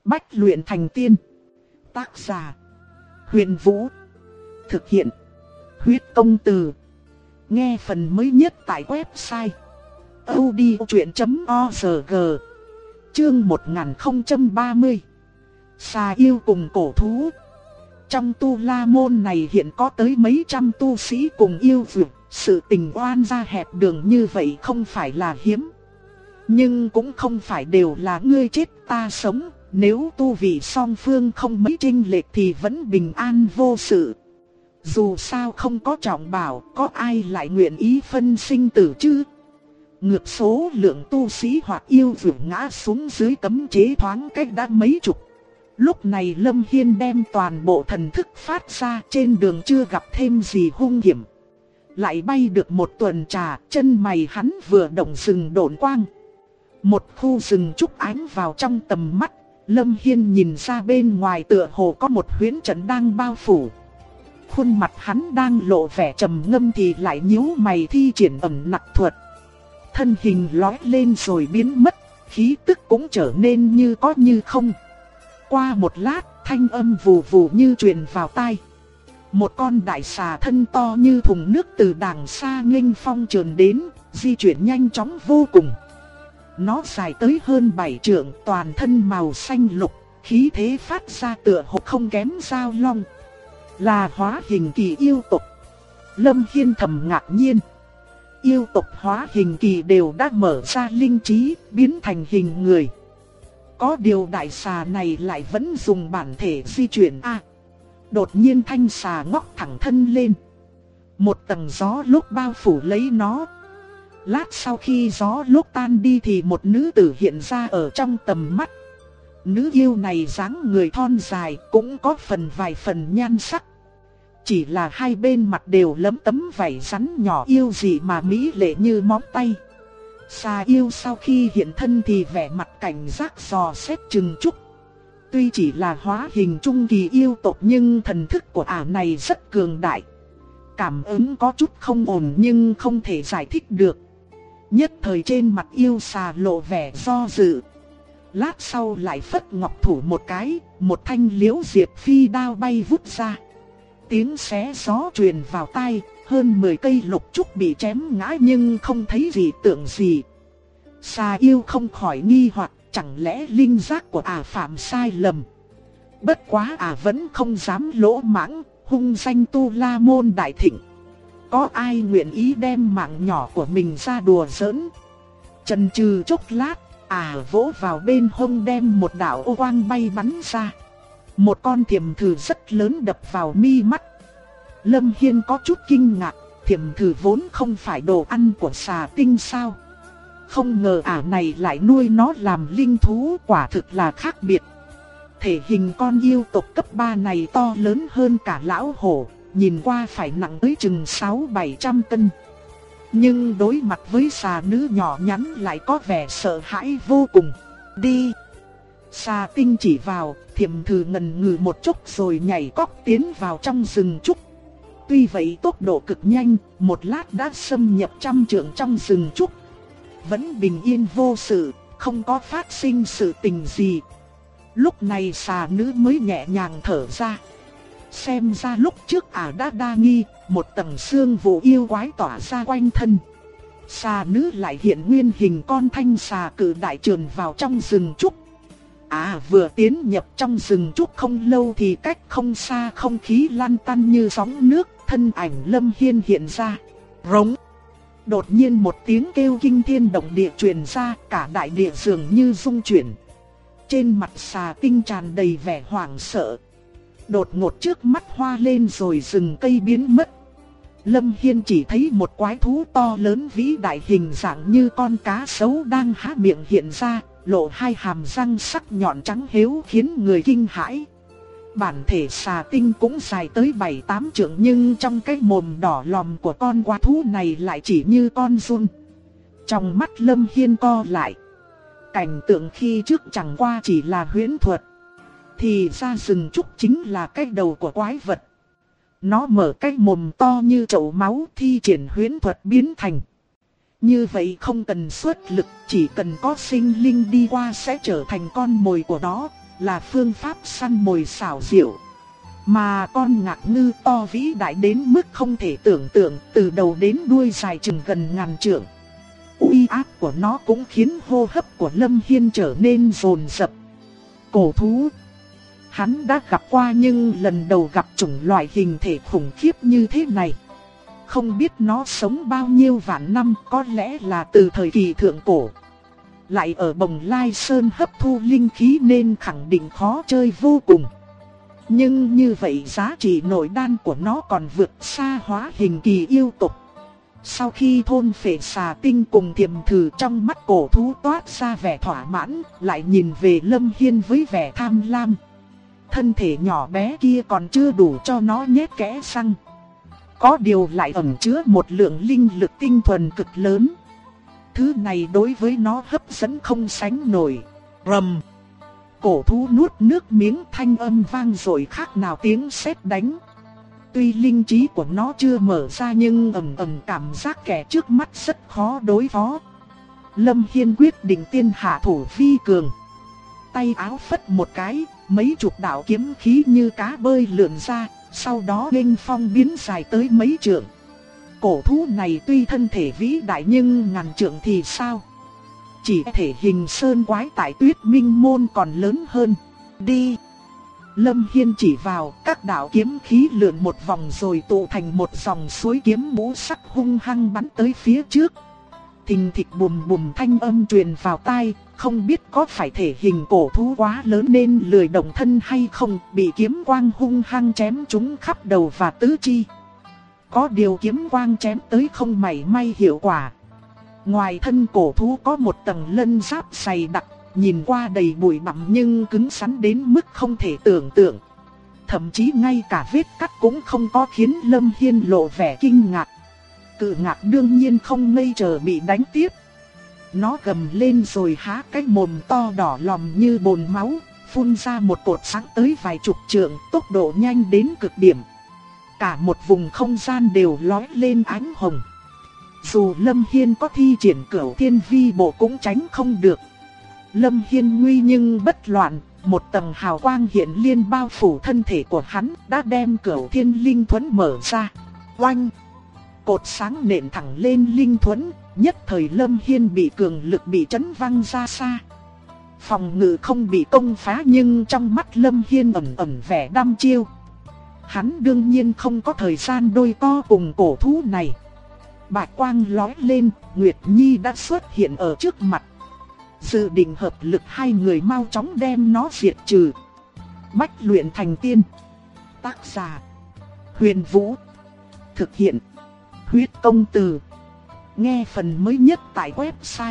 Bách luyện thành tiên. Tác giả: Huyền Vũ. Thực hiện: Huyết Công Từ. Nghe phần mới nhất tại website audiochuyện.org. Chương 1030. Xà yêu cùng cổ thú. Trong Tu La Môn này hiện có tới mấy trăm tu sĩ cùng yêu vượt. Sự tình oan gia hẹp đường như vậy không phải là hiếm. Nhưng cũng không phải đều là ngươi chết ta sống. Nếu tu vị song phương không mấy chênh lệch thì vẫn bình an vô sự. Dù sao không có trọng bảo, có ai lại nguyện ý phân sinh tử chứ? Ngược số lượng tu sĩ hoặc yêu vượt ngã xuống dưới cấm chế thoáng cách đã mấy chục. Lúc này Lâm Hiên đem toàn bộ thần thức phát ra, trên đường chưa gặp thêm gì hung hiểm. Lại bay được một tuần trà, chân mày hắn vừa động rừng độn quang. Một khu rừng trúc ánh vào trong tầm mắt, Lâm Hiên nhìn ra bên ngoài tựa hồ có một huyễn trận đang bao phủ. Khuôn mặt hắn đang lộ vẻ trầm ngâm thì lại nhíu mày thi triển ẩn nặc thuật. Thân hình lói lên rồi biến mất, khí tức cũng trở nên như có như không. Qua một lát, thanh âm vù vù như truyền vào tai. Một con đại xà thân to như thùng nước từ đàng xa nghênh phong trườn đến, di chuyển nhanh chóng vô cùng. Nó dài tới hơn 7 trượng, toàn thân màu xanh lục, khí thế phát ra tựa hồ không kém dao long. Là hóa hình kỳ yêu tộc. Lâm Hiên thầm ngạc nhiên. Yêu tộc hóa hình kỳ đều đã mở ra linh trí, biến thành hình người. Có điều đại xà này lại vẫn dùng bản thể di chuyển a. Đột nhiên thanh xà ngóc thẳng thân lên. Một tầng gió lúc bao phủ lấy nó. Lát sau khi gió lúc tan đi thì một nữ tử hiện ra ở trong tầm mắt. Nữ yêu này dáng người thon dài, cũng có vài phần nhan sắc. Chỉ là hai bên mặt đều lấm tấm vảy rắn nhỏ yêu dị mà mỹ lệ như móng tay. Xà yêu sau khi hiện thân thì vẻ mặt cảnh giác dò xét chừng chúc. Tuy chỉ là hóa hình trung kỳ yêu tộc nhưng thần thức của ả này rất cường đại. Cảm ứng có chút không ổn nhưng không thể giải thích được. Nhất thời trên mặt yêu xà lộ vẻ do dự. Lát sau lại phất ngọc thủ một cái, một thanh liễu diệp phi đao bay vút ra. Tiếng xé gió truyền vào tai, hơn 10 cây lục trúc bị chém ngã nhưng không thấy gì tượng gì. Xà yêu không khỏi nghi hoặc, chẳng lẽ linh giác của ả phạm sai lầm. Bất quá ả vẫn không dám lỗ mãng, hung danh Tu La Môn đại thịnh. Có ai nguyện ý đem mạng nhỏ của mình ra đùa giỡn. Chần chừ chốc lát, vỗ vào bên hông đem một đạo ô quang bay bắn ra. Một con thiểm thử rất lớn đập vào mi mắt. Lâm Hiên có chút kinh ngạc, thiểm thử vốn không phải đồ ăn của xà tinh sao. Không ngờ ả này lại nuôi nó làm linh thú, quả thực là khác biệt. Thể hình con yêu tộc cấp 3 này to lớn hơn cả lão hổ, nhìn qua phải nặng tới chừng 600-700 cân. Nhưng đối mặt với xà nữ nhỏ nhắn lại có vẻ sợ hãi vô cùng. Đi! Xà tinh chỉ vào, thiểm thử ngần ngừ một chút rồi nhảy cóc tiến vào trong rừng trúc. Tuy vậy tốc độ cực nhanh, một lát đã xâm nhập trăm trượng trong rừng trúc. Vẫn bình yên vô sự, không có phát sinh sự tình gì. Lúc này xà nữ mới nhẹ nhàng thở ra. Xem ra lúc trước ả đã đa nghi, một tầng xương vụ yêu quái tỏa ra quanh thân. Xà nữ lại hiện nguyên hình con thanh xà cự đại trườn vào trong rừng trúc. Vừa tiến nhập trong rừng trúc không lâu thì cách không xa không khí lan tăn như sóng nước, thân ảnh Lâm Hiên hiện ra. Rống! Đột nhiên một tiếng kêu kinh thiên động địa truyền ra, cả đại địa dường như rung chuyển. Trên mặt xà tinh tràn đầy vẻ hoảng sợ. Đột ngột trước mắt hoa lên rồi rừng cây biến mất. Lâm Hiên chỉ thấy một quái thú to lớn vĩ đại hình dạng như con cá sấu đang há miệng hiện ra, lộ hai hàm răng sắc nhọn trắng héo khiến người kinh hãi. Bản thể xà tinh cũng dài tới 7-8 trượng nhưng trong cái mồm đỏ lòm của con quái thú này lại chỉ như con giun. Trong mắt Lâm Hiên co lại. Cảnh tượng khi trước chẳng qua chỉ là huyễn thuật. Thì ra rừng trúc chính là cái đầu của quái vật. Nó mở cái mồm to như chậu máu thi triển huyễn thuật biến thành. Như vậy không cần xuất lực, chỉ cần có sinh linh đi qua sẽ trở thành con mồi của nó. là phương pháp săn mồi xảo diệu. Mà con ngạc ngư to vĩ đại đến mức không thể tưởng tượng, từ đầu đến đuôi dài chừng gần ngàn trượng. Uy áp của nó cũng khiến hô hấp của Lâm Hiên trở nên dồn dập. Cổ thú, hắn đã gặp qua nhưng lần đầu gặp chủng loại hình thể khủng khiếp như thế này. Không biết nó sống bao nhiêu vạn năm, có lẽ là từ thời kỳ thượng cổ. Lại ở Bồng Lai Sơn hấp thu linh khí nên khẳng định khó chơi vô cùng. Nhưng như vậy giá trị nội đan của nó còn vượt xa hóa hình kỳ yêu tộc. Sau khi thôn phệ xà tinh cùng Thiềm Thử, trong mắt cổ thú toát ra vẻ thỏa mãn, lại nhìn về Lâm Hiên với vẻ tham lam. Thân thể nhỏ bé kia còn chưa đủ cho nó nhét kẽ răng. Có điều lại ẩn chứa một lượng linh lực tinh thuần cực lớn. Thứ này đối với nó hấp dẫn không sánh nổi. Rầm. Cổ thú nuốt nước miếng, thanh âm vang dội khác nào tiếng sét đánh. Tuy linh trí của nó chưa mở ra nhưng ầm ầm cảm giác kẻ trước mắt rất khó đối phó. Lâm Hiên quyết định tiên hạ thủ vi cường. Tay áo phất một cái, mấy chục đạo kiếm khí như cá bơi lượn ra, sau đó nghênh phong biến dài tới mấy trượng. Cổ thú này tuy thân thể vĩ đại nhưng ngàn trượng thì sao? Chỉ thể hình sơn quái tại Tuyết Minh Môn còn lớn hơn. Đi! Lâm Hiên chỉ vào, các đạo kiếm khí lượn một vòng rồi tụ thành một dòng suối kiếm ngũ sắc hung hăng bắn tới phía trước. Thình thịch bùm bùm thanh âm truyền vào tai, không biết có phải thể hình cổ thú quá lớn nên lười động thân hay không, bị kiếm quang hung hăng chém trúng khắp đầu và tứ chi. Có điều kiếm quang chém tới không mảy may hiệu quả. Ngoài thân cổ thú có một tầng lân giáp dày đặc, nhìn qua đầy bụi bặm nhưng cứng rắn đến mức không thể tưởng tượng. Thậm chí ngay cả vết cắt cũng không có, khiến Lâm Hiên lộ vẻ kinh ngạc. Cự ngạc đương nhiên không ngây chờ bị đánh tiếp. Nó gầm lên rồi há cái mồm to đỏ lòm như bồn máu, phun ra một cột sáng tới vài chục trượng, tốc độ nhanh đến cực điểm. Cả một vùng không gian đều lóe lên ánh hồng. Dù Lâm Hiên có thi triển Cửu Thiên Vi Bộ cũng tránh không được. Lâm Hiên nguy nhưng bất loạn, một tầng hào quang hiện liên bao phủ thân thể của hắn, đã đem Cửu Thiên Linh Thuẫn mở ra. Oanh! Cột sáng nện thẳng lên Linh Thuẫn, nhất thời Lâm Hiên bị cường lực bị chấn văng ra xa. Phòng ngự không bị công phá nhưng trong mắt Lâm Hiên ẩn ẩn vẻ đăm chiêu. Hắn đương nhiên không có thời gian đôi co cùng cổ thú này. Bạch quang lóe lên, Nguyệt Nhi đã xuất hiện ở trước mặt. Dự định hợp lực hai người mau chóng đem nó diệt trừ. Bách luyện thành tiên. Tác giả: Huyền Vũ. Thực hiện: Huyết Công Từ. Nghe phần mới nhất tại website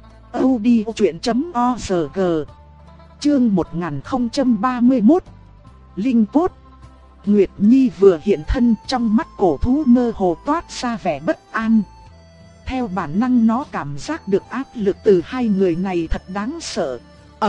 audiochuyện.org. Chương 1031. Linh cốt. Nguyệt Nhi vừa hiện thân, trong mắt cổ thú mơ hồ toát ra vẻ bất an. Theo bản năng nó cảm giác được áp lực từ hai người này thật đáng sợ.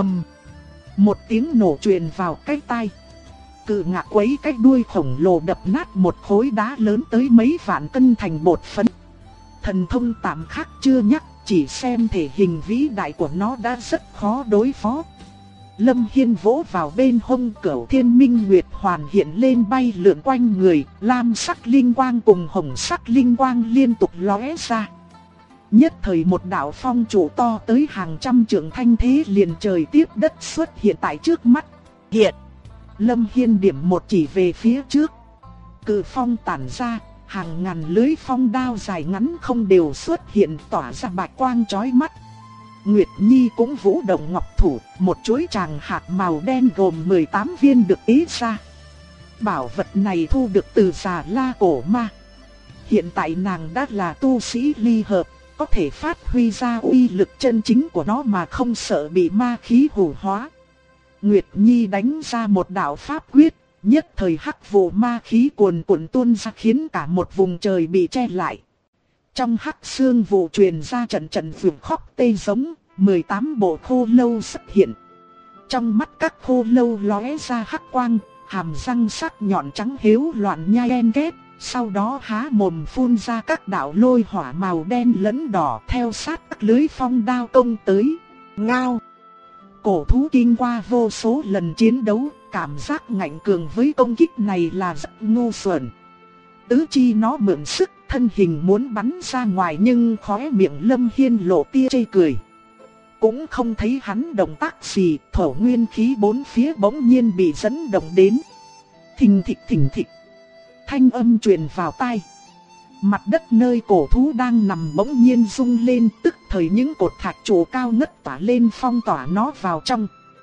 Một tiếng nổ truyền vào cái tai. Cự ngạc quấy cái đuôi khổng lồ đập nát một khối đá lớn tới mấy vạn cân thành bột phấn. Thần thông tạm khác chưa nhắc, chỉ xem thể hình vĩ đại của nó đã rất khó đối phó. Lâm Hiên vỗ vào bên hông, Cửu Thiên Minh Nguyệt Hoàn hiện lên bay lượn quanh người, lam sắc linh quang cùng hồng sắc linh quang liên tục lóe ra. Nhất thời một đạo phong trụ to tới hàng trăm trượng thanh thế liền trời tiếp đất xuất hiện tại trước mắt. Hiện! Lâm Hiên điểm một chỉ về phía trước. Cự phong tản ra, hàng ngàn lưới phong đao dài ngắn không đều xuất hiện, tỏa ra bạch quang chói mắt. Nguyệt Nhi cũng vũ động ngọc thủ, một chuỗi tràng hạt màu đen gồm 18 viên được ế ra. Bảo vật này thu được từ Già La Cổ Ma. Hiện tại nàng đã là tu sĩ ly hợp, có thể phát huy ra uy lực chân chính của nó mà không sợ bị ma khí hù hóa. Nguyệt Nhi đánh ra một đạo pháp quyết, nhất thời hắc vụ ma khí cuồn cuộn tuôn ra khiến cả một vùng trời bị che lại. Trong hắc xương vụ truyền ra trận trận vượt khóc tê giống, 18 bộ khô lâu xuất hiện. Trong mắt các khô lâu lóe ra hắc quang, hàm răng sắc nhọn trắng hiếu loạn nhai en kết. Sau đó há mồm phun ra các đạo lôi hỏa màu đen lẫn đỏ theo sát các lưới phong đao công tới. Ngao! Cổ thú kinh qua vô số lần chiến đấu, cảm giác ngạnh cường với công kích này là rất ngu xuẩn. Tứ chi nó mượn sức, thân hình muốn bắn ra ngoài nhưng khóe miệng Lâm Hiên lộ tia chê cười. Cũng không thấy hắn động tác gì, thổ nguyên khí bốn phía bỗng nhiên bị dẫn động đến. Thình thịch, thanh âm truyền vào tai. Mặt đất nơi cổ thú đang nằm bỗng nhiên rung lên, tức thời những cột thạch trụ cao ngất tỏa lên phong tỏa nó vào trong.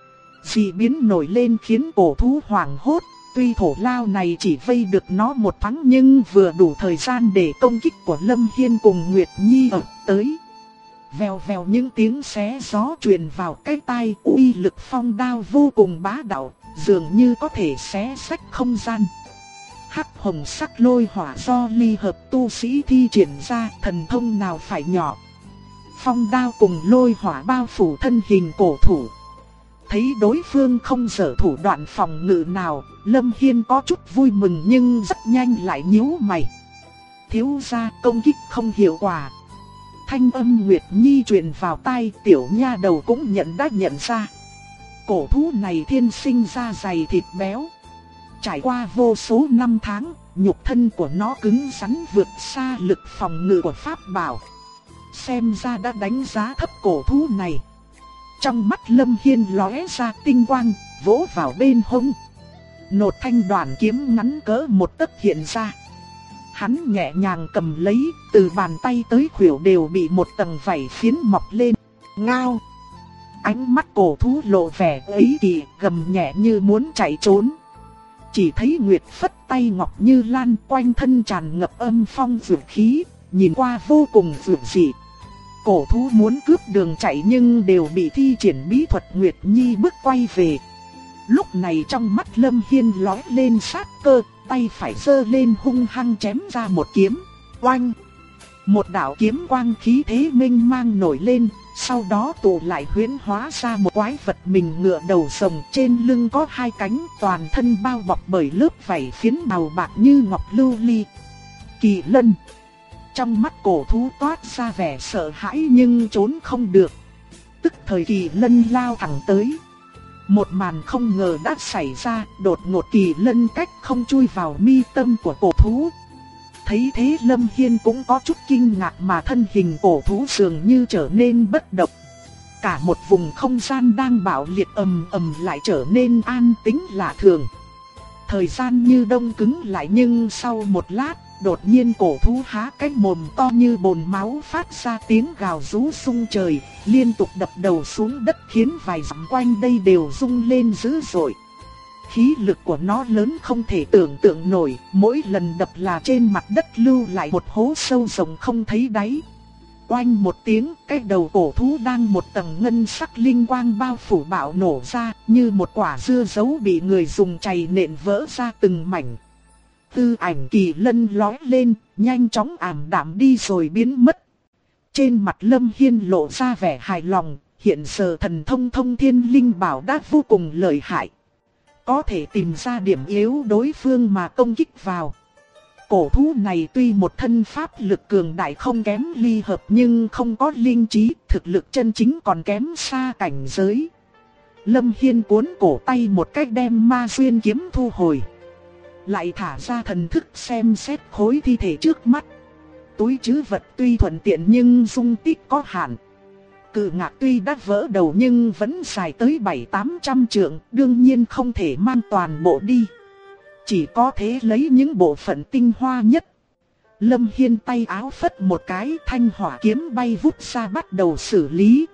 Dị biến nổi lên khiến cổ thú hoảng hốt, tuy thổ lao này chỉ vây được nó một thoáng nhưng vừa đủ thời gian để công kích của Lâm Hiên cùng Nguyệt Nhi ập tới. Vèo vèo những tiếng xé gió truyền vào cái tai, uy lực phong đao vô cùng bá đạo, dường như có thể xé rách không gian. Hắc hồng sắc lôi hỏa do ly hợp tu sĩ thi triển ra, thần thông nào phải nhỏ. Phong đao cùng lôi hỏa bao phủ thân hình cổ thủ. Thấy đối phương không giở thủ đoạn phòng ngự nào, Lâm Hiên có chút vui mừng nhưng rất nhanh lại nhíu mày. Thiếu gia, công kích không hiệu quả. Thanh âm Nguyệt Nhi truyền vào tai, tiểu nha đầu cũng đã nhận ra. Cổ thú này thiên sinh ra dày thịt béo. Trải qua vô số năm tháng, nhục thân của nó cứng rắn vượt xa lực phòng ngự của pháp bảo. Xem ra đã đánh giá thấp cổ thú này. Trong mắt Lâm Hiên lóe ra tinh quang, vỗ vào bên hông. Một thanh đoàn kiếm ngắn cỡ một tấc hiện ra. Hắn nhẹ nhàng cầm lấy, từ bàn tay tới khuỷu đều bị một tầng vảy phiến mọc lên. Ngao! Ánh mắt cổ thú lộ vẻ ấy kỳ, gầm nhẹ như muốn chạy trốn. Chỉ thấy Nguyệt phất tay ngọc như lan, quanh thân tràn ngập âm phong dược khí, nhìn qua vô cùng dược dị. Cổ thú muốn cướp đường chạy nhưng đều bị thi triển bí thuật Nguyệt Nhi bước quay về. Lúc này trong mắt Lâm Hiên lóe lên sát cơ, tay phải giơ lên hung hăng chém ra một kiếm. Oanh! Một đạo kiếm quang khí thế mênh mang nổi lên, sau đó tụ lại huyễn hóa ra một quái vật mình ngựa đầu rồng, trên lưng có hai cánh, toàn thân bao bọc bởi lớp vảy phiến màu bạc như ngọc lưu ly. Kỳ lân! Trong mắt cổ thú toát ra vẻ sợ hãi nhưng trốn không được. Tức thời kỳ lân lao thẳng tới. Một màn không ngờ đã xảy ra, đột ngột kỳ lân cách không chui vào mi tâm của cổ thú. Thấy thế Lâm Hiên cũng có chút kinh ngạc mà thân hình cổ thú dường như trở nên bất động. Cả một vùng không gian đang bạo liệt ầm ầm lại trở nên an tĩnh lạ thường. Thời gian như đông cứng lại nhưng sau một lát, đột nhiên cổ thú há cái mồm to như bồn máu phát ra tiếng gào rú rung trời, liên tục đập đầu xuống đất khiến vài dặm quanh đây đều rung lên dữ dội. Khí lực của nó lớn không thể tưởng tượng nổi, mỗi lần đập là trên mặt đất lưu lại một hố sâu rộng không thấy đáy. Oanh một tiếng, cái đầu cổ thú đang một tầng ngân sắc linh quang bao phủ bạo nổ ra, như một quả dưa dấu bị người dùng chày nện vỡ ra từng mảnh. Tư ảnh kỳ lân lóe lên, nhanh chóng ảm đạm đi rồi biến mất. Trên mặt Lâm Hiên lộ ra vẻ hài lòng, hiện giờ thần thông thông thiên linh bảo đã vô cùng lợi hại. Có thể tìm ra điểm yếu đối phương mà công kích vào. Cổ thú này tuy một thân pháp lực cường đại không kém ly hợp nhưng không có linh trí, thực lực chân chính còn kém xa cảnh giới. Lâm Hiên cuốn cổ tay một cách đem ma xuyên kiếm thu hồi. Lại thả ra thần thức xem xét khối thi thể trước mắt. Túi trữ vật tuy thuận tiện nhưng dung tích có hạn. Cự ngạc tuy đã vỡ đầu nhưng vẫn dài tới 700-800 trượng, đương nhiên không thể mang toàn bộ đi. Chỉ có thể lấy những bộ phận tinh hoa nhất. Lâm Hiên tay áo phất một cái, thanh hỏa kiếm bay vút ra bắt đầu xử lý.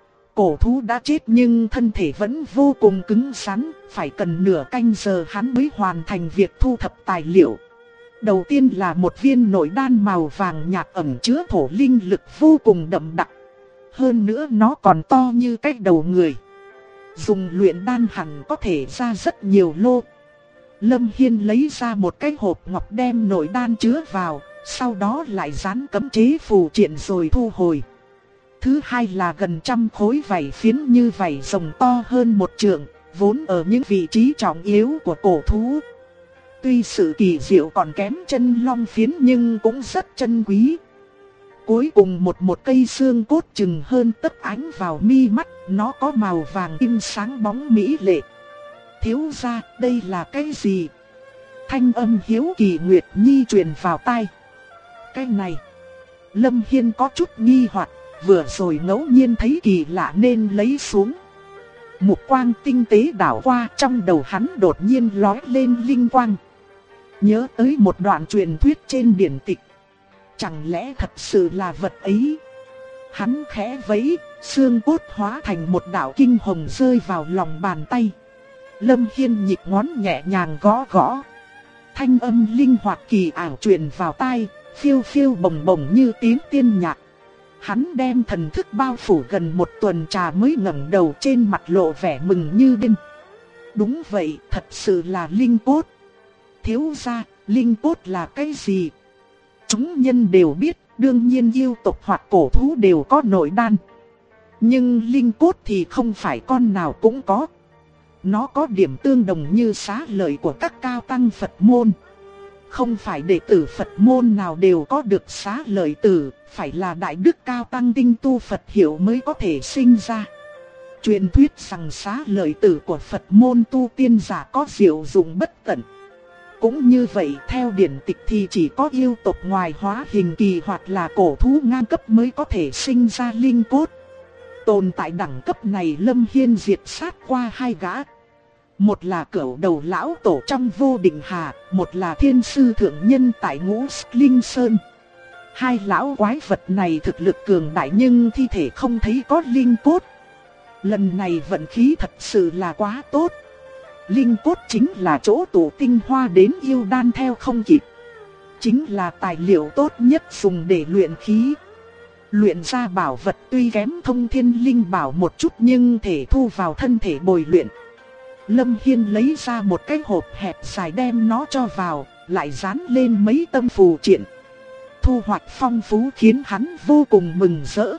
Cổ thú đã chết nhưng thân thể vẫn vô cùng cứng rắn, phải cần nửa canh giờ hắn mới hoàn thành việc thu thập tài liệu. Đầu tiên là một viên nội đan màu vàng nhạt ẩn chứa thổ linh lực vô cùng đậm đặc. Hơn nữa nó còn to như cái đầu người. Dùng luyện đan hẳn có thể ra rất nhiều lô. Lâm Hiên lấy ra một cái hộp ngọc đem nội đan chứa vào, sau đó lại dán cấm chế phù triện rồi thu hồi. Thứ hai là gần trăm khối vảy phiến như vảy rồng to hơn một trượng, vốn ở những vị trí trọng yếu của cổ thú. Tuy sự kỳ diệu còn kém chân long phiến nhưng cũng rất chân quý. Cuối cùng một cây xương cốt chừng hơn tấc ánh vào mi mắt, nó có màu vàng kim sáng bóng mỹ lệ. Thiếu gia, đây là cái gì? Thanh âm hiếu kỳ Nguyệt Nhi truyền vào tai. Cái này, Lâm Hiên có chút nghi hoặc, vừa rồi ngẫu nhiên thấy kỳ lạ nên lấy xuống. Mục quang tinh tế đảo qua, trong đầu hắn đột nhiên lóe lên linh quang. Nhớ tới một đoạn truyền thuyết trên điển tịch. Chẳng lẽ thật sự là vật ấy? Hắn khẽ vẫy, xương cốt hóa thành một đạo kinh hồng rơi vào lòng bàn tay. Lâm Hiên nhịp ngón nhẹ nhàng gõ gõ. Thanh âm linh hoạt kỳ ảo truyền vào tai, phiêu phiêu bồng bồng như tiếng tiên nhạc. Hắn đem thần thức bao phủ gần một tuần trà mới ngẩng đầu, trên mặt lộ vẻ mừng như điên. Đúng vậy, thật sự là linh cốt. Thiếu gia, linh cốt là cái gì? Chúng nhân đều biết, đương nhiên yêu tộc hoặc cổ thú đều có nội đan. Nhưng linh cốt thì không phải con nào cũng có. Nó có điểm tương đồng như xá lợi của các cao tăng Phật môn. Không phải đệ tử Phật môn nào đều có được xá lợi tử, phải là đại đức cao tăng tinh tu Phật hiệu mới có thể sinh ra. Truyền thuyết rằng xá lợi tử của Phật môn tu tiên giả có diệu dụng bất tận. Cũng như vậy, theo điển tịch thì chỉ có yêu tộc ngoài hóa hình kỳ hoặc là cổ thú ngang cấp mới có thể sinh ra linh cốt. Tồn tại đẳng cấp này Lâm Hiên diệt sát qua hai gã. Một là cửu đầu lão tổ trong Vô Định Hà, một là thiên sư thượng nhân tại Ngũ Linh Sơn. Hai lão quái vật này thực lực cường đại nhưng thi thể không thấy có linh cốt. Lần này vận khí thật sự là quá tốt. Linh cốt chính là chỗ tụ tinh hoa đến yêu đan theo không kịp. Chính là tài liệu tốt nhất dùng để luyện khí. Luyện ra bảo vật tuy kém thông thiên linh bảo một chút nhưng thể thu vào thân thể bồi luyện. Lâm Hiên lấy ra một cái hộp hẹp dài đem nó cho vào, lại dán lên mấy tâm phù triện. Thu hoạch phong phú khiến hắn vô cùng mừng rỡ.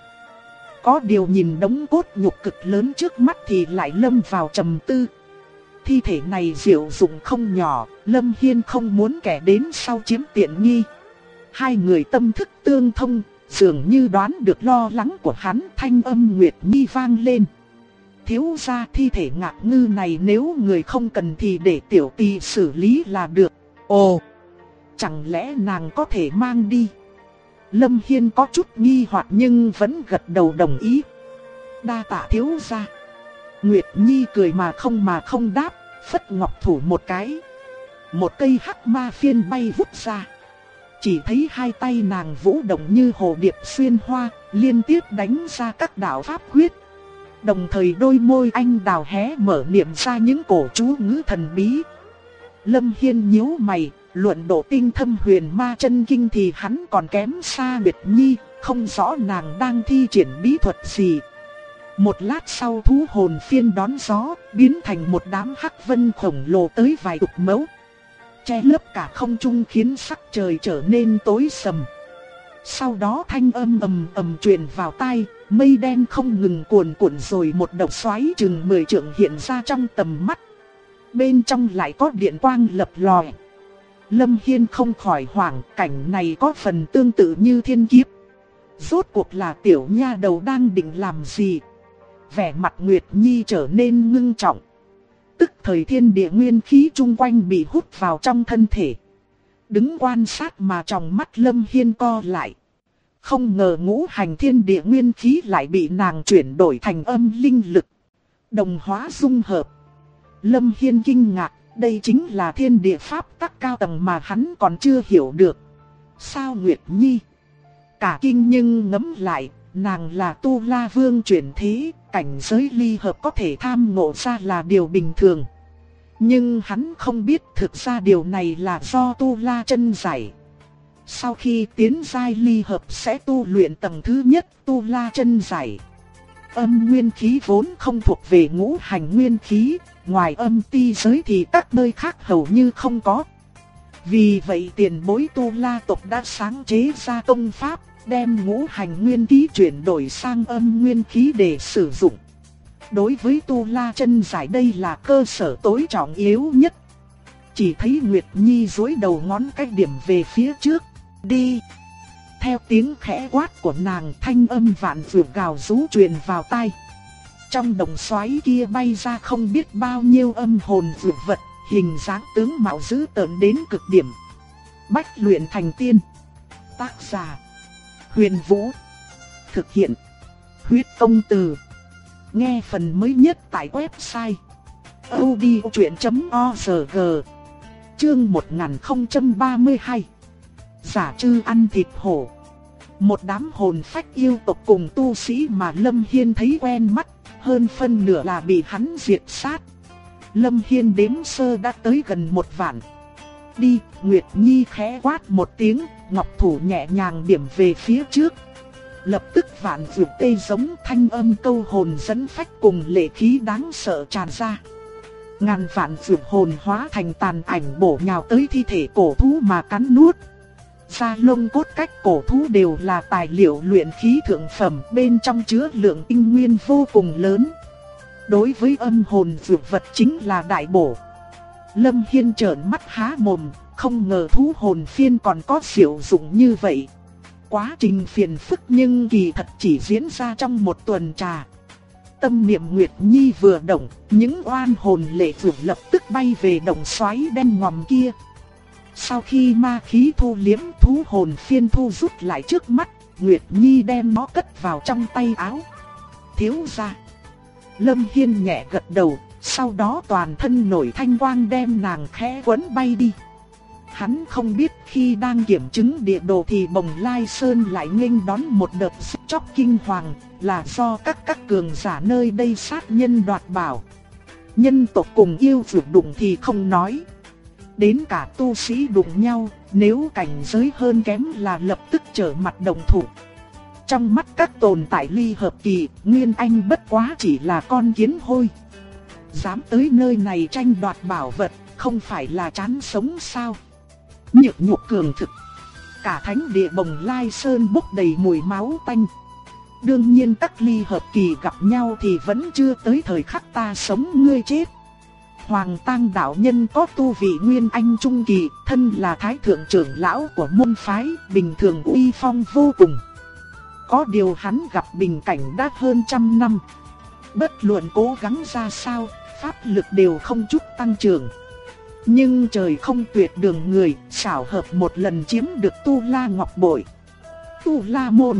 Có điều nhìn đống cốt nhục cực lớn trước mắt thì lại lâm vào trầm tư. Thi thể này diệu dụng không nhỏ, Lâm Hiên không muốn kẻ đến sau chiếm tiện nghi. Hai người tâm thức tương thông, dường như đoán được lo lắng của hắn, thanh âm Nguyệt Nhi vang lên. Thiếu gia, thi thể ngạc ngư này nếu người không cần thì để tiểu tỳ xử lý là được. Ồ, chẳng lẽ nàng có thể mang đi? Lâm Hiên có chút nghi hoặc nhưng vẫn gật đầu đồng ý. Đa tạ thiếu gia. Nguyệt Nhi cười mà không đáp, phất ngọc thủ một cái. Một cây hắc ma phiên bay vút ra. Chỉ thấy hai tay nàng vũ động như hồ điệp xuyên hoa, liên tiếp đánh ra các đạo pháp quyết. Đồng thời đôi môi anh đào hé mở niệm ra những cổ chú ngữ thần bí. Lâm Hiên nhíu mày, luận độ tinh thâm huyền ma chân kinh thì hắn còn kém xa Nguyệt Nhi, không rõ nàng đang thi triển bí thuật gì. Một lát sau thú hồn phiên đón gió, biến thành một đám hắc vân khổng lồ tới vài chục mẫu, che lấp cả không trung khiến sắc trời trở nên tối sầm. Sau đó thanh âm ầm ầm truyền vào tai, mây đen không ngừng cuồn cuộn rồi một động xoáy chừng 10 trượng hiện ra trong tầm mắt. Bên trong lại có điện quang lập lòe. Lâm Hiên không khỏi hoảng, cảnh này có phần tương tự như thiên kiếp. Rốt cuộc là tiểu nha đầu đang định làm gì? Vẻ mặt Nguyệt Nhi trở nên ngưng trọng. Tức thời thiên địa nguyên khí chung quanh bị hút vào trong thân thể. Đứng quan sát mà trong mắt Lâm Hiên co lại. Không ngờ ngũ hành thiên địa nguyên khí lại bị nàng chuyển đổi thành âm linh lực. Đồng hóa dung hợp. Lâm Hiên kinh ngạc, đây chính là thiên địa pháp tắc cao tầng mà hắn còn chưa hiểu được. Sao Nguyệt Nhi? Cả kinh nhưng ngẫm lại, nàng là Tu La Vương chuyển thế, cảnh giới ly hợp có thể tham ngộ ra là điều bình thường. Nhưng hắn không biết thực ra điều này là do Tu La chân giải. Sau khi tiến giai ly hợp sẽ tu luyện tầng thứ nhất Tu La chân giải. Âm nguyên khí vốn không thuộc về ngũ hành nguyên khí, ngoài âm ti giới thì các nơi khác hầu như không có. Vì vậy tiền bối Tu La tộc đã sáng chế ra công pháp, đem ngũ hành nguyên khí chuyển đổi sang âm nguyên khí để sử dụng. Đối với Tu La chân giải đây là cơ sở tối trọng yếu nhất. Chỉ thấy Nguyệt Nhi duỗi đầu ngón cái điểm về phía trước. Đi! theo tiếng khẽ quát của nàng, thanh âm vạn vượt gào rú truyền vào tai. Trong đồng xoáy kia bay ra không biết bao nhiêu âm hồn vượt vật, hình dáng tướng mạo dữ tợn đến cực điểm. Bách luyện thành tiên. Tác giả: Huyền Vũ. Thực hiện: Huyết Công Từ. Nghe phần mới nhất tại website audiochuyện.org. Chương 1032. Giả trư ăn thịt hổ. Một đám hồn phách yêu tộc cùng tu sĩ mà Lâm Hiên thấy quen mắt, hơn phân nửa là bị hắn diệt sát. Lâm Hiên đếm sơ đã tới gần 1 vạn. Đi, Nguyệt Nhi khẽ quát một tiếng, ngọc thủ nhẹ nhàng điểm về phía trước. Lập tức vạn vượt tê giống, thanh âm câu hồn dẫn phách cùng lệ khí đáng sợ tràn ra. Ngàn vạn vượt hồn hóa thành tàn ảnh bổ nhào tới thi thể cổ thú mà cắn nuốt. Da lông cốt cách cổ thú đều là tài liệu luyện khí thượng phẩm, bên trong chứa lượng tinh nguyên vô cùng lớn. Đối với âm hồn vượt vật chính là đại bổ. Lâm Hiên trợn mắt há mồm, không ngờ thú hồn phiên còn có diệu dụng như vậy. Quá trình phiền phức nhưng kỳ thật chỉ diễn ra trong 1 tuần trà. Tâm niệm Nguyệt Nhi vừa động, những oan hồn lệ vượt lập tức bay về đồng xoáy đen ngòm kia. Sau khi ma khí thu liếm, thú hồn phiên thu rút lại trước mắt, Nguyệt Nhi đem nó cất vào trong tay áo. Thiếu gia. Lâm Hiên nhẹ gật đầu, sau đó toàn thân nổi thanh quang đem nàng khẽ quấn bay đi. Hắn không biết khi đang kiểm chứng địa đồ thì Bồng Lai Sơn lại nghênh đón một đợt giết chóc kinh hoàng, là do các cường giả nơi đây sát nhân đoạt bảo. Nhân tộc cùng yêu vượt đụng thì không nói. Đến cả tu sĩ đụng nhau, nếu cảnh giới hơn kém là lập tức trở mặt đồng thủ. Trong mắt các tồn tại ly hợp kỳ, Nguyên Anh bất quá chỉ là con kiến hôi. Dám tới nơi này tranh đoạt bảo vật, không phải là chán sống sao? Nhược nhục cường thực. Cả thánh địa Bồng Lai Sơn bốc đầy mùi máu tanh. Đương nhiên các ly hợp kỳ gặp nhau thì vẫn chưa tới thời khắc ta sống ngươi chết. Hoàng Tang đạo nhân có tu vị Nguyên Anh trung kỳ, thân là thái thượng trưởng lão của môn phái, bình thường uy phong vô cùng. Có điều hắn gặp bình cảnh đã hơn 100 năm. Bất luận cố gắng ra sao, pháp lực đều không chút tăng trưởng. Nhưng trời không tuyệt đường người, xảo hợp một lần chiếm được Tu La Ngọc Bội. Tu La Môn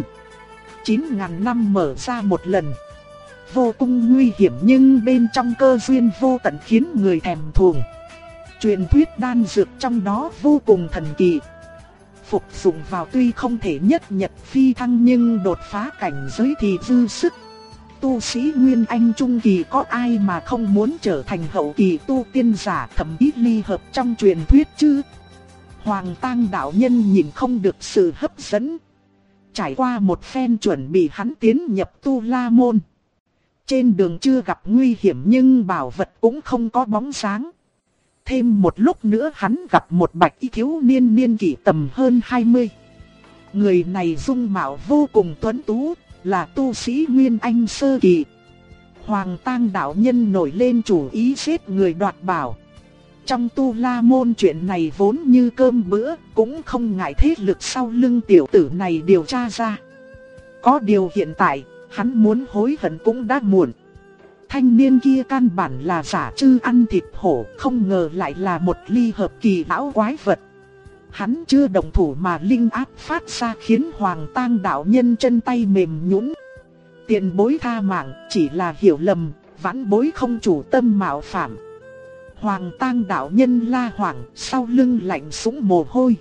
9.000 năm mở ra một lần. Vô cùng nguy hiểm nhưng bên trong cơ duyên vô tận khiến người thèm thuồng. Truyền thuyết đan dược trong đó vô cùng thần kỳ. Phục dụng vào tuy không thể nhất nhật phi thăng nhưng đột phá cảnh giới thì dư sức. Tu sĩ Nguyên Anh trung kỳ có ai mà không muốn trở thành hậu kỳ tu tiên giả, thậm chí ly hợp trong truyền thuyết chứ? Hoàng Tang đạo nhân nhìn không được sự hấp dẫn. Trải qua một phen chuẩn bị, hắn tiến nhập Tu La Môn. Trên đường chưa gặp nguy hiểm nhưng bảo vật cũng không có bóng dáng. Thêm một lúc nữa hắn gặp một bạch y thiếu niên niên kỷ tầm hơn 20. Người này dung mạo vô cùng tuấn tú, là tu sĩ Nguyên Anh sơ kỳ. Hoàng Tang đạo nhân nổi lên chủ ý giết người đoạt bảo. Trong Tu La Môn chuyện này vốn như cơm bữa, cũng không ngại thế lực sau lưng tiểu tử này điều tra ra. Có điều hiện tại, hắn muốn hối hận cũng đã muộn. Thanh niên kia căn bản là giả trư ăn thịt hổ, không ngờ lại là một ly hợp kỳ lão quái vật. Hắn chưa động thủ mà linh áp phát ra khiến Hoàng Tang đạo nhân chân tay mềm nhũn. Tiền bối tha mạng, chỉ là hiểu lầm, vãn bối không chủ tâm mạo phạm. Hoàng Tang đạo nhân la hoảng, sau lưng lạnh sũng mồ hôi.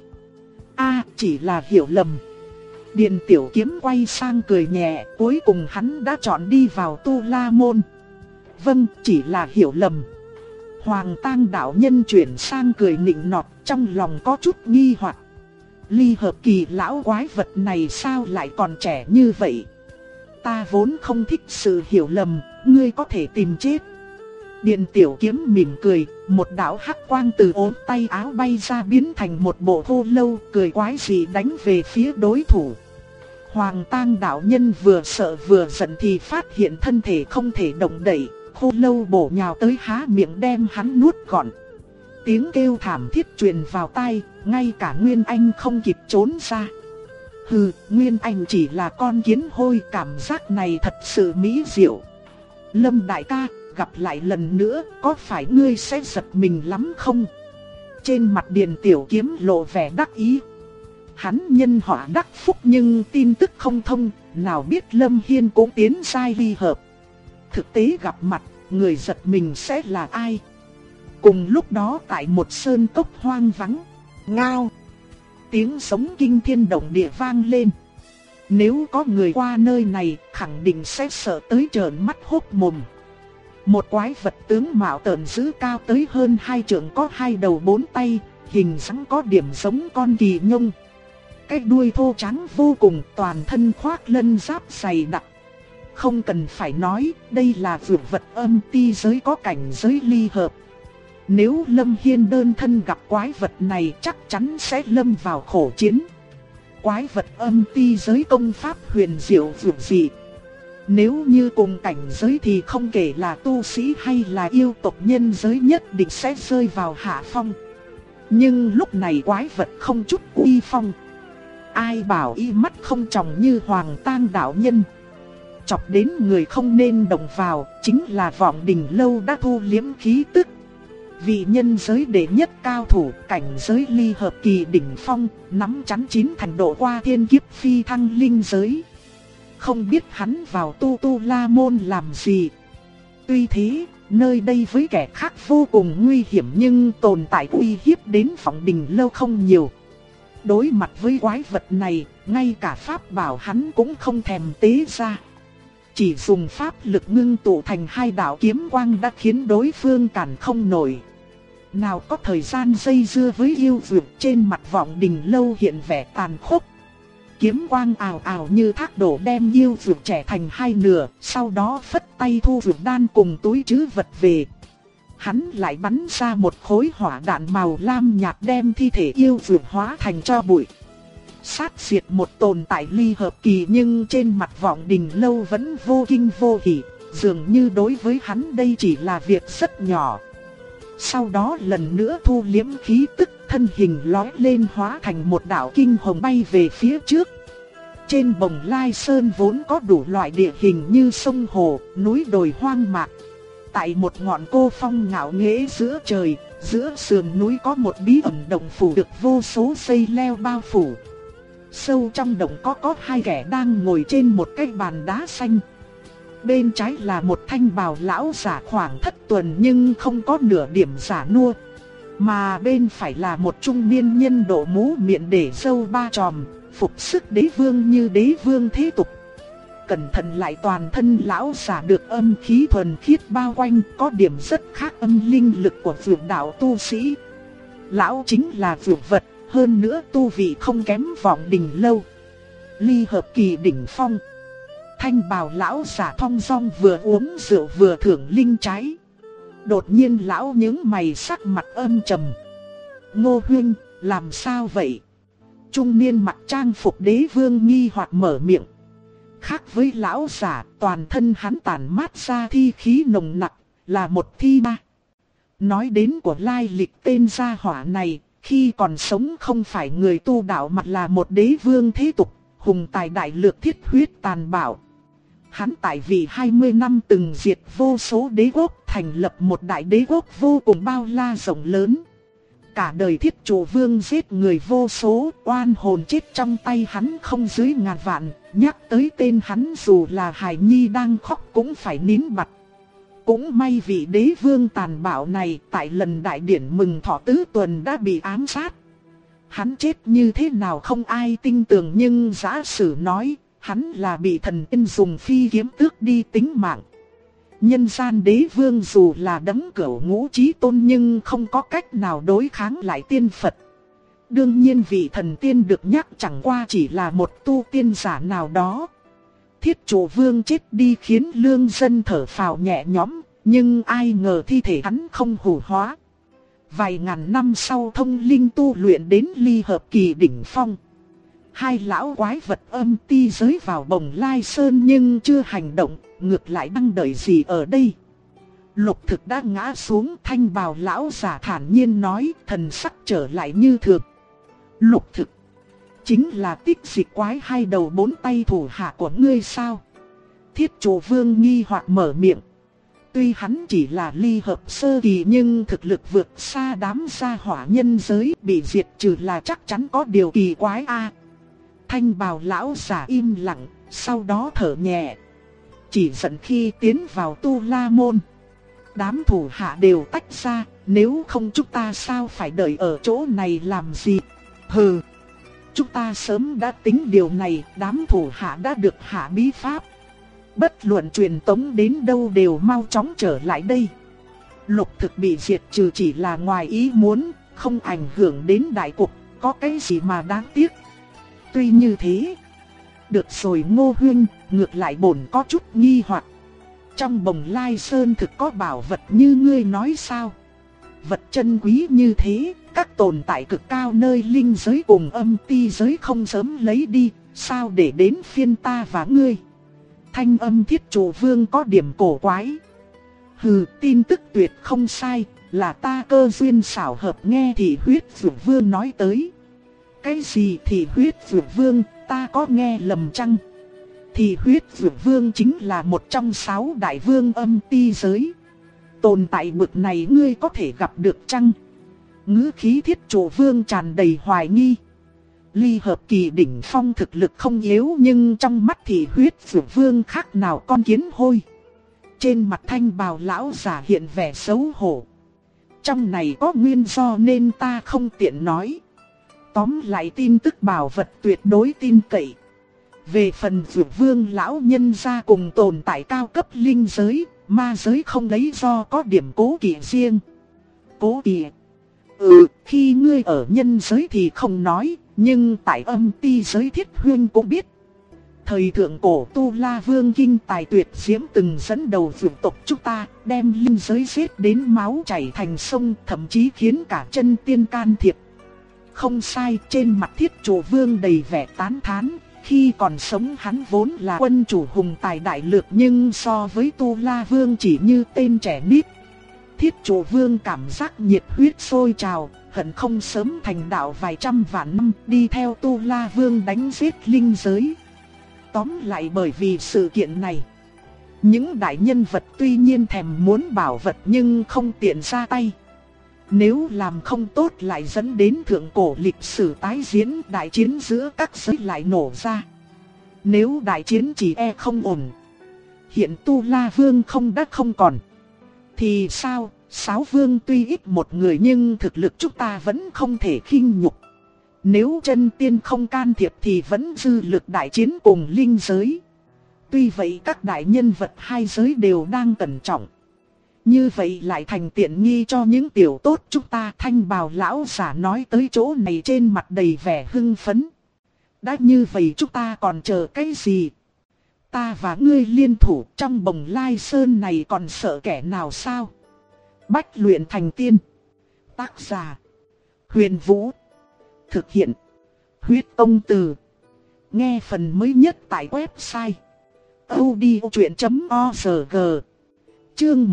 Chỉ là hiểu lầm. Điền Tiểu Kiếm quay sang cười nhẹ, cuối cùng hắn đã chọn đi vào Tu La Môn. Vâng, chỉ là hiểu lầm. Hoàng Tang đạo nhân chuyển sang cười nịnh nọt, trong lòng có chút nghi hoặc. Ly hợp kỳ lão quái vật này sao lại còn trẻ như vậy? Ta vốn không thích sự hiểu lầm, ngươi có thể tìm chết. Điền Tiểu Kiếm mỉm cười, một đạo hắc quang từ ốm tay áo bay ra biến thành một bộ khô lâu, cười quái dị đánh về phía đối thủ. Hoàng Tang đạo nhân vừa sợ vừa giận thì phát hiện thân thể không thể động đậy, khô lâu bổ nhào tới há miệng đem hắn nuốt gọn. Tiếng kêu thảm thiết truyền vào tai, ngay cả Nguyên Anh không kịp trốn ra. Hừ, Nguyên Anh chỉ là con kiến hôi, cảm giác này thật sự mỹ diệu. Lâm đại ca, gặp lại lần nữa, có phải ngươi sẽ giật mình lắm không? Trên mặt Điền Tiểu Kiếm lộ vẻ đắc ý. Hắn nhân họa đắc phúc nhưng tin tức không thông, nào biết Lâm Hiên cũng tiến giai ly hợp. Thực tế gặp mặt, người giật mình sẽ là ai? Cùng lúc đó tại một sơn cốc hoang vắng, ngao, tiếng sống kinh thiên động địa vang lên. Nếu có người qua nơi này, khẳng định sẽ sợ tới trợn mắt hốt mồm. Một quái vật tướng mạo tợn dữ cao tới hơn 2 trượng, có 2 đầu 4 tay, hình dáng có điểm giống con kỳ nhung. Cái đuôi thô trắng vô cùng, toàn thân khoác lân giáp dày đặc. Không cần phải nói, đây là vượt vật âm ti giới có cảnh giới ly hợp. Nếu Lâm Hiên đơn thân gặp quái vật này chắc chắn sẽ lâm vào khổ chiến. Quái vật âm ti giới công pháp huyền diệu vượt dị. Nếu như cùng cảnh giới thì không kể là tu sĩ hay là yêu tộc nhân giới nhất định sẽ rơi vào hạ phong. Nhưng lúc này quái vật không chút uy phong. Ai bảo y mắt không tròng như Hoàng Tang đạo nhân. Chọc đến người không nên động vào, chính là Vọng Đình Lâu đã thu liếm khí tức. Vị nhân giới đệ nhất cao thủ, cảnh giới ly hợp kỳ đỉnh phong, nắm chắn 9 thành độ qua thiên kiếp phi thăng linh giới. Không biết hắn vào Tu La Môn làm gì. Tuy thế, nơi đây với kẻ khác vô cùng nguy hiểm nhưng tồn tại uy hiếp đến Vọng Đình Lâu không nhiều. Đối mặt với quái vật này, ngay cả pháp bảo hắn cũng không thèm tế ra. Chỉ dùng pháp lực ngưng tụ thành 2 đạo kiếm quang đã khiến đối phương cản không nổi. Nào có thời gian dây dưa với yêu dược, trên mặt Vọng Đình Lâu hiện vẻ tàn khốc. Kiếm quang ào ào như thác đổ đem yêu dược trẻ thành 2 nửa, sau đó phất tay thu dược đan cùng túi trữ vật về. Hắn lại bắn ra một khối hỏa đạn màu lam nhạt đem thi thể yêu dược hóa thành tro bụi. Sát diệt một tồn tại ly hợp kỳ nhưng trên mặt Vọng Đình Lâu vẫn vô kinh vô hỉ, dường như đối với hắn đây chỉ là việc rất nhỏ. Sau đó lần nữa thu liếm khí tức, thân hình lói lên hóa thành một đạo kinh hồng bay về phía trước. Trên Bồng Lai Sơn vốn có đủ loại địa hình như sông hồ, núi đồi hoang mạc. Tại một ngọn cô phong ngạo nghễ giữa trời, giữa sườn núi có một bí ẩn động phủ được vô số dây leo bao phủ. Sâu trong động có 2 kẻ đang ngồi trên một cái bàn đá xanh. Bên trái là một thanh bào lão giả khoảng thất tuần nhưng không có nửa điểm giả nua. Mà bên phải là một trung niên nhân độ mũ miệng để râu 3 chòm, phục sức đế vương như đế vương thế tục. Cẩn thận lại toàn thân lão giả được âm khí thuần khiết bao quanh, có điểm rất khác âm linh lực của vượt đạo tu sĩ. Lão chính là vượt vật, hơn nữa tu vị không kém Vọng Đình Lâu. Ly hợp kỳ đỉnh phong. Thanh bào lão giả thong dong vừa uống rượu vừa thưởng linh trái. Đột nhiên lão nhướng mày sắc mặt âm trầm. Ngô huynh, làm sao vậy? Trung niên mặc trang phục đế vương nghi hoặc mở miệng. Khác với lão giả, toàn thân hắn tản mát ra thi khí nồng nặc, là một thi ma. Nói đến của lai lịch tên gia hỏa này, khi còn sống không phải người tu đạo mà là một đế vương thế tục, hùng tài đại lược thiết huyết tàn bạo. Hắn tại vì 20 năm từng diệt vô số đế quốc, thành lập một đại đế quốc vô cùng bao la rộng lớn. Cả đời Thiết Trụ Vương giết người vô số, oan hồn chết trong tay hắn không dưới ngàn vạn, nhắc tới tên hắn dù là hài nhi đang khóc cũng phải nín bặt. Cũng may vị đế vương tàn bạo này tại lần đại điển mừng thọ tứ tuần đã bị ám sát. Hắn chết như thế nào không ai tin tưởng nhưng giả sử nói, hắn là bị thần tiên dùng phi kiếm tước đi tính mạng. Nhân gian đế vương dù là đấng cửu ngũ chí tôn nhưng không có cách nào đối kháng lại tiên Phật. Đương nhiên vị thần tiên được nhắc chẳng qua chỉ là một tu tiên giả nào đó. Thiết Trụ Vương chết đi khiến lương dân thở phào nhẹ nhõm, nhưng ai ngờ thi thể hắn không hủ hóa. Vài ngàn năm sau thông linh tu luyện đến ly hợp kỳ đỉnh phong. 2 lão quái vật âm ti giới vào Bồng Lai Sơn nhưng chưa hành động, ngược lại đang đợi gì ở đây. Lục Thực đã ngã xuống, thanh bào lão giả thản nhiên nói, thần sắc trở lại như thường. Lục Thực, Chính là Tích Dịch quái hai đầu bốn tay thủ hạ của ngươi sao? Thiết Trụ Vương nghi hoặc mở miệng. Tuy hắn chỉ là ly hợp sơ kỳ nhưng thực lực vượt xa đám gia hỏa nhân giới, bị diệt trừ là chắc chắn có điều kỳ quái a. Thanh bào lão giả im lặng, sau đó thở nhẹ. Chỉ giận khi tiến vào Tu La Môn, đám thủ hạ đều tách ra, nếu không chúng ta sao phải đợi ở chỗ này làm gì? Hừ, chúng ta sớm đã tính điều này, đám thủ hạ đã được hạ bí pháp. Bất luận truyền tống đến đâu đều mau chóng trở lại đây. Lục thực bị diệt trừ chỉ là ngoài ý muốn, không ảnh hưởng đến đại cục, có cái gì mà đáng tiếc. Tuy như thế, được rồi Ngô Huynh, ngược lại bổn có chút nghi hoặc. Trong Bồng Lai Sơn thực có bảo vật như ngươi nói sao? Vật chân quý như thế, các tồn tại cực cao nơi linh giới cùng âm ti giới không sớm lấy đi, sao để đến phiên ta và ngươi? Thanh âm Thiết Trụ Vương có điểm cổ quái. Hừ, tin tức tuyệt không sai, là ta cơ duyên xảo hợp nghe Thị Huyết Dược Vương nói tới. Cái gì Thị Huyết Dược Vương, ta có nghe lầm chăng? Thị Huyết Dược Vương chính là một trong 6 đại vương âm ti giới. Tồn tại bực này ngươi có thể gặp được chăng? Ngữ khí Thiết Trụ Vương tràn đầy hoài nghi. Ly hợp kỳ đỉnh phong thực lực không yếu nhưng trong mắt Thị Huyết Dược Vương khác nào con kiến hôi. Trên mặt thanh bào lão giả hiện vẻ xấu hổ. Trong này có nguyên do nên ta không tiện nói. Tóm lại tin tức bảo vật tuyệt đối tin cậy. Về phần Dược Vương lão nhân gia cùng tồn tại cao cấp linh giới, ma giới không lấy do có điểm cố kỵ riêng. Cố kỵ? Khi ngươi ở nhân giới thì không nói, nhưng tại âm ti giới Thiết Huynh cũng biết. Thời thượng cổ Tu La Vương kinh tài tuyệt diễm từng dẫn đầu vượt tộc chúng ta, đem linh giới giết đến máu chảy thành sông, thậm chí khiến cả chân tiên can thiệp. Không sai, trên mặt Thiết Trụ Vương đầy vẻ tán thán. Khi còn sống hắn vốn là quân chủ hùng tài đại lược nhưng so với Tu La Vương chỉ như tên trẻ nít. Thiết Trụ Vương cảm giác nhiệt huyết sôi trào, hận không sớm thành đạo vài trăm vạn năm đi theo Tu La Vương đánh giết linh giới. Tóm lại bởi vì sự kiện này, những đại nhân vật tuy nhiên thèm muốn bảo vật nhưng không tiện ra tay. Nếu làm không tốt lại dẫn đến thượng cổ lịch sử tái diễn, đại chiến giữa các giới lại nổ ra. Nếu đại chiến chỉ không ổn, hiện Tu La Vương không còn, thì sao? 6 vương tuy ít một người nhưng thực lực chúng ta vẫn không thể khinh nhục. Nếu chân tiên không can thiệp thì vẫn dư lực đại chiến cùng linh giới. Tuy vậy các đại nhân vật hai giới đều đang cẩn trọng. Như vậy lại thành tiện nghi cho những tiểu tốt chúng ta. Thanh bào lão giả nói tới chỗ này trên mặt đầy vẻ hưng phấn. Đã như vậy chúng ta còn chờ cái gì? Ta và ngươi liên thủ trong Bồng Lai Sơn này còn sợ kẻ nào sao? Bách luyện thành tiên. Tác giả Huyền Vũ. Thực hiện Huyết Công Từ. Nghe phần mới nhất tại website audiochuyện.org. Chương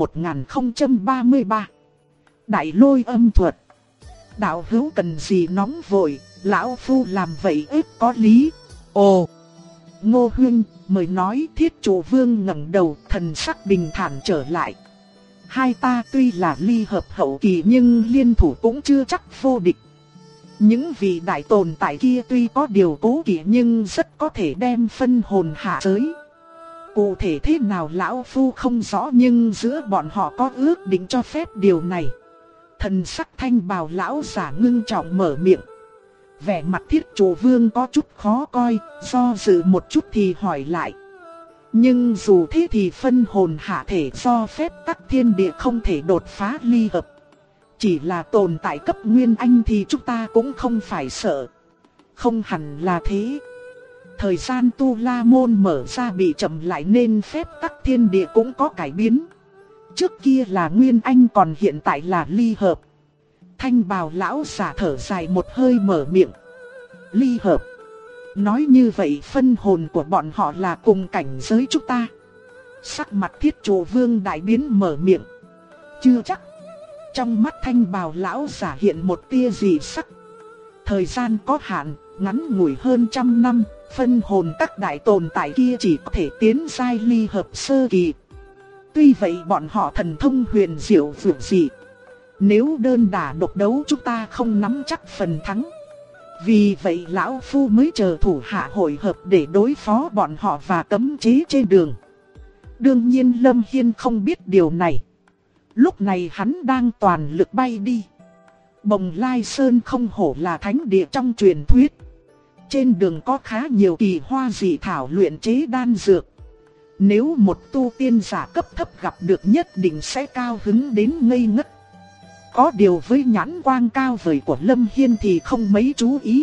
1033. Đại lôi âm thuật. Đạo hữu cần gì nóng vội, lão phu làm vậy ít có lý. Ồ, Ngô Huynh, mời nói. Thiết Trụ Vương ngẩng đầu, thần sắc bình thản trở lại. Hai ta tuy là ly hợp hậu kỳ nhưng liên thủ cũng chưa chắc vô địch. Những vị đại tồn tại kia tuy có điều cố kỵ nhưng rất có thể đem phân hồn hạ giới. Cụ thể thế nào lão phu không rõ nhưng giữa bọn họ có ước định cho phép điều này. Thần sắc thanh bào lão giả ngưng trọng mở miệng. Vẻ mặt Thiết Trụ Vương có chút khó coi, do dự một chút thì hỏi lại. Nhưng dù thế thì phân hồn hạ thể do phép tắc thiên địa không thể đột phá ly hợp. Chỉ là tồn tại cấp Nguyên Anh thì chúng ta cũng không phải sợ. Không hẳn là thế. Thời gian Tu La Môn mở ra bị chậm lại nên phép tắc thiên địa cũng có cải biến. Trước kia là Nguyên Anh còn hiện tại là ly hợp. Thanh bào lão giả thở dài một hơi mở miệng. Ly hợp. Nói như vậy phân hồn của bọn họ là cùng cảnh giới chúng ta. Sắc mặt Thiết Trụ Vương đại biến mở miệng. Chưa chắc. Trong mắt thanh bào lão giả hiện một tia dị sắc. Thời gian có hạn, ngắn ngủi hơn trăm năm, phân hồn các đại tồn tại kia chỉ có thể tiến giai ly hợp sơ kỳ. Tuy vậy bọn họ thần thông huyền diệu vượt dị. Nếu đơn đả độc đấu chúng ta không nắm chắc phần thắng. Vì vậy lão phu mới chờ thủ hạ hội hợp để đối phó bọn họ và cấm chế trên đường. Đương nhiên Lâm Hiên không biết điều này. Lúc này hắn đang toàn lực bay đi. Bồng Lai Sơn không hổ là thánh địa trong truyền thuyết. Trên đường có khá nhiều kỳ hoa dị thảo luyện chế đan dược. Nếu một tu tiên giả cấp thấp gặp được nhất định sẽ cao hứng đến ngây ngất. Có điều với nhãn quang cao vời của Lâm Hiên thì không mấy chú ý.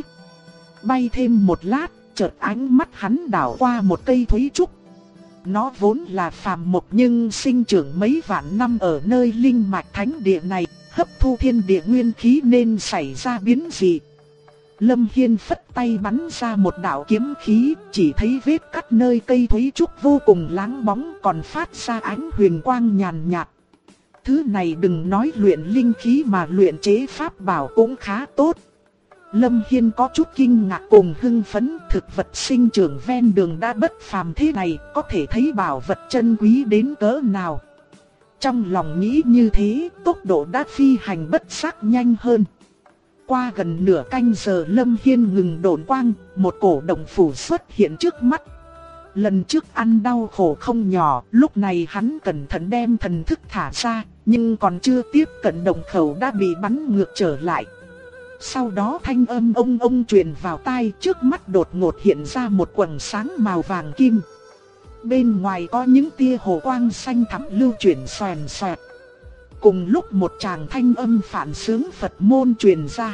Bay thêm một lát, chợt ánh mắt hắn đảo qua một cây thúy trúc. Nó vốn là phàm mộc nhưng sinh trưởng mấy vạn năm ở nơi linh mạch thánh địa này, hấp thu thiên địa nguyên khí nên xảy ra biến dị. Lâm Hiên phất tay bắn ra một đạo kiếm khí, chỉ thấy vết cắt nơi cây thúy trúc vô cùng láng bóng còn phát ra ánh huyền quang nhàn nhạt. Thứ này đừng nói luyện linh khí mà luyện chế pháp bảo cũng khá tốt. Lâm Hiên có chút kinh ngạc cùng hưng phấn, thực vật sinh trưởng ven đường đã bất phàm thế này, có thể thấy bảo vật chân quý đến cỡ nào. Trong lòng nghĩ như thế, tốc độ đã phi hành bất giác nhanh hơn. Qua gần nửa canh giờ Lâm Hiên ngừng độn quang, một cổ động phủ xuất hiện trước mắt. Lần trước ăn đau khổ không nhỏ, lúc này hắn cẩn thận đem thần thức thả ra, nhưng còn chưa tiếp cận động khẩu đã bị bắn ngược trở lại. Sau đó thanh âm ông truyền vào tai, trước mắt đột ngột hiện ra một quầng sáng màu vàng kim. Bên ngoài có những tia hồ quang xanh thẳm lưu chuyển xoèn xoẹt. Cùng lúc một tràng thanh âm phản sướng Phật môn truyền ra.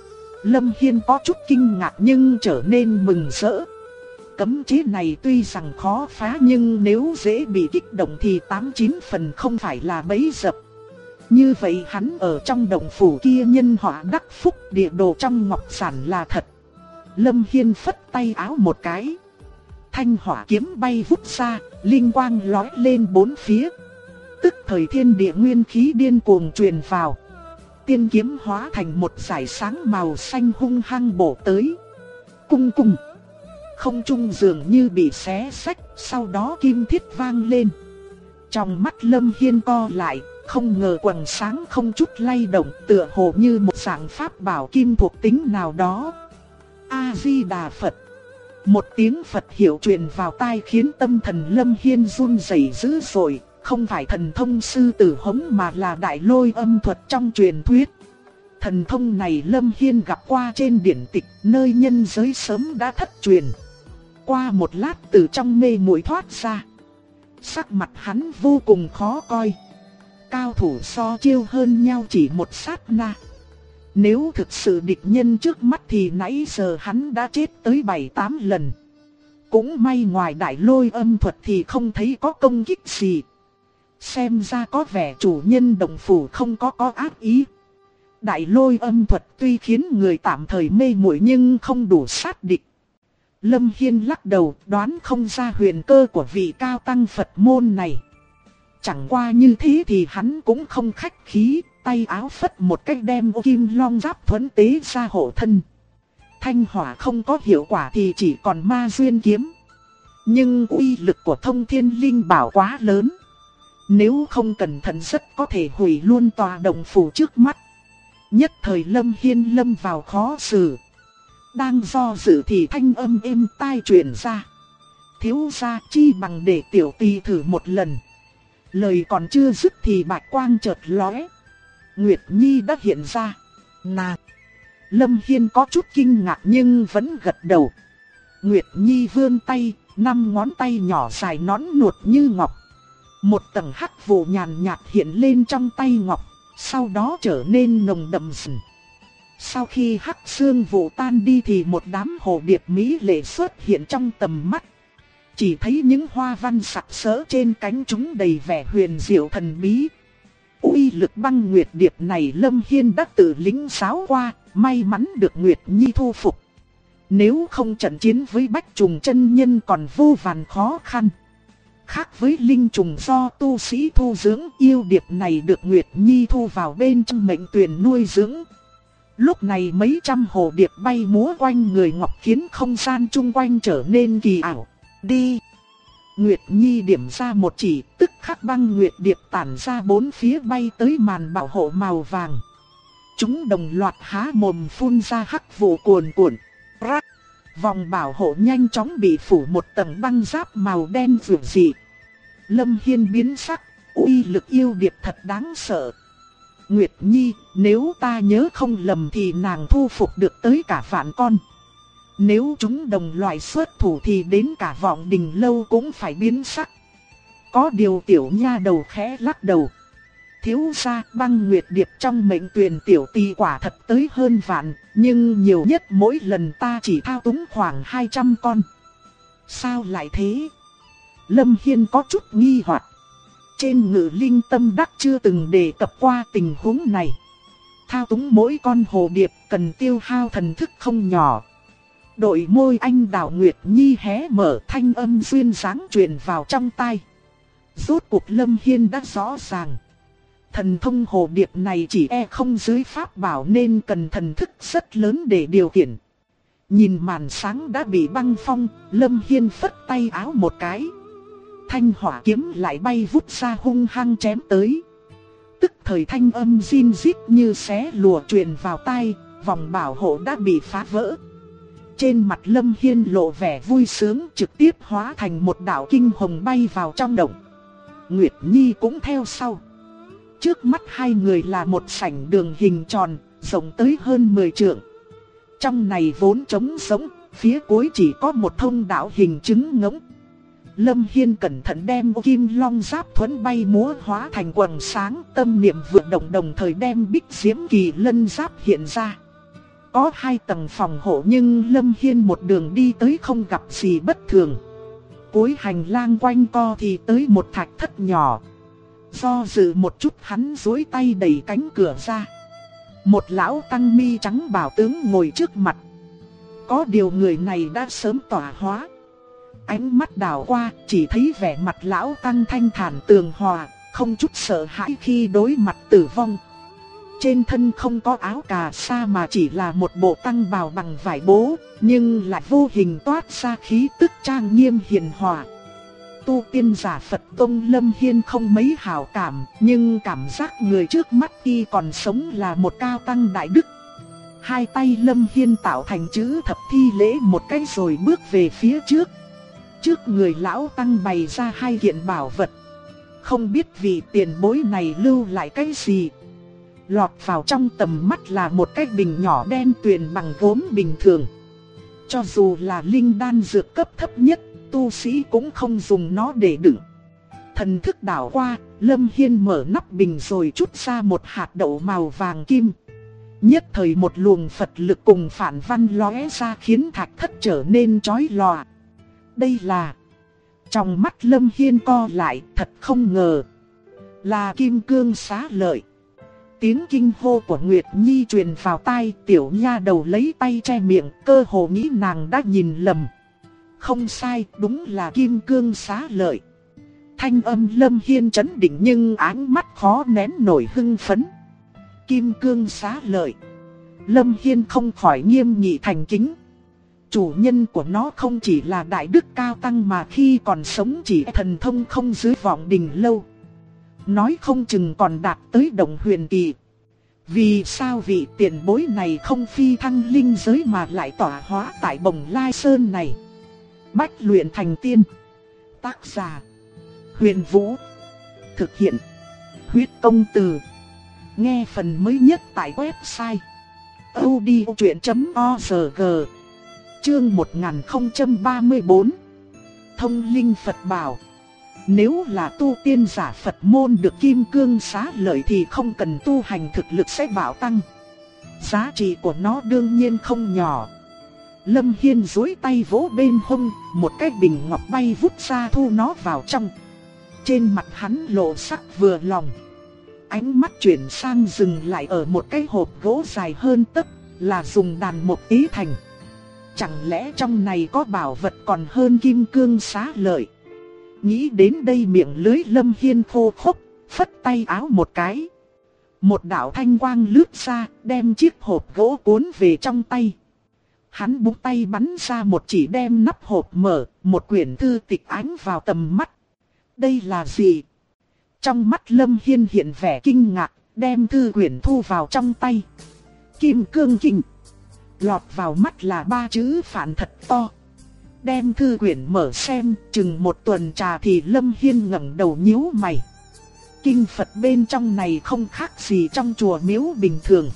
Lâm Hiên có chút kinh ngạc nhưng trở nên mừng rỡ. Cấm chế này tuy rằng khó phá nhưng nếu dễ bị kích động thì 89 phần không phải là bẫy dập. Như vậy hắn ở trong động phủ kia nhân họa đắc phúc, địa đồ trong ngọc giản là thật. Lâm Hiên phất tay áo một cái. Thanh hỏa kiếm bay vút ra, linh quang lói lên bốn phía. Tức thời thiên địa nguyên khí điên cuồng truyền vào. Tiên kiếm hóa thành một dải sáng màu xanh hung hăng bổ tới. Cung cung. Không trung dường như bị xé xách, sau đó kim thiết vang lên. Trong mắt Lâm Hiên co lại, không ngờ quầng sáng không chút lay động, tựa hồ như một dạng pháp bảo kim thuộc tính nào đó. A-di-đà Phật. Một tiếng Phật hiệu truyền vào tai khiến tâm thần Lâm Hiên run rẩy dữ dội, không phải thần thông sư tử hống mà là đại lôi âm thuật trong truyền thuyết. Thần thông này Lâm Hiên gặp qua trên điển tịch, nơi nhân giới sớm đã thất truyền. Qua một lát từ trong mê muội thoát ra. Sắc mặt hắn vô cùng khó coi. Cao thủ so chiêu hơn nhau chỉ một sát na. Nếu thực sự địch nhân trước mắt thì nãy giờ hắn đã chết tới 7-8 lần. Cũng may ngoài đại lôi âm thuật thì không thấy có công kích gì. Xem ra có vẻ chủ nhân động phủ không có ác ý. Đại lôi âm thuật tuy khiến người tạm thời mê muội nhưng không đủ sát địch. Lâm Hiên lắc đầu, đoán không ra huyền cơ của vị cao tăng Phật môn này. Chẳng qua như thế thì hắn cũng không khách khí, tay áo phất một cách đem ô kim long giáp thuẫn tế ra hộ thân. Thanh hỏa không có hiệu quả thì chỉ còn ma duyên kiếm. Nhưng uy lực của thông thiên linh bảo quá lớn. Nếu không cẩn thận rất có thể hủy luôn tòa động phủ trước mắt. Nhất thời Lâm Hiên lâm vào khó xử. Đang do dự thì thanh âm êm tai truyền ra. Thiếu gia chi bằng để tiểu tỳ thử một lần. Lời còn chưa dứt thì bạch quang chợt lóe. Nguyệt Nhi đã hiện ra. Nàng! Lâm Hiên có chút kinh ngạc nhưng vẫn gật đầu. Nguyệt Nhi vươn tay, 5 ngón tay nhỏ dài nõn nuột như ngọc. Một tầng hắc vụ nhàn nhạt hiện lên trong tay ngọc, sau đó trở nên nồng đậm dần. Sau khi hắc xương vụ tan đi thì một đám hồ điệp mỹ lệ xuất hiện trong tầm mắt. Chỉ thấy những hoa văn sặc sỡ trên cánh chúng đầy vẻ huyền diệu thần bí. Uy lực băng nguyệt điệp này Lâm Hiên đã tự lĩnh giáo qua, may mắn được Nguyệt Nhi thu phục. Nếu không trận chiến với Bách Trùng chân nhân còn vô vàn khó khăn. Khác với linh trùng do tu sĩ thu dưỡng, yêu điệp này được Nguyệt Nhi thu vào bên trong mệnh tuyển nuôi dưỡng. Lúc này mấy trăm hồ điệp bay múa quanh người Ngọc khiến không gian chung quanh trở nên kỳ ảo. Đi! Nguyệt Nhi điểm ra một chỉ, tức khắc băng nguyệt điệp tản ra bốn phía bay tới màn bảo hộ màu vàng. Chúng đồng loạt há mồm phun ra hắc vụ cuồn cuộn. Rắc! Vòng bảo hộ nhanh chóng bị phủ một tầng băng giáp màu đen rực dị. Lâm Hiên biến sắc, uy lực yêu điệp thật đáng sợ. Nguyệt Nhi, nếu ta nhớ không lầm thì nàng thu phục được tới cả vạn con. Nếu chúng đồng loại xuất thủ thì đến cả Vọng Đình Lâu cũng phải biến sắc. Có điều tiểu nha đầu khẽ lắc đầu. Thiếu gia, băng nguyệt điệp trong mệnh tuyển tiểu tỷ quả thật tới hơn vạn, nhưng nhiều nhất mỗi lần ta chỉ thao túng khoảng 200 con. Sao lại thế? Lâm Hiên có chút nghi hoặc. Trên Ngự Linh Tâm Đắc chưa từng đề cập qua tình huống này. Thao túng mỗi con hồ điệp cần tiêu hao thần thức không nhỏ. Đội môi anh Đào Nguyệt Nhi hé mở, thanh âm duyên dáng truyền vào trong tai. Rốt cuộc Lâm Hiên đã rõ ràng. Thần thông hồ điệp này chỉ không dưới pháp bảo nên cần thần thức rất lớn để điều khiển. Nhìn màn sáng đã bị băng phong, Lâm Hiên phất tay áo một cái. Thanh hỏa kiếm lại bay vút ra hung hăng chém tới. Tức thời thanh âm zin rít như xé lùa truyền vào tai, vòng bảo hộ đã bị phá vỡ. Trên mặt Lâm Hiên lộ vẻ vui sướng, trực tiếp hóa thành một đạo kinh hồng bay vào trong động. Nguyệt Nhi cũng theo sau. Trước mắt hai người là một sảnh đường hình tròn, rộng tới hơn 10 trượng. Trong này vốn trống rỗng, phía cuối chỉ có một thông đạo hình trứng ngỗng. Lâm Hiên cẩn thận đem kim long giáp thuẫn bay múa hóa thành quầng sáng, tâm niệm vượt động đồng thời đem bích diễm kỳ lân giáp hiện ra. Có 2 tầng phòng hộ nhưng Lâm Hiên một đường đi tới không gặp gì bất thường. Cuối hành lang quanh co thì tới một thạch thất nhỏ. Do dự một chút hắn duỗi tay đẩy cánh cửa ra. Một lão tăng mi trắng bảo tướng ngồi trước mặt. Có điều người này đã sớm tỏa hóa. Ánh mắt đảo qua chỉ thấy vẻ mặt lão tăng thanh thản tường hòa, không chút sợ hãi khi đối mặt tử vong. Trên thân không có áo cà sa mà chỉ là một bộ tăng bào bằng vải bố, nhưng lại vô hình toát ra khí tức trang nghiêm hiền hòa. Tu tiên giả Phật Tông Lâm Hiên không mấy hảo cảm, nhưng cảm giác người trước mắt khi còn sống là một cao tăng đại đức. Hai tay Lâm Hiên tạo thành chữ thập thi lễ một cái rồi bước về phía trước. Trước người lão tăng bày ra 2 kiện bảo vật. Không biết vị tiền bối này lưu lại cái gì. Lọt vào trong tầm mắt là một cái bình nhỏ đen tuyền bằng gốm bình thường. Cho dù là linh đan dược cấp thấp nhất, tu sĩ cũng không dùng nó để đựng. Thần thức đảo qua, Lâm Hiên mở nắp bình rồi trút ra một hạt đậu màu vàng kim. Nhất thời một luồng Phật lực cùng phản văn lóe ra khiến thạch thất trở nên chói lòa. Đây là... Trong mắt Lâm Hiên co lại, thật không ngờ. Là kim cương xá lợi. Tiếng kinh hô của Nguyệt Nhi truyền vào tai, tiểu nha đầu lấy tay che miệng, cơ hồ nghĩ nàng đã nhìn lầm. Không sai, đúng là kim cương xá lợi. Thanh âm Lâm Hiên trấn định nhưng ánh mắt khó nén nổi hưng phấn. Kim cương xá lợi. Lâm Hiên không khỏi nghiêm nghị thành kính. Chủ nhân của nó không chỉ là đại đức cao tăng mà khi còn sống chỉ thần thông không dưới Vọng Đình Lâu. Nói không chừng còn đạt tới động huyền kỳ. Vì sao vị tiền bối này không phi thăng linh giới mà lại tỏa hóa tại Bồng Lai Sơn này? Bách luyện thành tiên. Tác giả Huyền Vũ. Thực hiện Huyết Công Từ. Nghe phần mới nhất tại website audiochuyện.org. Chương 1034. Thông linh Phật bảo. Nếu là tu tiên giả Phật môn được kim cương xá lợi thì không cần tu hành thực lực sẽ bạo tăng. Giá trị của nó đương nhiên không nhỏ. Lâm Hiên duỗi tay vỗ bên hông, một cái bình ngọc bay vút ra thu nó vào trong. Trên mặt hắn lộ sắc vừa lòng. Ánh mắt chuyển sang dừng lại ở một cái hộp gỗ dài hơn tấc, là dùng đàn mộc ý thành. Chẳng lẽ trong này có bảo vật còn hơn kim cương xá lợi? Nghĩ đến đây miệng lưỡi Lâm Hiên khô khốc, phất tay áo một cái. Một đạo thanh quang lướt ra, đem chiếc hộp gỗ cuốn về trong tay. Hắn búng tay bắn ra một chỉ đem nắp hộp mở, một quyển thư tịch ánh vào tầm mắt. Đây là gì? Trong mắt Lâm Hiên hiện vẻ kinh ngạc, đem thư quyển thu vào trong tay. Kim Cương Kinh. Lọt vào mắt là 3 chữ phản thật to. Đem thư quyển mở xem, chừng một tuần trà thì Lâm Hiên ngẩng đầu nhíu mày. Kinh Phật bên trong này không khác gì trong chùa miếu bình thường.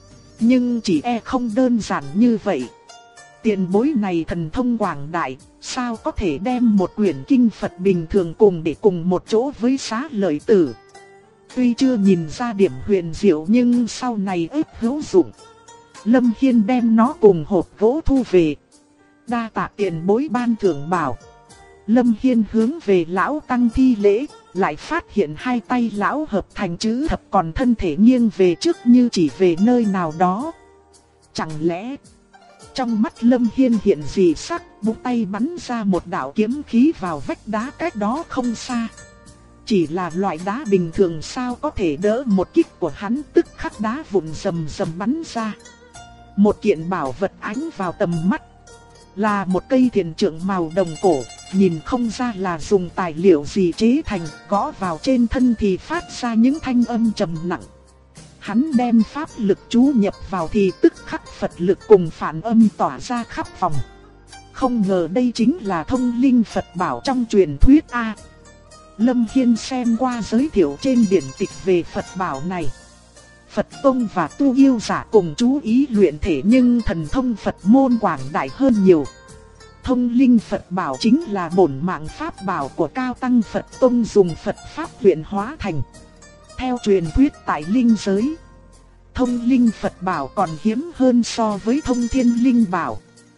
Nhưng chỉ không đơn giản như vậy. Tiền bối này thần thông quảng đại, sao có thể đem một quyển kinh Phật bình thường cùng để cùng một chỗ với Xá Lợi Tử. Tuy chưa nhìn ra điểm huyền diệu nhưng sau này ít hữu dụng. Lâm Hiên đem nó cùng hộp gỗ thu về. Đa tạ tiền bối ban thưởng bảo. Lâm Hiên hướng về lão tăng thi lễ, lại phát hiện hai tay lão hợp thành chữ thập còn thân thể nghiêng về trước như chỉ về nơi nào đó. Chẳng lẽ... Trong mắt Lâm Hiên hiện dị sắc, búng tay bắn ra một đạo kiếm khí vào vách đá cách đó không xa. Chỉ là loại đá bình thường sao có thể đỡ một kích của hắn, tức khắc đá vụn rầm rầm bắn ra. Một kiện bảo vật ánh vào tầm mắt. Là một cây thiền trượng màu đồng cổ, nhìn không ra là dùng tài liệu gì chế thành, gõ vào trên thân thì phát ra những thanh âm trầm nặng. Hắn đem pháp lực chú nhập vào thì tức khắc Phật lực cùng phản âm tỏa ra khắp phòng. Không ngờ đây chính là thông linh Phật bảo trong truyền thuyết A. Lâm Hiên xem qua giới thiệu trên điển tịch về Phật bảo này. Phật Tông và tu yêu giả cùng chú ý luyện thể nhưng thần thông Phật môn quảng đại hơn nhiều. Thông linh Phật bảo chính là bổn mạng pháp bảo của cao tăng Phật Tông dùng Phật pháp luyện hóa thành. Theo truyền thuyết tại linh giới, thông linh Phật bảo còn hiếm hơn so với thông thiên linh bảo.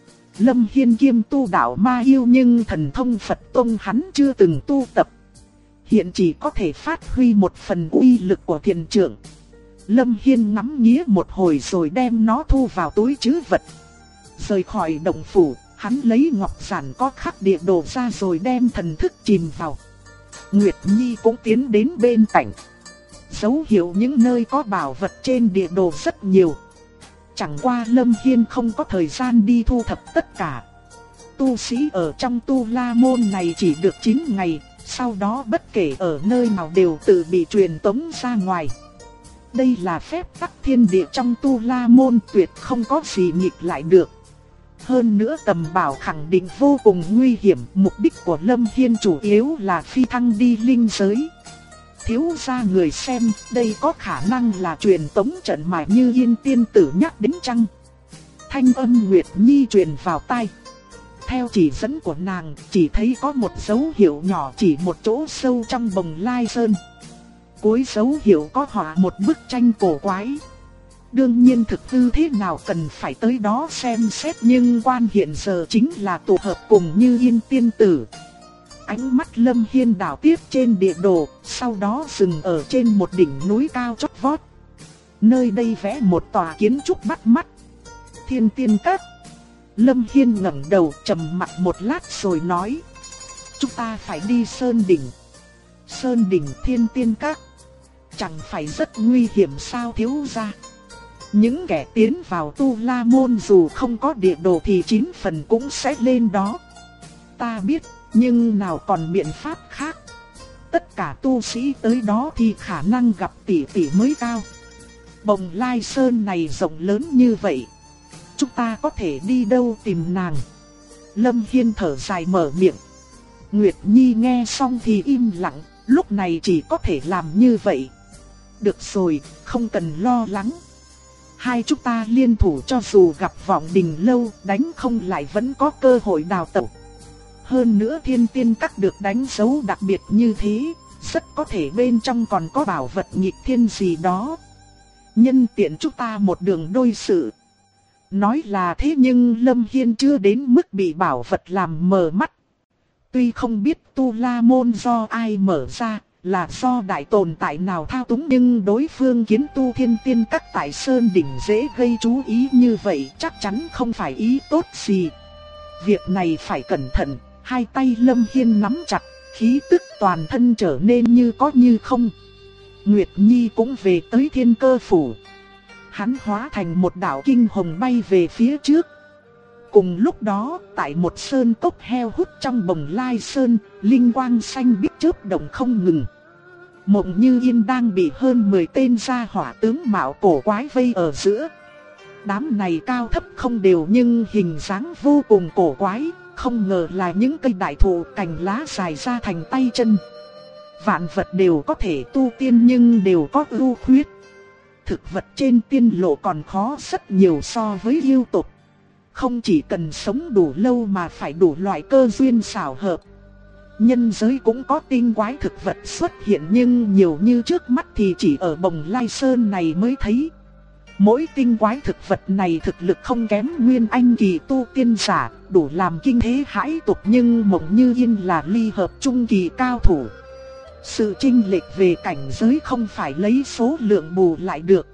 Lâm Hiên kiêm tu đạo ma yêu nhưng thần thông Phật Tông hắn chưa từng tu tập. Hiện chỉ có thể phát huy một phần uy lực của thiền trượng. Lâm Hiên ngắm nghía một hồi rồi đem nó thu vào túi trữ vật. Rời khỏi động phủ, hắn lấy ngọc giản có khắc địa đồ ra rồi đem thần thức chìm vào. Nguyệt Nhi cũng tiến đến bên cạnh. Dấu hiệu những nơi có bảo vật trên địa đồ rất nhiều. Chẳng qua Lâm Hiên không có thời gian đi thu thập tất cả. Tu sĩ ở trong Tu La Môn này chỉ được 9 ngày, sau đó bất kể ở nơi nào đều tự bị truyền tống ra ngoài. Đây là phép tắc thiên địa trong Tu La Môn, tuyệt không có gì nghịch lại được. Hơn nữa tầm bảo khẳng định vô cùng nguy hiểm, mục đích của Lâm Hiên chủ yếu là phi thăng đi linh giới. Thiếu gia người xem, đây có khả năng là truyền tống trận mà Như Yên tiên tử nhắc đến chăng? Thanh âm Nguyệt Nhi truyền vào tai. Theo chỉ dẫn của nàng, chỉ thấy có một dấu hiệu nhỏ chỉ một chỗ sâu trong Bồng Lai Sơn. Cuối dấu hiệu có họa một bức tranh cổ quái. Đương nhiên thực hư thế nào cần phải tới đó xem xét, nhưng quan hiện giờ chính là tụ hợp cùng Như Yên tiên tử. Ánh mắt Lâm Hiên đảo tiếp trên địa đồ, sau đó dừng ở trên một đỉnh núi cao chót vót. Nơi đây vẽ một tòa kiến trúc bắt mắt. Thiên Tiên Các. Lâm Hiên ngẩng đầu trầm mặc một lát rồi nói: chúng ta phải đi Sơn Đỉnh. Sơn Đỉnh Thiên Tiên Các. Chẳng phải rất nguy hiểm sao thiếu gia? Những kẻ tiến vào Tu La Môn dù không có địa đồ thì 9 phần cũng sẽ lên đó. Ta biết, nhưng nào còn biện pháp khác. Tất cả tu sĩ tới đó thì khả năng gặp tỷ tỷ mới cao. Bồng Lai Sơn này rộng lớn như vậy, chúng ta có thể đi đâu tìm nàng? Lâm Hiên thở dài mở miệng. Nguyệt Nhi nghe xong thì im lặng, lúc này chỉ có thể làm như vậy. Được rồi, không cần lo lắng. Hai chúng ta liên thủ cho dù gặp Vọng Đình Lâu, đánh không lại vẫn có cơ hội đào tẩu. Hơn nữa Thiên Tiên Các được đánh dấu đặc biệt như thế, rất có thể bên trong còn có bảo vật nghịch thiên gì đó. Nhân tiện chúng ta một đường đôi sự. Nói là thế nhưng Lâm Hiên chưa đến mức bị bảo vật làm mờ mắt. Tuy không biết Tu La Môn do ai mở ra, là do đại tồn tại nào thao túng, nhưng đối phương kiến tu Thiên Tiên Các tại Sơn Đỉnh dễ gây chú ý như vậy chắc chắn không phải ý tốt gì. Việc này phải cẩn thận. Hai tay Lâm Hiên nắm chặt, khí tức toàn thân trở nên như có như không. Nguyệt Nhi cũng về tới Thiên Cơ Phủ. Hắn hóa thành một đạo kinh hồng bay về phía trước. Cùng lúc đó, tại một sơn cốc heo hút trong Bồng Lai Sơn, linh quang xanh biếc chớp động không ngừng. Mộng Như Yên đang bị hơn 10 tên gia hỏa tướng mạo cổ quái vây ở giữa. Đám này cao thấp không đều nhưng hình dáng vô cùng cổ quái, không ngờ là những cây đại thụ cành lá dài ra thành tay chân. Vạn vật đều có thể tu tiên nhưng đều có ưu khuyết. Thực vật trên tiên lộ còn khó rất nhiều so với yêu tộc. Không chỉ cần sống đủ lâu mà phải đủ loại cơ duyên xảo hợp. Nhân giới cũng có tinh quái thực vật xuất hiện nhưng nhiều như trước mắt thì chỉ ở Bồng Lai Sơn này mới thấy. Mỗi tinh quái thực vật này thực lực không kém nguyên anh kỳ tu tiên giả, đủ làm kinh thế hãi tục nhưng Mộng Như Yên là ly hợp trung kỳ cao thủ. Sự chênh lệch về cảnh giới không phải lấy số lượng bù lại được.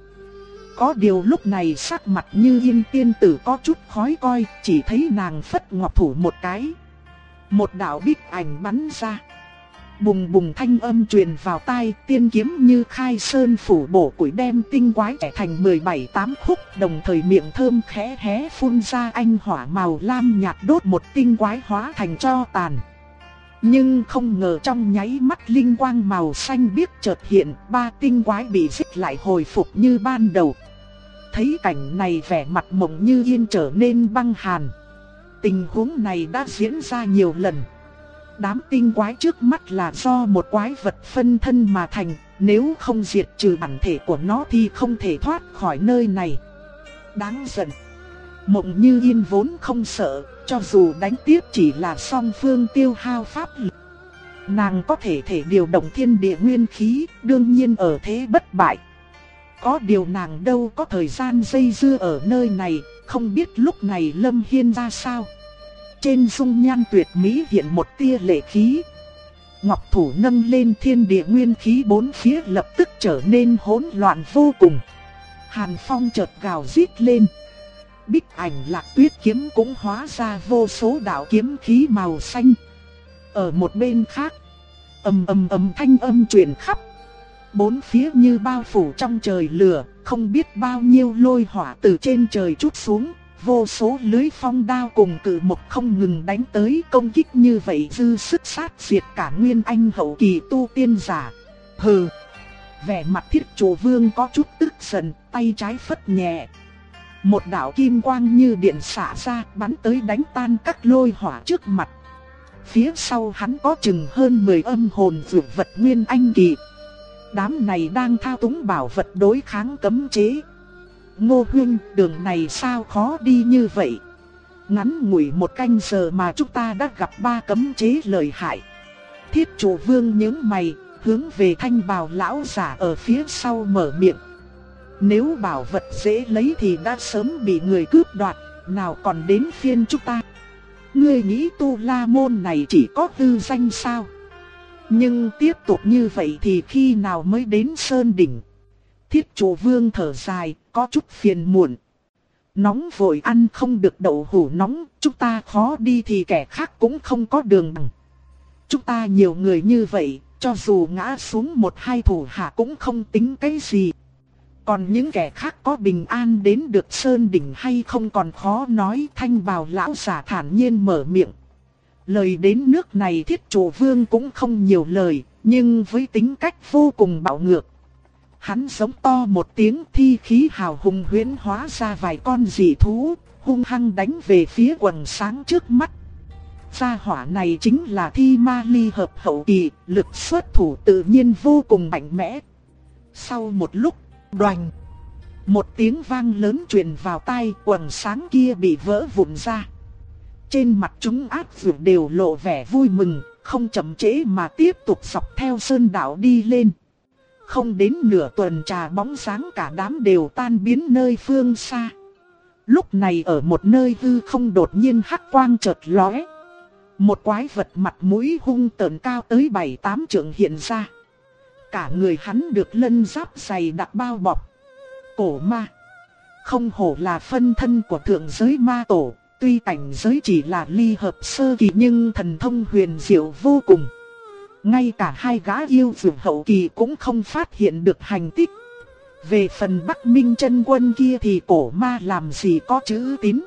Có điều lúc này sắc mặt Như Yên tiên tử có chút khó coi, chỉ thấy nàng phất ngọc thủ một cái. Một đạo bích ảnh bắn ra. Bùng bùng thanh âm truyền vào tai, tiên kiếm như khai sơn phủ bổ củi đem tinh quái trẻ thành 17-8 khúc, đồng thời miệng thơm khẽ hé phun ra anh hỏa màu lam nhạt đốt một tinh quái hóa thành tro tàn. Nhưng không ngờ trong nháy mắt linh quang màu xanh biếc chợt hiện, 3 tinh quái bị giết lại hồi phục như ban đầu. Thấy cảnh này vẻ mặt Mộng Như Yên trở nên băng hàn. Tình huống này đã diễn ra nhiều lần. Đám tinh quái trước mắt là do một quái vật phân thân mà thành, nếu không diệt trừ bản thể của nó thì không thể thoát khỏi nơi này. Đáng giận. Mộng Như Yên vốn không sợ, cho dù đánh tiếp chỉ là song phương tiêu hao pháp lực. Nàng có thể điều động thiên địa nguyên khí, đương nhiên ở thế bất bại. Có điều nàng đâu có thời gian dây dưa ở nơi này, không biết lúc này Lâm Hiên ra sao. Trên dung nhan tuyệt mỹ hiện một tia lệ khí. Ngọc thủ nâng lên, thiên địa nguyên khí bốn phía lập tức trở nên hỗn loạn vô cùng. Hàn phong chợt gào rít lên. Bích ảnh Lạc Tuyết kiếm cũng hóa ra vô số đạo kiếm khí màu xanh. Ở một bên khác, ầm ầm ầm thanh âm truyền khắp. Bốn phía như bao phủ trong trời lửa, không biết bao nhiêu lôi hỏa từ trên trời trút xuống. Vô số lưới phong đao cùng cự mộc không ngừng đánh tới, công kích như vậy dư sức sát diệt cả nguyên anh hậu kỳ tu tiên giả. Hừ. Vẻ mặt Thiết Trụ Vương có chút tức giận, tay trái phất nhẹ. Một đạo kim quang như điện xả ra, bắn tới đánh tan các lôi hỏa trước mặt. Phía sau hắn có chừng hơn 10 âm hồn dược vật nguyên anh kỳ. Đám này đang thao túng bảo vật đối kháng cấm chế. Ngô huynh, đường này sao khó đi như vậy? Ngắn ngủi một canh giờ mà chúng ta đã gặp 3 cấm chế lợi hại. Thiết Trụ Vương nhướng mày, hướng về Thanh Bào lão giả ở phía sau mở miệng. Nếu bảo vật dễ lấy thì đã sớm bị người cướp đoạt, nào còn đến phiên chúng ta. Ngươi nghĩ Tu La Môn này chỉ có hư danh sao? Nhưng tiếp tục như vậy thì khi nào mới đến Sơn Đỉnh? Thiết Trụ Vương thở dài, có chút phiền muộn. Nóng vội ăn không được đậu hũ nóng, chúng ta khó đi thì kẻ khác cũng không có đường bằng. Chúng ta nhiều người như vậy, cho dù ngã xuống 1-2 thủ hạ cũng không tính cái gì. Còn những kẻ khác có bình an đến được Sơn Đỉnh hay không còn khó nói. Thanh Bào lão giả thản nhiên mở miệng. Lời đến nước này Thiết Trụ Vương cũng không nhiều lời, nhưng với tính cách vô cùng bạo ngược. Hắn giống to một tiếng, thi khí hào hùng huyễn hóa ra vài con dị thú, hung hăng đánh về phía quần sáng trước mắt. Gia hỏa này chính là Thi Ma ly hợp hậu kỳ, lực xuất thủ tự nhiên vô cùng mạnh mẽ. Sau một lúc, đoành, một tiếng vang lớn truyền vào tai, quần sáng kia bị vỡ vụn ra. Trên mặt chúng ác vượt đều lộ vẻ vui mừng, không chậm trễ mà tiếp tục dọc theo sơn đạo đi lên. Không đến nửa tuần trà bóng sáng cả đám đều tan biến nơi phương xa. Lúc này ở một nơi hư không đột nhiên hắc quang chợt lóe. Một quái vật mặt mũi hung tợn cao tới 7-8 trượng hiện ra. Cả người hắn được lân giáp dày đặc bao bọc. Cổ ma. Không hổ là phân thân của thượng giới ma tổ. Tuy cảnh giới chỉ là ly hợp sơ kỳ nhưng thần thông huyền diệu vô cùng. ngay cả hai gã yêu dược hậu kỳ cũng không phát hiện được hành tích. Về phần Bắc Minh chân quân kia thì cổ ma làm gì có chữ tín.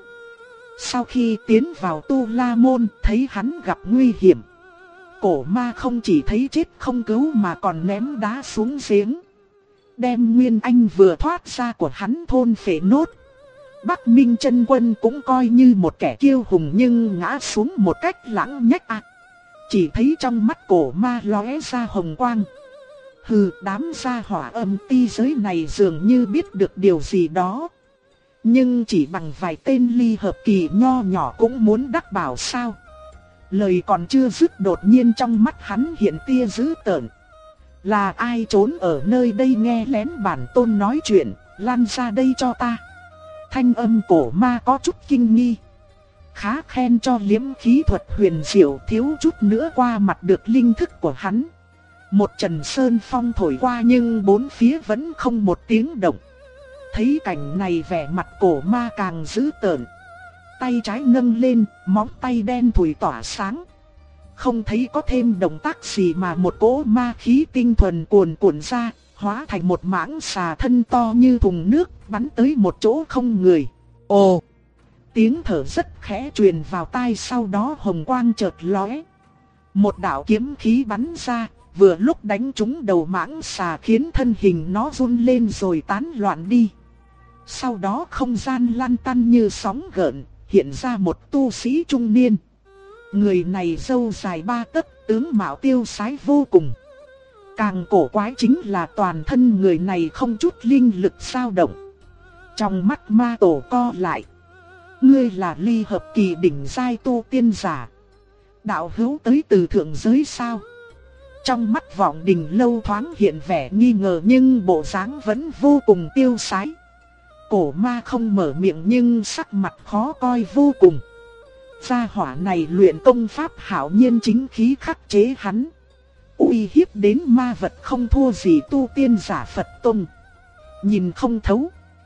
Sau khi tiến vào Tu La Môn thấy hắn gặp nguy hiểm, cổ ma không chỉ thấy chết không cứu mà còn ném đá xuống giếng, đem nguyên anh vừa thoát ra của hắn thôn phệ nốt. Bắc Minh chân quân cũng coi như một kẻ kiêu hùng nhưng ngã xuống một cách lãng nhách ạ. Chỉ thấy trong mắt cổ ma lóe ra hồng quang. Hừ, đám gia hỏa âm ti giới này dường như biết được điều gì đó. Nhưng chỉ bằng vài tên ly hợp kỳ nho nhỏ cũng muốn đắc bảo sao? Lời còn chưa dứt đột nhiên trong mắt hắn hiện tia dữ tợn. Là ai trốn ở nơi đây nghe lén bản tôn nói chuyện, lan ra đây cho ta. Thanh âm cổ ma có chút kinh nghi. Khá khen cho liếm khí thuật huyền diệu, thiếu chút nữa qua mặt được linh thức của hắn. Một trận sơn phong thổi qua nhưng bốn phía vẫn không một tiếng động. Thấy cảnh này vẻ mặt cổ ma càng dữ tợn. Tay trái nâng lên, móng tay đen thùi tỏa sáng. Không thấy có thêm động tác gì mà một cỗ ma khí tinh thuần cuồn cuộn ra, hóa thành một mãng xà thân to như thùng nước, bắn tới một chỗ không người. Ồ! Tiếng thở rất khẽ truyền vào tai, sau đó hồng quang chợt lóe. Một đạo kiếm khí bắn ra, vừa lúc đánh trúng đầu mãng xà khiến thân hình nó run lên rồi tán loạn đi. Sau đó không gian lăn tăn như sóng gợn, hiện ra một tu sĩ trung niên. Người này râu dài 3 tấc, tướng mạo tiêu sái vô cùng. Càng cổ quái chính là toàn thân người này không chút linh lực dao động. Trong mắt ma tổ co lại. Ngươi là ly hợp kỳ đỉnh giai tu tiên giả. Đạo hữu tới từ thượng giới sao? Trong mắt Vọng Đình Lâu thoáng hiện vẻ nghi ngờ nhưng bộ dáng vẫn vô cùng tiêu sái. Cổ ma không mở miệng nhưng sắc mặt khó coi vô cùng. Gia hỏa này luyện công pháp hảo nhiên chính khí khắc chế hắn. Uy hiếp đến ma vật không thua gì tu tiên giả Phật Tông. Nhìn không thấu.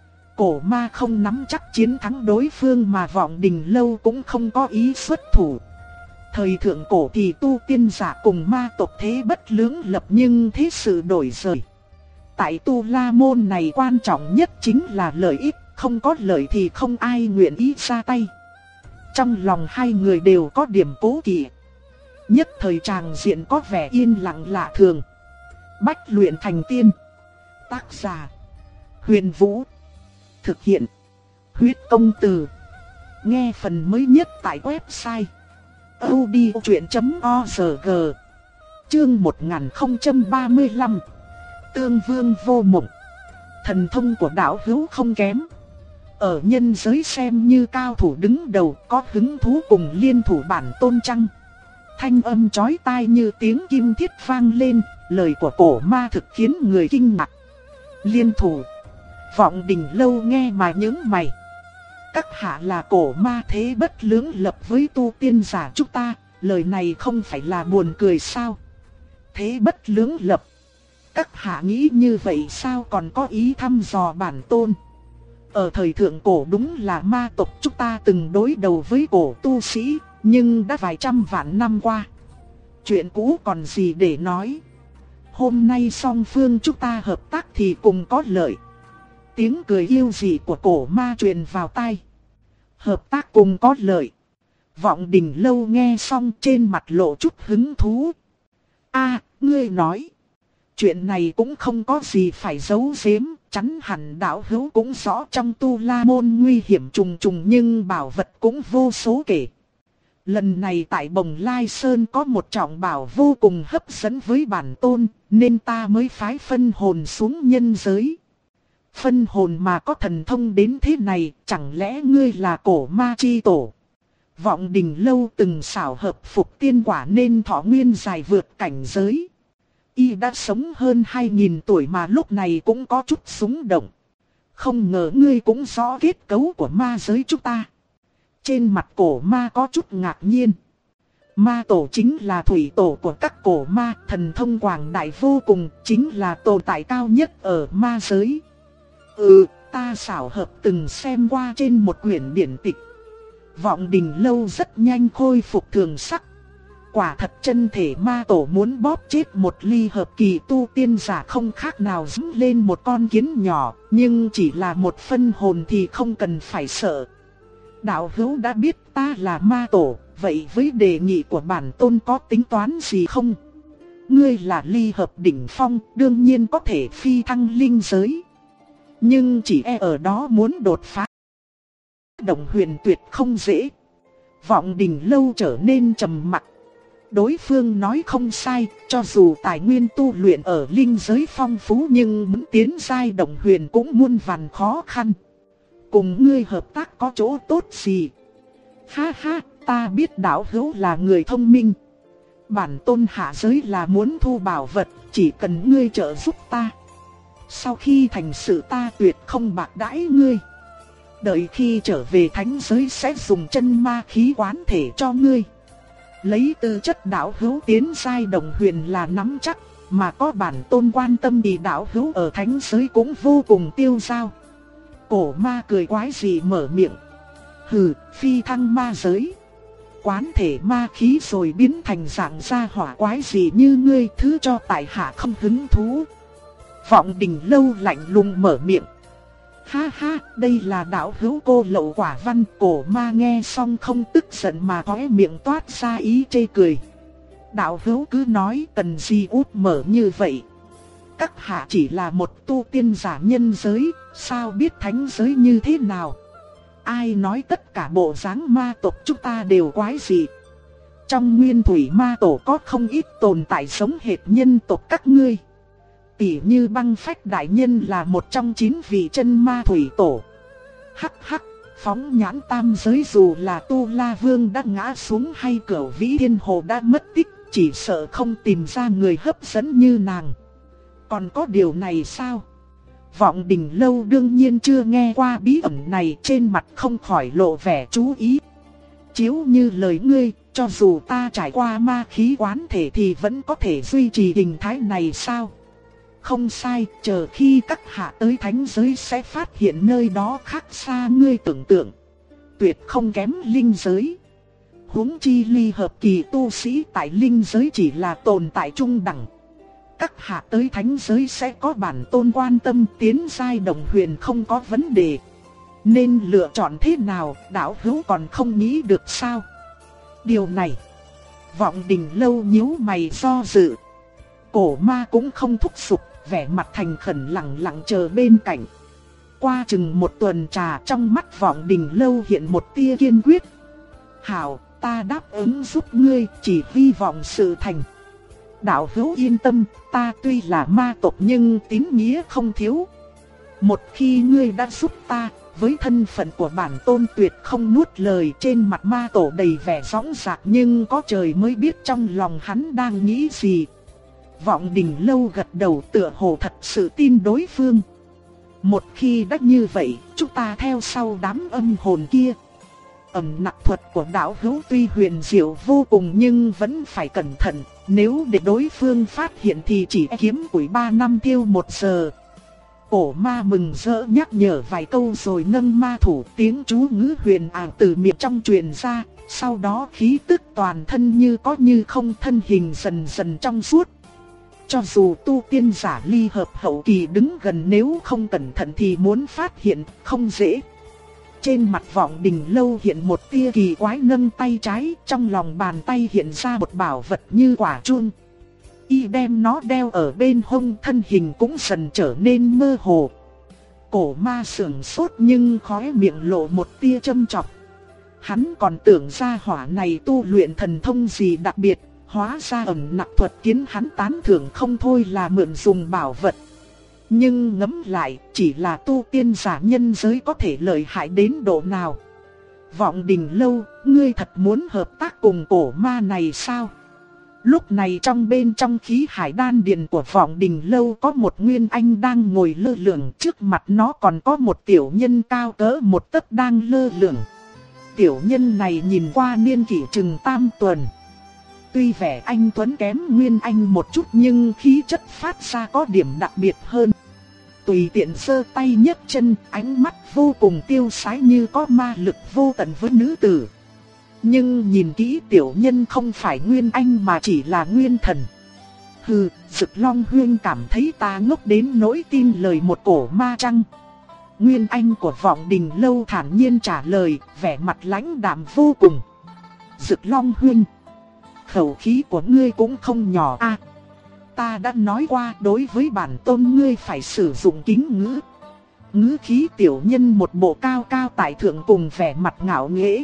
Cổ ma không nắm chắc chiến thắng đối phương mà Vọng Đình Lâu cũng không có ý xuất thủ. Thời thượng cổ thì tu tiên giả cùng ma tộc thế bất lưỡng lập nhưng thế sự đổi rời. Tại Tu La Môn này quan trọng nhất chính là lợi ích, không có lợi thì không ai nguyện ý ra tay. Trong lòng hai người đều có điểm cố kỵ. Nhất thời tràng diện có vẻ yên lặng lạ thường. Bách luyện thành tiên. Tác giả: Huyền Vũ. Thực hiện: Huyết Công Từ. Nghe phần mới nhất tại website audiochuyện.org. Chương 1035. Tương Vương vô mộng. Thần thông của đạo hữu không kém. Ở nhân giới xem như cao thủ đứng đầu, có hứng thú cùng liên thủ bản tôn chăng? Thanh âm chói tai như tiếng kim thiết vang lên, lời của cổ ma thực khiến người kinh ngạc. Liên thủ? Vọng Đình Lâu nghe mà nhướng mày. Các hạ là cổ ma thế bất lưỡng lập với tu tiên giả chúng ta, lời này không phải là buồn cười sao? Thế bất lưỡng lập? Các hạ nghĩ như vậy sao còn có ý thăm dò bản tôn? Ở thời thượng cổ đúng là ma tộc chúng ta từng đối đầu với cổ tu sĩ, nhưng đã vài trăm vạn năm qua. Chuyện cũ còn gì để nói? Hôm nay song phương chúng ta hợp tác thì cùng có lợi. Tiếng cười yêu dị của cổ ma truyền vào tai. Hợp tác cùng có lợi. Vọng Đình Lâu nghe xong trên mặt lộ chút hứng thú. A, ngươi nói. Chuyện này cũng không có gì phải giấu giếm, chắn hẳn đạo hữu cũng rõ trong Tu La Môn nguy hiểm trùng trùng nhưng bảo vật cũng vô số kể. Lần này tại Bồng Lai Sơn có một trọng bảo vô cùng hấp dẫn với bản tôn, nên ta mới phái phân hồn xuống nhân giới. Phân hồn mà có thần thông đến thế này, chẳng lẽ ngươi là cổ ma chi tổ? Vọng Đình Lâu từng xảo hợp phục tiên quả nên thọ nguyên dài vượt cảnh giới. Y đã sống hơn 2000 tuổi mà lúc này cũng có chút xúng động. Không ngờ ngươi cũng rõ kết cấu của ma giới chúng ta. Trên mặt cổ ma có chút ngạc nhiên. Ma tổ chính là thủy tổ của các cổ ma, thần thông quảng đại vô cùng, chính là tồn tại cao nhất ở ma giới. Ta xảo hợp từng xem qua trên một quyển điển tịch. Vọng Đình Lâu rất nhanh khôi phục thường sắc. Quả thật chân thể ma tổ muốn bóp chết một ly hợp kỳ tu tiên giả không khác nào dẫm lên một con kiến nhỏ, nhưng chỉ là một phân hồn thì không cần phải sợ. Đạo hữu đã biết ta là ma tổ, vậy với đề nghị của bản tôn có tính toán gì không? Ngươi là ly hợp đỉnh phong, đương nhiên có thể phi thăng linh giới. Nhưng chỉ ở đó muốn đột phá Động Huyền tuyệt không dễ. Vọng Đình Lâu trở nên trầm mặc. Đối phương nói không sai, cho dù tài nguyên tu luyện ở linh giới phong phú nhưng muốn tiến giai Động Huyền cũng muôn vàn khó khăn. Cùng ngươi hợp tác có chỗ tốt gì? Ha ha, ta biết đạo hữu là người thông minh. Bản tôn hạ giới là muốn thu bảo vật, chỉ cần ngươi trợ giúp ta. Sau khi thành sự ta tuyệt không bạc đãi ngươi. Đợi khi trở về thánh giới sẽ dùng chân ma khí quán thể cho ngươi. Lấy tư chất đạo hữu tiến giai Động Huyền là nắm chắc, mà có bản tôn quan tâm thì đạo hữu ở thánh giới cũng vô cùng tiêu dao. Cổ ma cười quái dị mở miệng. Hừ, phi thăng ma giới. Quán thể ma khí rồi biến thành dạng gia hỏa quái dị như ngươi, thứ cho tại hạ không hứng thú. Vọng Đình Lâu lạnh lùng mở miệng. Ha ha, đây là đạo hữu cô lậu quả văn. Cổ ma nghe xong không tức giận mà khóe miệng toát ra ý chê cười. Đạo hữu cứ nói cần gì út mở như vậy. Các hạ chỉ là một tu tiên giả nhân giới, sao biết thánh giới như thế nào? Ai nói tất cả bộ dáng ma tộc chúng ta đều quái dị? Trong nguyên thủy ma tổ có không ít tồn tại giống hệt nhân tộc các ngươi. Tỷ như Băng Phách đại nhân là một trong 9 vị chân ma thủy tổ. Hắc hắc, phóng nhãn tam giới dù là Tu La Vương đã ngã xuống hay Cửu Vĩ Thiên Hồ đã mất tích, chỉ sợ không tìm ra người hấp dẫn như nàng. Còn có điều này sao? Vọng Đình Lâu đương nhiên chưa nghe qua bí ẩn này, trên mặt không khỏi lộ vẻ chú ý. Chiếu như lời ngươi, cho dù ta trải qua ma khí quán thể thì vẫn có thể duy trì hình thái này sao? Không sai, chờ khi các hạ tới thánh giới sẽ phát hiện nơi đó khác xa ngươi tưởng tượng. Tuyệt không kém linh giới. Huống chi ly hợp kỳ tu sĩ tại linh giới chỉ là tồn tại trung đẳng. Các hạ tới thánh giới sẽ có bản tôn quan tâm, tiến giai Động Huyền không có vấn đề. Nên lựa chọn thế nào, đạo hữu còn không nghĩ được sao? Điều này, Vọng Đình Lâu nhíu mày do dự. Cổ ma cũng không thúc giục, vẻ mặt thành khẩn lặng lặng chờ bên cạnh. Qua chừng một tuần trà, trong mắt Vọng Đình Lâu hiện một tia kiên quyết. Hảo, ta đáp ứng giúp ngươi, chỉ hy vọng sự thành. Đạo hữu yên tâm, ta tuy là ma tộc nhưng tín nghĩa không thiếu. Một khi ngươi đã giúp ta, với thân phận của bản tôn tuyệt không nuốt lời. Trên mặt ma tổ đầy vẻ dõng dạc nhưng có trời mới biết trong lòng hắn đang nghĩ gì. Vọng Đình Lâu gật đầu tựa hồ thật sự tin đối phương. Một khi đã như vậy, chúng ta theo sau đám âm hồn kia. Ẩn nặc thuật của đạo hữu tuy huyền diệu vô cùng nhưng vẫn phải cẩn thận. Nếu để đối phương phát hiện thì chỉ kiếm củi 3 năm tiêu 1 giờ. Cổ ma mừng rỡ nhắc nhở vài câu rồi nâng ma thủ, tiếng chú ngữ huyền ảo từ miệng trong truyền ra. Sau đó khí tức toàn thân như có như không, thân hình dần dần trong suốt. Cho dù tu tiên giả ly hợp hậu kỳ đứng gần, nếu không cẩn thận thì muốn phát hiện không dễ. Trên mặt Vọng Đình Lâu hiện một tia kỳ quái, nâng tay trái, trong lòng bàn tay hiện ra một bảo vật như quả chuông. Y đem nó đeo ở bên hông, thân hình cũng dần trở nên mơ hồ. Cổ ma sững sốt nhưng khóe miệng lộ một tia châm chọc. Hắn còn tưởng ra hỏa này tu luyện thần thông gì đặc biệt, hóa ra ẩn nặc thuật khiến hắn tán thưởng không thôi là mượn dùng bảo vật. Nhưng ngẫm lại, chỉ là tu tiên giả nhân giới có thể lợi hại đến độ nào? Vọng Đình Lâu, ngươi thật muốn hợp tác cùng cổ ma này sao? Lúc này bên trong khí hải đan điền của Vọng Đình Lâu có một nguyên anh đang ngồi lơ lửng, trước mặt nó còn có một tiểu nhân cao cỡ 1 tấc đang lơ lửng. Tiểu nhân này nhìn qua niên kỷ chừng tam tuần. Tuy vẻ anh tuấn kém nguyên anh một chút nhưng khí chất phát ra có điểm đặc biệt hơn. Tùy tiện giơ tay nhấc chân, ánh mắt vô cùng tiêu sái như có ma lực vô tận với nữ tử. Nhưng nhìn kỹ tiểu nhân không phải Nguyên Anh mà chỉ là Nguyên Thần. Hừ, Dực Long Huyên cảm thấy ta ngốc đến nỗi tin lời một cổ ma chăng? Nguyên Anh của Vọng Đình Lâu thản nhiên trả lời, vẻ mặt lãnh đạm vô cùng. Dực Long Huyên, khẩu khí của ngươi cũng không nhỏ a. Ta đã nói qua, đối với bản tôn ngươi phải sử dụng kính ngữ. Ngữ khí tiểu nhân một bộ cao cao tại thượng cùng vẻ mặt ngạo nghễ.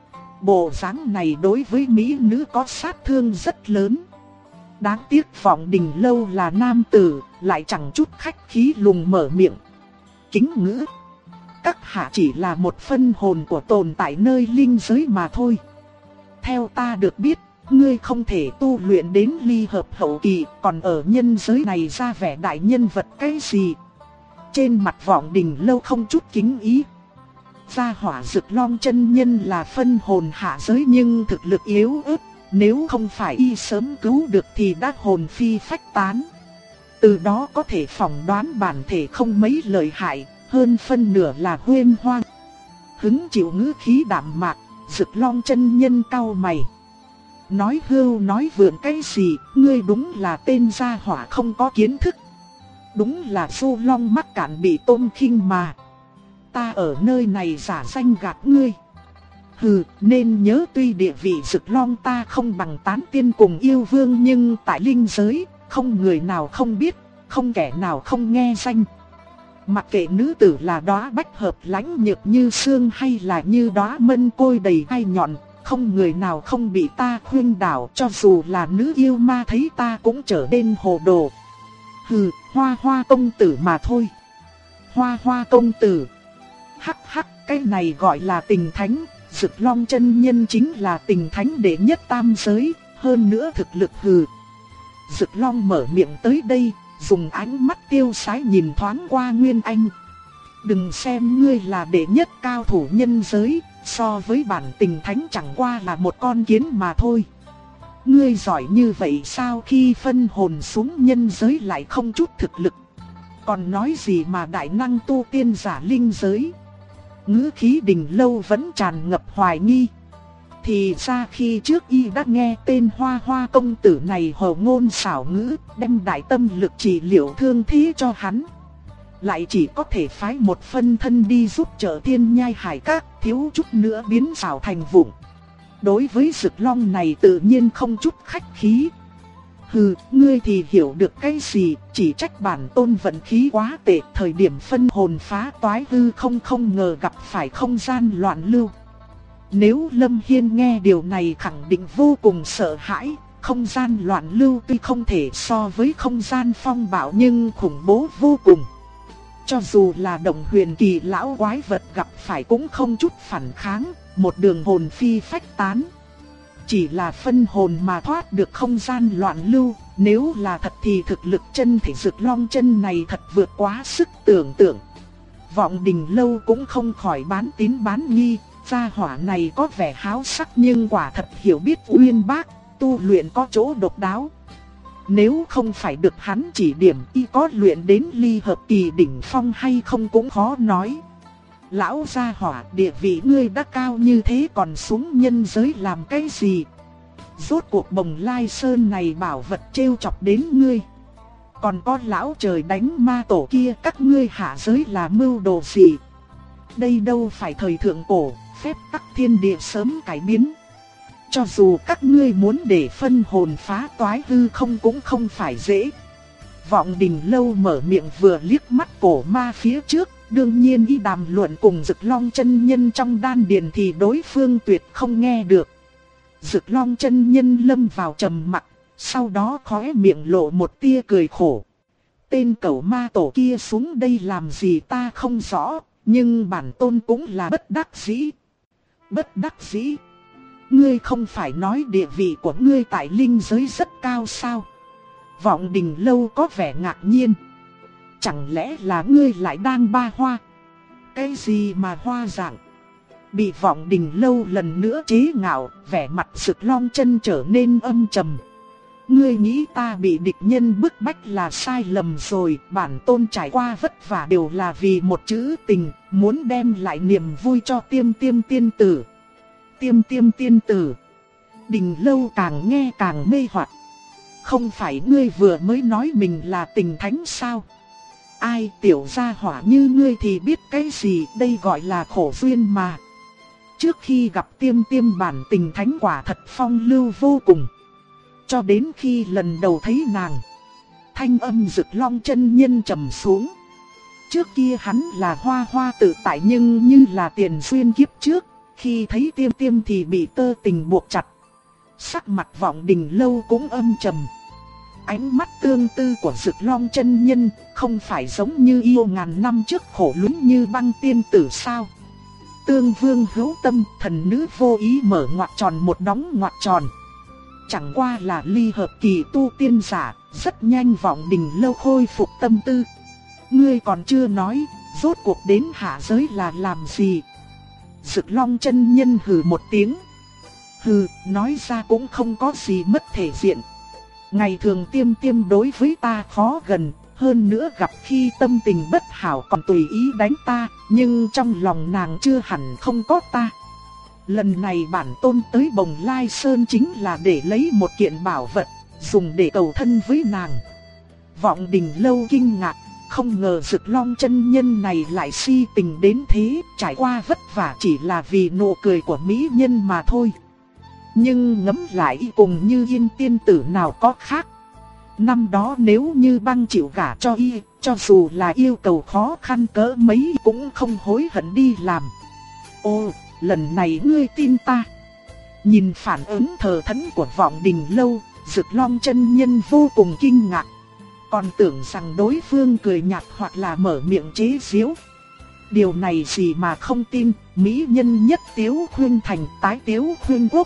Bộ dáng này đối với mỹ nữ có sát thương rất lớn. Đáng tiếc Vọng Đình Lâu là nam tử, lại chẳng chút khách khí lùng mở miệng. Kính ngữ, các hạ chỉ là một phân hồn của tồn tại nơi linh giới mà thôi. Theo ta được biết, ngươi không thể tu luyện đến ly hợp hậu kỳ, còn ở nhân giới này ra vẻ đại nhân vật cái gì? Trên mặt Vọng Đình Lâu không chút kính ý. Gia hỏa Dực Long chân nhân là phân hồn hạ giới nhưng thực lực yếu ớt, nếu không phải y sớm cứu được thì đã hồn phi phách tán. Từ đó có thể phỏng đoán bản thể không mấy lợi hại, hơn phân nửa là huyên hoang. Hứng chịu ngữ khí đạm mạc, Dực Long chân nhân cau mày. Nói hưu nói vượn cái gì, ngươi đúng là tên gia hỏa không có kiến thức. Đúng là Du Long mắc cạn bị tôm khinh mà. Ta ở nơi này giả danh gạt ngươi. Hừ, nên nhớ tuy địa vị Dực Long ta không bằng Tán Tiên cùng yêu vương, nhưng tại linh giới, không người nào không biết, không kẻ nào không nghe danh. Mặc kệ nữ tử là đóa bách hợp lãnh nhược như sương hay là như đóa mân côi đầy gai nhọn, không người nào không bị ta khuyên đảo, cho dù là nữ yêu ma thấy ta cũng trở nên hồ đồ. Hừ, Hoa Hoa công tử mà thôi. Hoa Hoa công tử. Hắc hắc, cái này gọi là tình thánh. Dực Long chân nhân chính là tình thánh đệ nhất tam giới, hơn nữa thực lực hừ. Dực Long mở miệng tới đây, dùng ánh mắt tiêu sái nhìn thoáng qua Nguyên Anh. Đừng xem ngươi là đệ nhất cao thủ nhân giới, so với bản tình thánh chẳng qua là một con kiến mà thôi. Ngươi giỏi như vậy sao khi phân hồn xuống nhân giới lại không chút thực lực? Còn nói gì mà đại năng tu tiên giả linh giới? Ngữ khí Đình Lâu vẫn tràn ngập hoài nghi. Thì ra khi trước y đã nghe tên Hoa Hoa công tử này hồ ngôn xảo ngữ, đem đại tâm lực trị liệu thương thế cho hắn. Lại chỉ có thể phái một phân thân đi giúp trợ Thiên Nhai Hải Các, thiếu chút nữa biến xảo thành vụn. Đối với Dực Long này tự nhiên không chút khách khí. Hừ, ngươi thì hiểu được cái gì, chỉ trách bản tôn vận khí quá tệ, thời điểm phân hồn phá toái hư không ngờ gặp phải không gian loạn lưu. Nếu Lâm Hiên nghe điều này khẳng định vô cùng sợ hãi, không gian loạn lưu tuy không thể so với không gian phong bạo nhưng khủng bố vô cùng. Cho dù là động huyền kỳ lão quái vật gặp phải cũng không chút phản kháng, một đường hồn phi phách tán. Chỉ là phân hồn mà thoát được không gian loạn lưu, nếu là thật thì thực lực chân thể Dực Long chân này thật vượt quá sức tưởng tượng. Vọng Đình Lâu cũng không khỏi bán tín bán nghi, gia hỏa này có vẻ háo sắc nhưng quả thật hiểu biết uyên bác, tu luyện có chỗ độc đáo. Nếu không phải được hắn chỉ điểm, y có luyện đến ly hợp kỳ đỉnh phong hay không cũng khó nói. Lão gia hỏa, địa vị ngươi đã cao như thế còn xuống nhân giới làm cái gì? Rốt cuộc Bồng Lai Sơn này bảo vật trêu chọc đến ngươi. Còn có lão trời đánh ma tổ kia, các ngươi hạ giới là mưu đồ gì? Đây đâu phải thời thượng cổ, phép tắc thiên địa sớm cải biến. Cho dù các ngươi muốn để phân hồn phá toái hư không cũng không phải dễ. Vọng Đình Lâu mở miệng vừa liếc mắt cổ ma phía trước, đương nhiên y đàm luận cùng Dực Long chân nhân trong đan điền thì đối phương tuyệt không nghe được. Dực Long chân nhân lâm vào trầm mặc, sau đó khóe miệng lộ một tia cười khổ. Tên cẩu ma tổ kia xuống đây làm gì ta không rõ, nhưng bản tôn cũng là bất đắc dĩ. Bất đắc dĩ? Ngươi không phải nói địa vị của ngươi tại linh giới rất cao sao? Vọng Đình Lâu có vẻ ngạc nhiên. Chẳng lẽ là ngươi lại đang ba hoa? Cái gì mà hoa dạng? Bị Vọng Đình Lâu lần nữa chế ngạo, vẻ mặt Dực Long chân trở nên âm trầm. Ngươi nghĩ ta bị địch nhân bức bách là sai lầm rồi, bản tôn trải qua vất vả đều là vì một chữ tình, muốn đem lại niềm vui cho Tiêm Tiêm tiên tử. Tiêm Tiêm tiên tử. Đình Lâu càng nghe càng mê hoặc. Không phải ngươi vừa mới nói mình là tình thánh sao? Ai tiểu gia hỏa như ngươi thì biết cái gì, đây gọi là khổ duyên mà. Trước khi gặp Tiêm Tiêm bản tình thánh quả thật phong lưu vô cùng. Cho đến khi lần đầu thấy nàng, thanh âm Dực Long chân nhân trầm xuống. Trước kia hắn là hoa hoa tự tại nhưng như là tiền duyên kiếp trước, khi thấy Tiêm Tiêm thì bị tơ tình buộc chặt. Sắc mặt Vọng Đình Lâu cũng âm trầm. Ánh mắt tương tư của Dực Long chân nhân không phải giống như yêu ngàn năm trước khổ lún như băng tiên tử sao? Tương Vương hữu tâm, thần nữ vô ý mở ngoặc tròn một đóng ngoặc tròn. Chẳng qua là ly hợp kỳ tu tiên giả, rất nhanh Vọng Đình Lâu khôi phục tâm tư. Ngươi còn chưa nói, rốt cuộc đến hạ giới là làm gì? Dực Long chân nhân hừ một tiếng. Hừ, nói ra cũng không có gì mất thể diện. Ngày thường Tiêm Tiêm đối với ta khó gần, hơn nữa gặp khi tâm tình bất hảo còn tùy ý đánh ta, nhưng trong lòng nàng chưa hẳn không có ta. Lần này bản tôn tới Bồng Lai Sơn chính là để lấy một kiện bảo vật, dùng để cầu thân với nàng. Vọng Đình Lâu kinh ngạc, không ngờ Dực Long chân nhân này lại si tình đến thế, trải qua vất vả chỉ là vì nụ cười của mỹ nhân mà thôi. Nhưng ngẫm lại cùng như Yên tiên tử nào có khác. Năm đó nếu như băng chịu gả cho y, cho dù là yêu cầu khó khăn cỡ mấy cũng không hối hận đi làm. Ô, lần này ngươi tin ta. Nhìn phản ứng thờ thẫn của Vọng Đình Lâu, Dực Long chân nhân vô cùng kinh ngạc. Còn tưởng rằng đối phương cười nhạt hoặc là mở miệng chế giễu. Điều này gì mà không tin, mỹ nhân nhất tiếu khuyên thành tái tiếu khuyên quốc.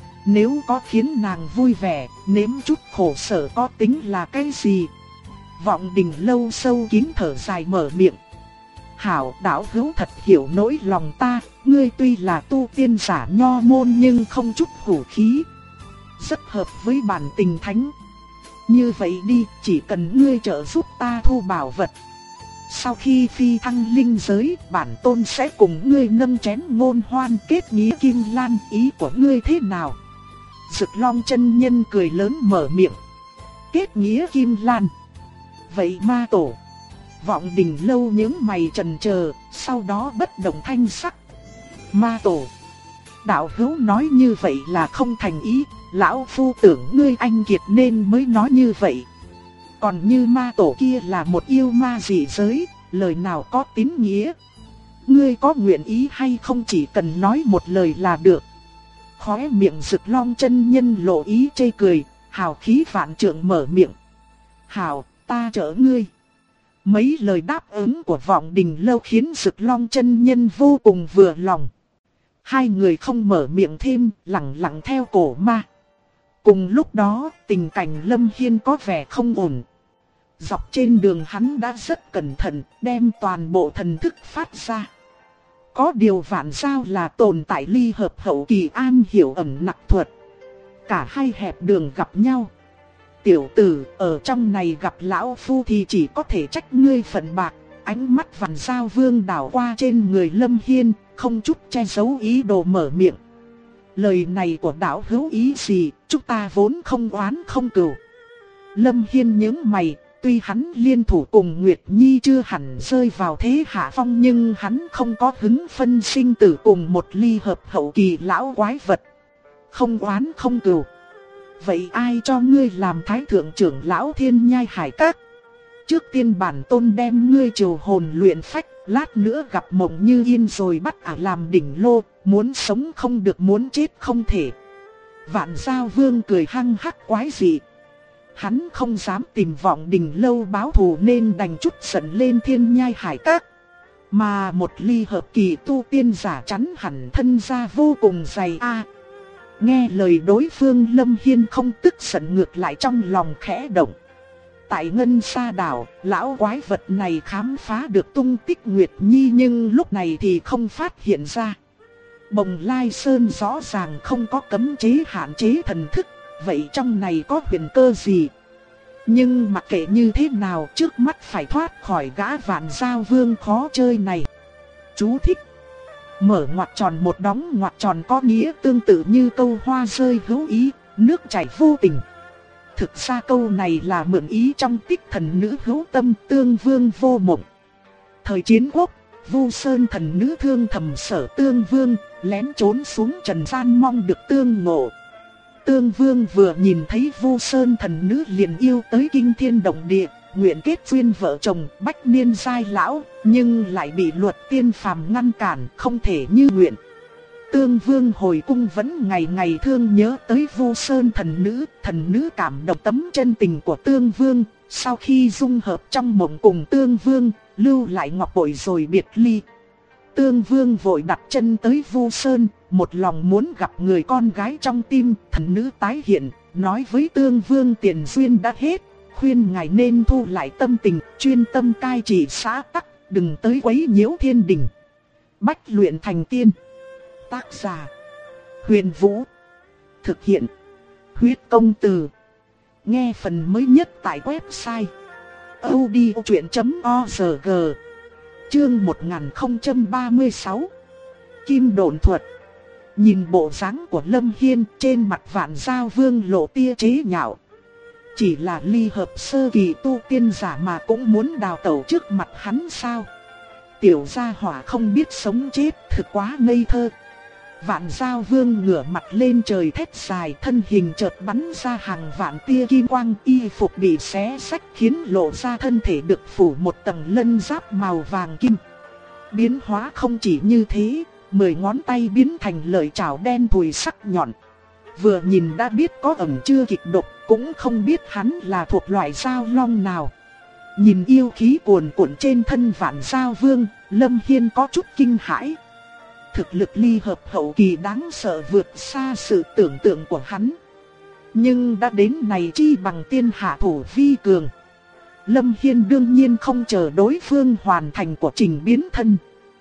Nếu có khiến nàng vui vẻ, nếm chút khổ sở có tính là cái gì? Vọng Đình Lâu sâu kín thở dài mở miệng. Hảo đạo hữu thật hiểu nỗi lòng ta, ngươi tuy là tu tiên giả nho môn nhưng không chút hủ khí. Rất hợp với bản tình thánh. Như vậy đi, chỉ cần ngươi trợ giúp ta thu bảo vật. Sau khi phi thăng linh giới, bản tôn sẽ cùng ngươi nâng chén ngôn hoan kết nghĩa kim lan, ý của ngươi thế nào? Dực Long chân nhân cười lớn mở miệng. Kết nghĩa kim lan. Vậy ma tổ? Vọng Đình Lâu những mày trần chờ, sau đó bất động thanh sắc. Ma tổ. Đạo hữu nói như vậy là không thành ý, lão phu tưởng ngươi anh kiệt nên mới nói như vậy. Còn như ma tổ kia là một yêu ma dị giới, lời nào có tín nghĩa. Ngươi có nguyện ý hay không chỉ cần nói một lời là được. Khóe miệng Dực Long chân nhân lộ ý chê cười, hào khí vạn trượng mở miệng. Hảo, ta chở ngươi. Mấy lời đáp ứng của Vọng Đình Lâu khiến Dực Long chân nhân vô cùng vừa lòng. Hai người không mở miệng thêm, lặng lặng theo cổ ma. Cùng lúc đó, tình cảnh Lâm Hiên có vẻ không ổn. Dọc trên đường hắn đã rất cẩn thận, đem toàn bộ thần thức phát ra. Có điều Vạn Giao là tồn tại ly hợp hậu kỳ an hiểu ẩn nặc thuật. Cả hai hẹp đường gặp nhau. Tiểu tử, ở trong này gặp lão phu thì chỉ có thể trách ngươi phận bạc. Ánh mắt Vạn Giao vương đảo qua trên người Lâm Hiên, không chút che giấu ý đồ mở miệng. Lời này của đạo hữu ý gì, chúng ta vốn không oán không cừu. Lâm Hiên nhướng mày, tuy hắn liên thủ cùng Nguyệt Nhi chưa hẳn rơi vào thế hạ phong nhưng hắn không có hứng phân sinh tử cùng một ly hợp hậu kỳ lão quái vật. Không oán không cừu. Vậy ai cho ngươi làm thái thượng trưởng lão Thiên Nhai Hải Các? Trước tiên bản tôn đem ngươi triều hồn luyện phách, lát nữa gặp Mộng Như Yên rồi bắt làm đỉnh lô, muốn sống không được muốn chết không thể. Vạn Giao vương cười hăng hắc quái dị. Hắn không dám tìm Vọng Đình Lâu báo thù nên đành chút giận lên Thiên Nhai Hải Các. Mà một ly hợp kỳ tu tiên giả chắn hẳn thân ra vô cùng dày a. Nghe lời đối phương Lâm Hiên không tức giận ngược lại trong lòng khẽ động. Tại Ngân Sa đảo, lão quái vật này khám phá được tung tích Nguyệt Nhi nhưng lúc này thì không phát hiện ra. Bồng Lai Sơn rõ ràng không có cấm chế hạn chế thần thức, vậy trong này có huyền cơ gì? Nhưng mặc kệ như thế nào trước mắt phải thoát khỏi gã Vạn Giao vương khó chơi này. Chú thích. Mở ngoặc tròn một đóng ngoặc tròn có nghĩa tương tự như câu hoa rơi hữu ý, nước chảy vô tình. Thực ra câu này là mượn ý trong tích thần nữ hữu tâm tương vương vô mộng. Thời chiến quốc, Vu Sơn thần nữ thương thầm Sở Tương Vương, lén trốn xuống trần gian mong được tương ngộ. Tương Vương vừa nhìn thấy Vu Sơn thần nữ liền yêu tới kinh thiên động địa, nguyện kết duyên vợ chồng bách niên giai lão, nhưng lại bị luật tiên phàm ngăn cản, không thể như nguyện. Tương Vương hồi cung vẫn ngày ngày thương nhớ tới Vu Sơn thần nữ cảm động tấm chân tình của Tương Vương, sau khi dung hợp trong mộng cùng Tương Vương, lưu lại ngọc bội rồi biệt ly. Tương Vương vội đặt chân tới Vu Sơn, một lòng muốn gặp người con gái trong tim. Thần nữ tái hiện, nói với Tương Vương tiền duyên đã hết, khuyên ngài nên thu lại tâm tình, chuyên tâm cai trị xã tắc, đừng tới quấy nhiễu thiên đình. Bách luyện thành tiên. Tác giả: Huyền Vũ. Thực hiện: Huyết Công Từ. Nghe phần mới nhất tại website audiochuyen.org. Chương 1036. Kim độn thuật. Nhìn bộ dáng của Lâm Hiên, trên mặt Vạn Giao Vương lộ tia chế nhạo. Chỉ là ly hợp sơ kỳ tu tiên giả mà cũng muốn đào tẩu trước mặt hắn sao? Tiểu gia hỏa không biết sống chết, thực quá ngây thơ. Vạn Giao Vương ngửa mặt lên trời thét dài, thân hình chợt bắn ra hàng vạn tia kim quang, y phục bị xé rách khiến lộ ra thân thể được phủ một tầng lân giáp màu vàng kim. Biến hóa không chỉ như thế, 10 ngón tay biến thành lợi chảo đen thùi sắc nhọn. Vừa nhìn đã biết có ẩn chưa kịch độc, cũng không biết hắn là thuộc loại dao long nào. Nhìn yêu khí cuồn cuộn trên thân Vạn Giao Vương, Lâm Hiên có chút kinh hãi. Thực lực ly hợp hậu kỳ đáng sợ vượt xa sự tưởng tượng của hắn. Nhưng đã đến này chi bằng tiên hạ thủ vi cường. Lâm Hiên đương nhiên không chờ đối phương hoàn thành quá trình biến thân.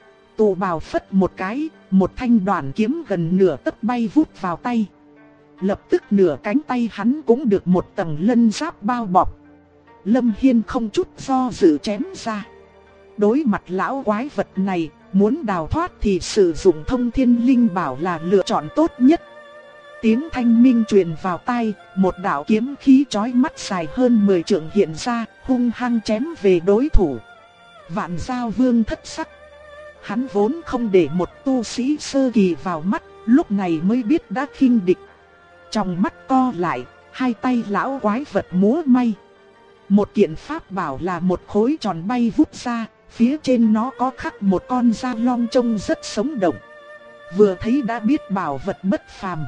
Tụ bào phất một cái, một thanh đoàn kiếm gần nửa tấc bay vút vào tay. Lập tức nửa cánh tay hắn cũng được một tầng lân giáp bao bọc. Lâm Hiên không chút do dự chém ra. Đối mặt lão quái vật này, muốn đào thoát thì sử dụng thông thiên linh bảo là lựa chọn tốt nhất. Tiếng thanh minh truyền vào tai, một đạo kiếm khí chói mắt dài hơn 10 trượng hiện ra, hung hăng chém về đối thủ. Vạn Giao Vương thất sắc. Hắn vốn không để một tu sĩ sơ kỳ vào mắt, lúc này mới biết đã khinh địch. Trong mắt co lại, hai tay lão quái vật múa may. Một kiện pháp bảo là một khối tròn bay vút ra, phía trên nó có khắc một con dao long trông rất sống động. Vừa thấy đã biết bảo vật bất phàm.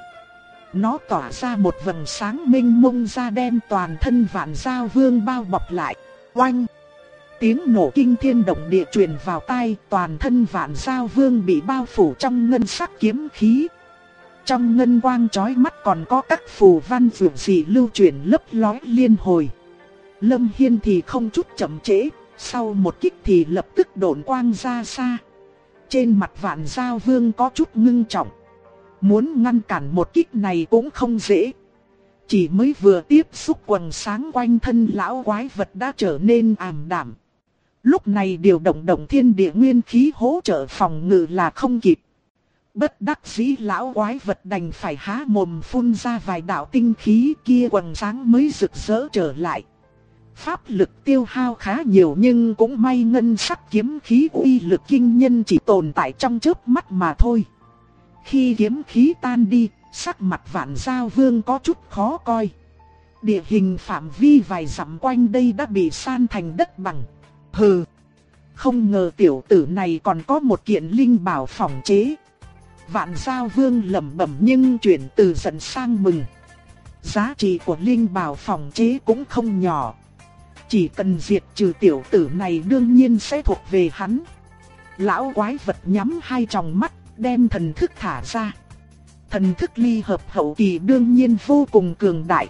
Nó tỏa ra một vầng sáng mênh mông da đen, toàn thân Vạn Giao Vương bao bọc lại. Oanh! Tiếng nổ kinh thiên động địa truyền vào tai, toàn thân Vạn Giao Vương bị bao phủ trong ngân sắc kiếm khí. Trong ngân quang chói mắt còn có các phù văn vượng dị lưu chuyển lấp lói liên hồi. Lâm Hiên thì không chút chậm trễ, sau một kích thì lập tức độn quang ra xa. Trên mặt Vạn Giao Vương có chút ngưng trọng. Muốn ngăn cản một kích này cũng không dễ. Chỉ mới vừa tiếp xúc quầng sáng quanh thân lão quái vật đã trở nên ảm đạm. Lúc này điều động động thiên địa nguyên khí hỗ trợ phòng ngự là không kịp. Bất đắc dĩ lão quái vật đành phải há mồm phun ra vài đạo tinh khí, kia quầng sáng mới rực rỡ trở lại. Pháp lực tiêu hao khá nhiều nhưng cũng may ngân sắc kiếm khí uy lực kinh nhân chỉ tồn tại trong chớp mắt mà thôi. Khi kiếm khí tan đi, sắc mặt Vạn Giao Vương có chút khó coi. Địa hình phạm vi vài dặm quanh đây đã bị san thành đất bằng. Hừ, không ngờ tiểu tử này còn có một kiện linh bảo phòng chế. Vạn Giao Vương lẩm bẩm nhưng chuyển từ giận sang mừng. Giá trị của linh bảo phòng chế cũng không nhỏ. Chỉ cần diệt trừ tiểu tử này đương nhiên sẽ thuộc về hắn. Lão quái vật nhắm hai tròng mắt, đem thần thức thả ra. Thần thức ly hợp hậu kỳ đương nhiên vô cùng cường đại.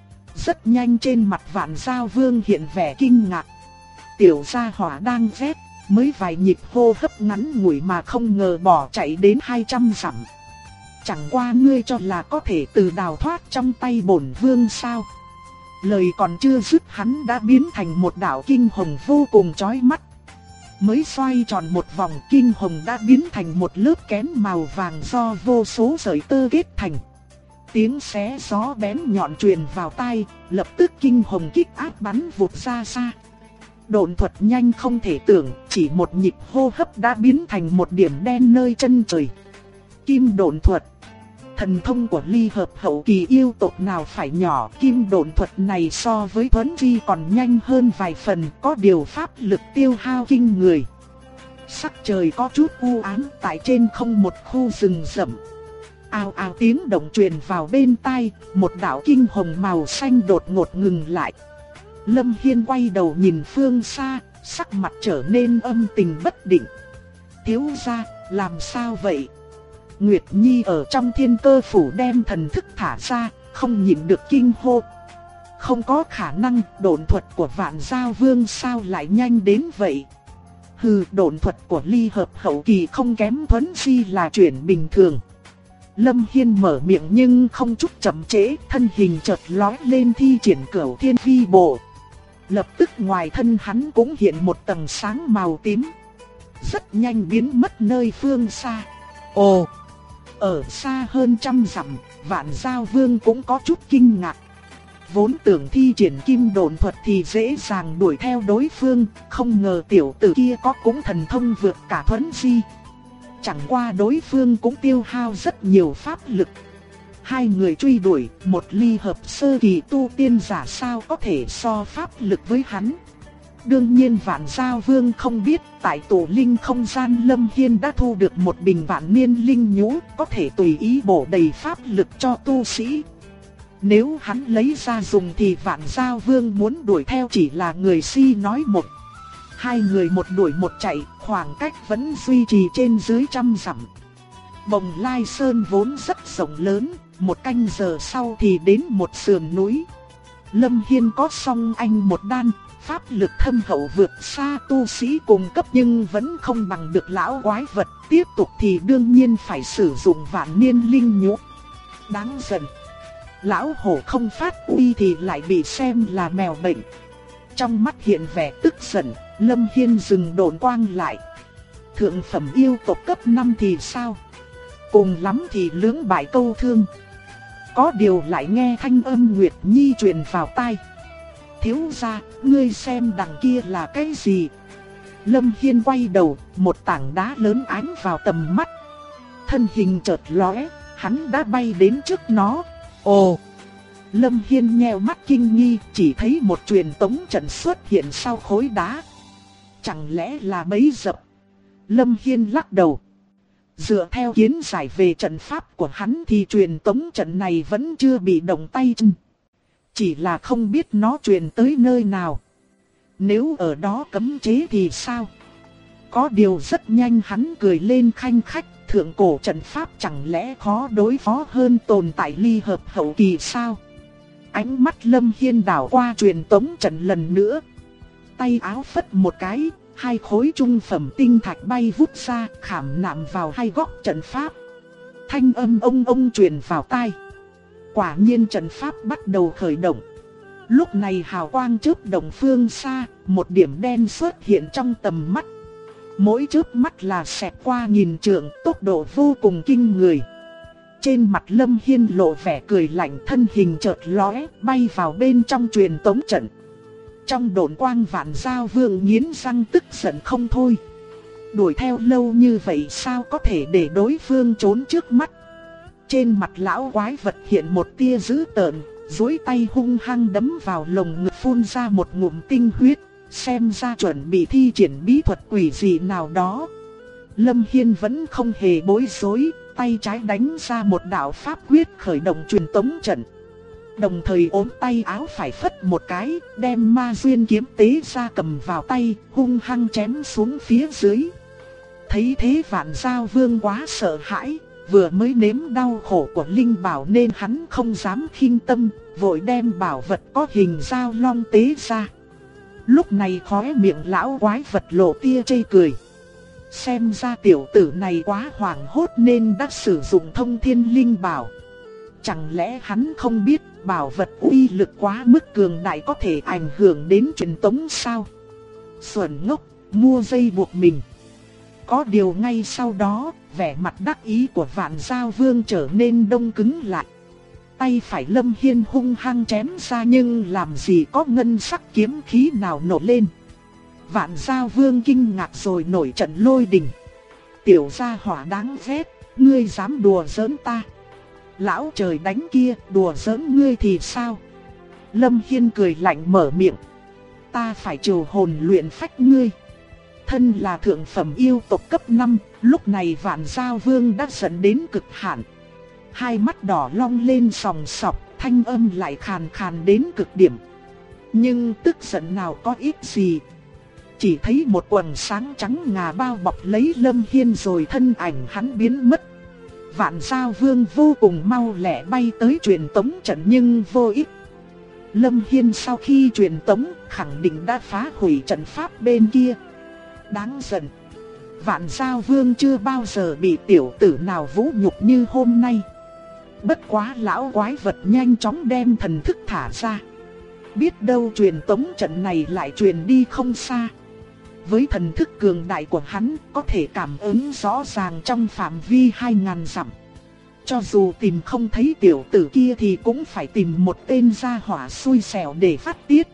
Rất nhanh trên mặt Vạn Giao Vương hiện vẻ kinh ngạc. Tiểu gia hỏa đang rét, mới vài nhịp hô hấp ngắn ngủi mà không ngờ bỏ chạy đến 200 dặm. Chẳng qua ngươi cho là có thể từ đào thoát trong tay bổn vương sao? Lời còn chưa dứt hắn đã biến thành một đạo kinh hồng vô cùng chói mắt. Mới xoay tròn một vòng, kinh hồng đã biến thành một lớp kén màu vàng do vô số sợi tơ kết thành. Tiếng xé gió bén nhọn truyền vào tai, lập tức kinh hồng kích áp bắn vụt ra xa. Độn thuật nhanh không thể tưởng, chỉ một nhịp hô hấp đã biến thành một điểm đen nơi chân trời. Kim độn thuật. Thần thông của ly hợp hậu kỳ yêu tộc nào phải nhỏ, kim độn thuật này so với Thuấn Di còn nhanh hơn vài phần, có điều pháp lực tiêu hao kinh người. Sắc trời có chút u ám, tại trên không một khu rừng rậm. Ào ào tiếng động truyền vào bên tai, một đạo kinh hồng màu xanh đột ngột ngừng lại. Lâm Hiên quay đầu nhìn phương xa, sắc mặt trở nên âm tình bất định. Thiếu gia, làm sao vậy? Nguyệt Nhi ở trong Thiên Cơ phủ đem thần thức thả ra, không nhịn được kinh hô. Không có khả năng, độn thuật của Vạn Giao Vương sao lại nhanh đến vậy? Hừ, độn thuật của ly hợp hậu kỳ không kém Thuấn Di là chuyện bình thường. Lâm Hiên mở miệng nhưng không chút chậm trễ, thân hình chợt lói lên thi triển Cửu Thiên Vi Bộ. Lập tức ngoài thân hắn cũng hiện một tầng sáng màu tím, rất nhanh biến mất nơi phương xa. Ồ! Ở xa hơn trăm dặm, Vạn Giao Vương cũng có chút kinh ngạc. Vốn tưởng thi triển kim độn thuật thì dễ dàng đuổi theo đối phương, không ngờ tiểu tử kia có cũng thần thông vượt cả Thuấn Di. Chẳng qua đối phương cũng tiêu hao rất nhiều pháp lực. Hai người truy đuổi, một ly hợp sơ kỳ tu tiên giả sao có thể so pháp lực với hắn. Đương nhiên Vạn Giao Vương không biết, tại tổ linh không gian Lâm Hiên đã thu được một bình vạn niên linh nhũ, có thể tùy ý bổ đầy pháp lực cho tu sĩ. Nếu hắn lấy ra dùng thì Vạn Giao Vương muốn đuổi theo chỉ là người si nói một. Hai người một đuổi một chạy, khoảng cách vẫn duy trì trên dưới trăm dặm. Bồng Lai Sơn vốn rất rộng lớn, một canh giờ sau thì đến một sườn núi. Lâm Hiên có song anh một đan, pháp lực thâm hậu vượt xa tu sĩ cùng cấp nhưng vẫn không bằng được lão quái vật. Tiếp tục thì đương nhiên phải sử dụng vạn niên linh nhũ. Đáng giận, lão hổ không phát uy thì lại bị xem là mèo bệnh. Trong mắt hiện vẻ tức giận, Lâm Hiên dừng độn quang lại. Thượng phẩm yêu tộc cấp 5 thì sao? Cùng lắm thì lưỡng bại câu thương. Có điều lại nghe thanh âm Nguyệt Nhi truyền vào tai. Thiếu gia, ngươi xem đằng kia là cái gì? Lâm Hiên quay đầu, một tảng đá lớn ánh vào tầm mắt. Thân hình chợt lóe, hắn đã bay đến trước nó. Ồ! Lâm Hiên nheo mắt kinh nghi, chỉ thấy một truyền tống trận xuất hiện sau khối đá. Chẳng lẽ là bẫy dập? Lâm Hiên lắc đầu. Dựa theo kiến giải về trận pháp của hắn thì truyền tống trận này vẫn chưa bị động tay chân. Chỉ là không biết nó truyền tới nơi nào. Nếu ở đó cấm chế thì sao? Có điều rất nhanh hắn cười lên khanh khách. Thượng cổ trận pháp chẳng lẽ khó đối phó hơn tồn tại ly hợp hậu kỳ sao? Ánh mắt Lâm Hiên đảo qua truyền tống trận lần nữa. Tay áo phất một cái, hai khối trung phẩm tinh thạch bay vút ra, khảm nạm vào hai góc trận pháp. Thanh âm ông truyền vào tai. Quả nhiên trận pháp bắt đầu khởi động. Lúc này hào quang chớp động phương xa, một điểm đen xuất hiện trong tầm mắt. Mỗi chớp mắt là xẹt qua nghìn trượng, tốc độ vô cùng kinh người. Trên mặt Lâm Hiên lộ vẻ cười lạnh, thân hình chợt lóe, bay vào bên trong truyền tống trận. Trong độn quang Vạn Giao Vương nghiến răng tức giận không thôi. Đuổi theo lâu như vậy sao có thể để đối phương trốn trước mắt. Trên mặt lão quái vật hiện một tia dữ tợn, duỗi tay hung hăng đấm vào lồng ngực phun ra một ngụm tinh huyết. Xem ra chuẩn bị thi triển bí thuật quỷ dị nào đó. Lâm Hiên vẫn không hề bối rối, tay trái đánh ra một đạo pháp quyết khởi động truyền tống trận. Đồng thời ôm tay áo phải phất một cái, đem ma duyên kiếm tế ra cầm vào tay, hung hăng chém xuống phía dưới. Thấy thế Vạn Giao Vương quá sợ hãi, vừa mới nếm đau khổ của linh bảo nên hắn không dám khinh tâm, vội đem bảo vật có hình dao long tế ra. Lúc này khóe miệng lão quái vật lộ tia chê cười. Xem ra tiểu tử này quá hoảng hốt nên đã sử dụng thông thiên linh bảo. Chẳng lẽ hắn không biết bảo vật uy lực quá mức cường đại có thể ảnh hưởng đến truyền tống sao? Xuẩn ngốc, mua dây buộc mình. Có điều ngay sau đó, vẻ mặt đắc ý của Vạn Giao Vương trở nên đông cứng lại. Tay phải Lâm Hiên hung hăng chém ra nhưng làm gì có ngân sắc kiếm khí nào nổ lên. Vạn Giao Vương kinh ngạc rồi nổi trận lôi đình. Tiểu gia hỏa đáng ghét, ngươi dám đùa giỡn ta. Lão trời đánh kia, đùa giỡn ngươi thì sao? Lâm Hiên cười lạnh mở miệng. Ta phải trừ hồn luyện phách ngươi. Thân là thượng phẩm yêu tộc cấp 5, lúc này Vạn Giao Vương đã dẫn đến cực hạn. Hai mắt đỏ long lên sòng sọc, thanh âm lại khàn khàn đến cực điểm. Nhưng tức giận nào có ích gì. Chỉ thấy một quầng sáng trắng ngà bao bọc lấy Lâm Hiên rồi thân ảnh hắn biến mất. Vạn Giao Vương vô cùng mau lẹ bay tới truyền tống trận nhưng vô ích. Lâm Hiên sau khi truyền tống khẳng định đã phá hủy trận pháp bên kia. Đáng giận. Vạn Giao Vương chưa bao giờ bị tiểu tử nào vũ nhục như hôm nay. Bất quá lão quái vật nhanh chóng đem thần thức thả ra. Biết đâu truyền tống trận này lại truyền đi không xa. Với thần thức cường đại của hắn có thể cảm ứng rõ ràng trong phạm vi 2000 dặm. Cho dù tìm không thấy tiểu tử kia thì cũng phải tìm một tên gia hỏa xui xẻo để phát tiết.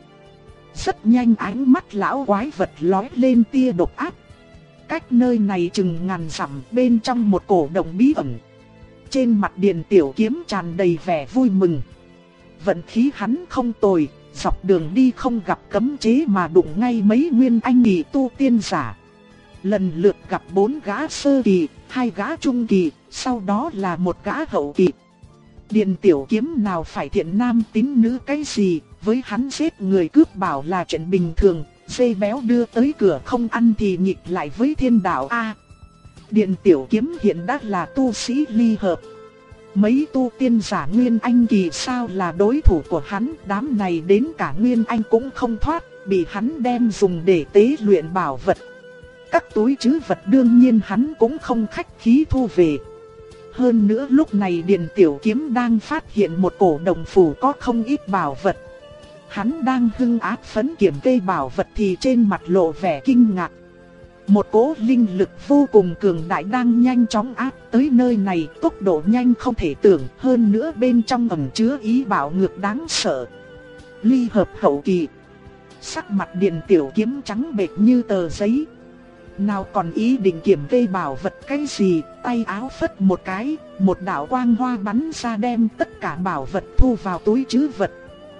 Rất nhanh ánh mắt lão quái vật lóe lên tia độc ác. Cách nơi này chừng ngàn dặm bên trong một cổ động bí ẩn. Trên mặt Điền Tiểu Kiếm tràn đầy vẻ vui mừng. Vận khí hắn không tồi, dọc đường đi không gặp cấm chế mà đụng ngay mấy nguyên anh kỳ tu tiên giả. Lần lượt gặp 4 gã sơ kỳ, 2 gã trung kỳ, sau đó là một gã hậu kỳ. Điền Tiểu Kiếm nào phải thiện nam tín nữ cái gì, với hắn giết người cướp bảo là chuyện bình thường, dê béo đưa tới cửa không ăn thì nghịch lại với thiên đạo a. Điền Tiểu Kiếm hiện đã là tu sĩ ly hợp. Mấy tu tiên giả nguyên anh kỳ sao là đối thủ của hắn, đám này đến cả nguyên anh cũng không thoát, bị hắn đem dùng để tế luyện bảo vật. Các túi trữ vật đương nhiên hắn cũng không khách khí thu về. Hơn nữa lúc này Điền Tiểu Kiếm đang phát hiện một cổ đồng phủ có không ít bảo vật. Hắn đang hưng ác phấn kiểm kê bảo vật thì trên mặt lộ vẻ kinh ngạc. Một cỗ linh lực vô cùng cường đại đang nhanh chóng áp tới nơi này, tốc độ nhanh không thể tưởng, hơn nữa bên trong ẩn chứa ý bạo ngược đáng sợ. Ly hợp hậu kỳ. Sắc mặt Điền Tiểu Kiếm trắng bệch như tờ giấy. Nào còn ý định kiểm kê bảo vật cái gì, tay áo phất một cái, một đạo quang hoa bắn ra đem tất cả bảo vật thu vào túi trữ vật.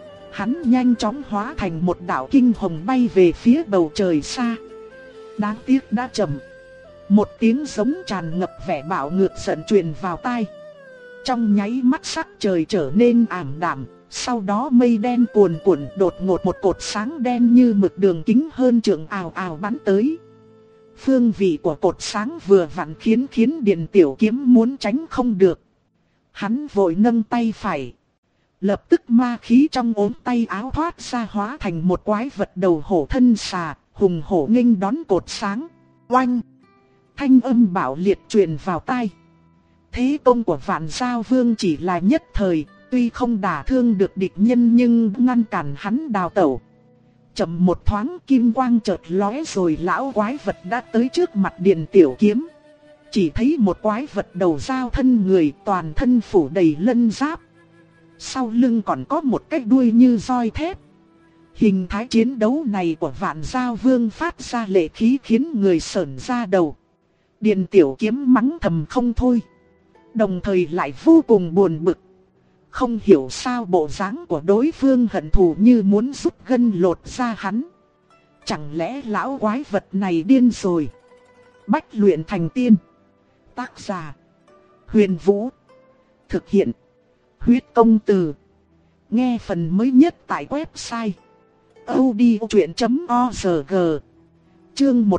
Hắn nhanh chóng hóa thành một đạo kinh hồng bay về phía bầu trời xa. Đáng tiếc đã chậm. Một tiếng giống tràn ngập vẻ bạo ngược giận truyền vào tai. Trong nháy mắt sắc trời trở nên ảm đạm, sau đó mây đen cuồn cuộn đột ngột một cột sáng đen như mực đường kính hơn trượng ào ào bắn tới. Phương vị của cột sáng vừa vặn khiến Điền Tiểu Kiếm muốn tránh không được. Hắn vội nâng tay phải. Lập tức ma khí trong ốm tay áo thoát ra hóa thành một quái vật đầu hổ thân xà, hùng hổ nghênh đón cột sáng. Oanh! Thanh âm bạo liệt truyền vào tai. Thế công của Vạn Giao Vương chỉ là nhất thời, tuy không đả thương được địch nhân nhưng ngăn cản hắn đào tẩu. Chậm một thoáng kim quang chợt lóe rồi lão quái vật đã tới trước mặt Điền Tiểu Kiếm. Chỉ thấy một quái vật đầu dao thân người toàn thân phủ đầy lân giáp. Sau lưng còn có một cái đuôi như roi thép. Hình thái chiến đấu này của Vạn Giao Vương phát ra lệ khí khiến người sởn da đầu. Điền Tiểu Kiếm mắng thầm không thôi. Đồng thời lại vô cùng buồn bực. Không hiểu sao bộ dáng của đối phương hận thù như muốn rút gân lột ra hắn. Chẳng lẽ lão quái vật này điên rồi? Bách luyện thành tiên. Tác giả: Huyền Vũ. Thực hiện: Huyết Công Từ. Nghe phần mới nhất tại website audiochuyện.org. Chương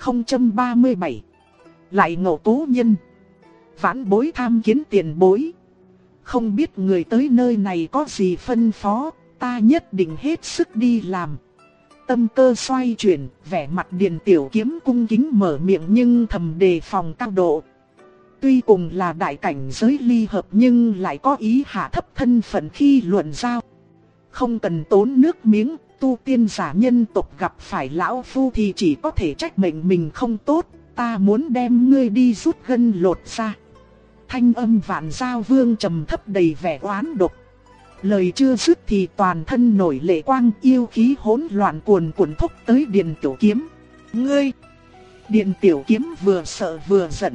1037. Lại ngộ tố nhân. Vãn bối tham kiến tiền bối. Không biết người tới nơi này có gì phân phó, ta nhất định hết sức đi làm. Tâm cơ xoay chuyển, vẻ mặt Điền Tiểu Kiếm cung kính mở miệng nhưng thầm đề phòng cao độ. Tuy cùng là đại cảnh giới ly hợp nhưng lại có ý hạ thấp thân phận khi luận giao. Không cần tốn nước miếng, tu tiên giả nhân tộc gặp phải lão phu thì chỉ có thể trách mệnh mình không tốt, ta muốn đem ngươi đi rút gân lột ra. Thanh âm Vạn Giao Vương trầm thấp đầy vẻ oán độc. Lời chưa dứt thì toàn thân nổi lệ quang, yêu khí hỗn loạn cuồn cuộn thúc tới Điền Tiểu Kiếm. Ngươi! Điền Tiểu Kiếm vừa sợ vừa giận.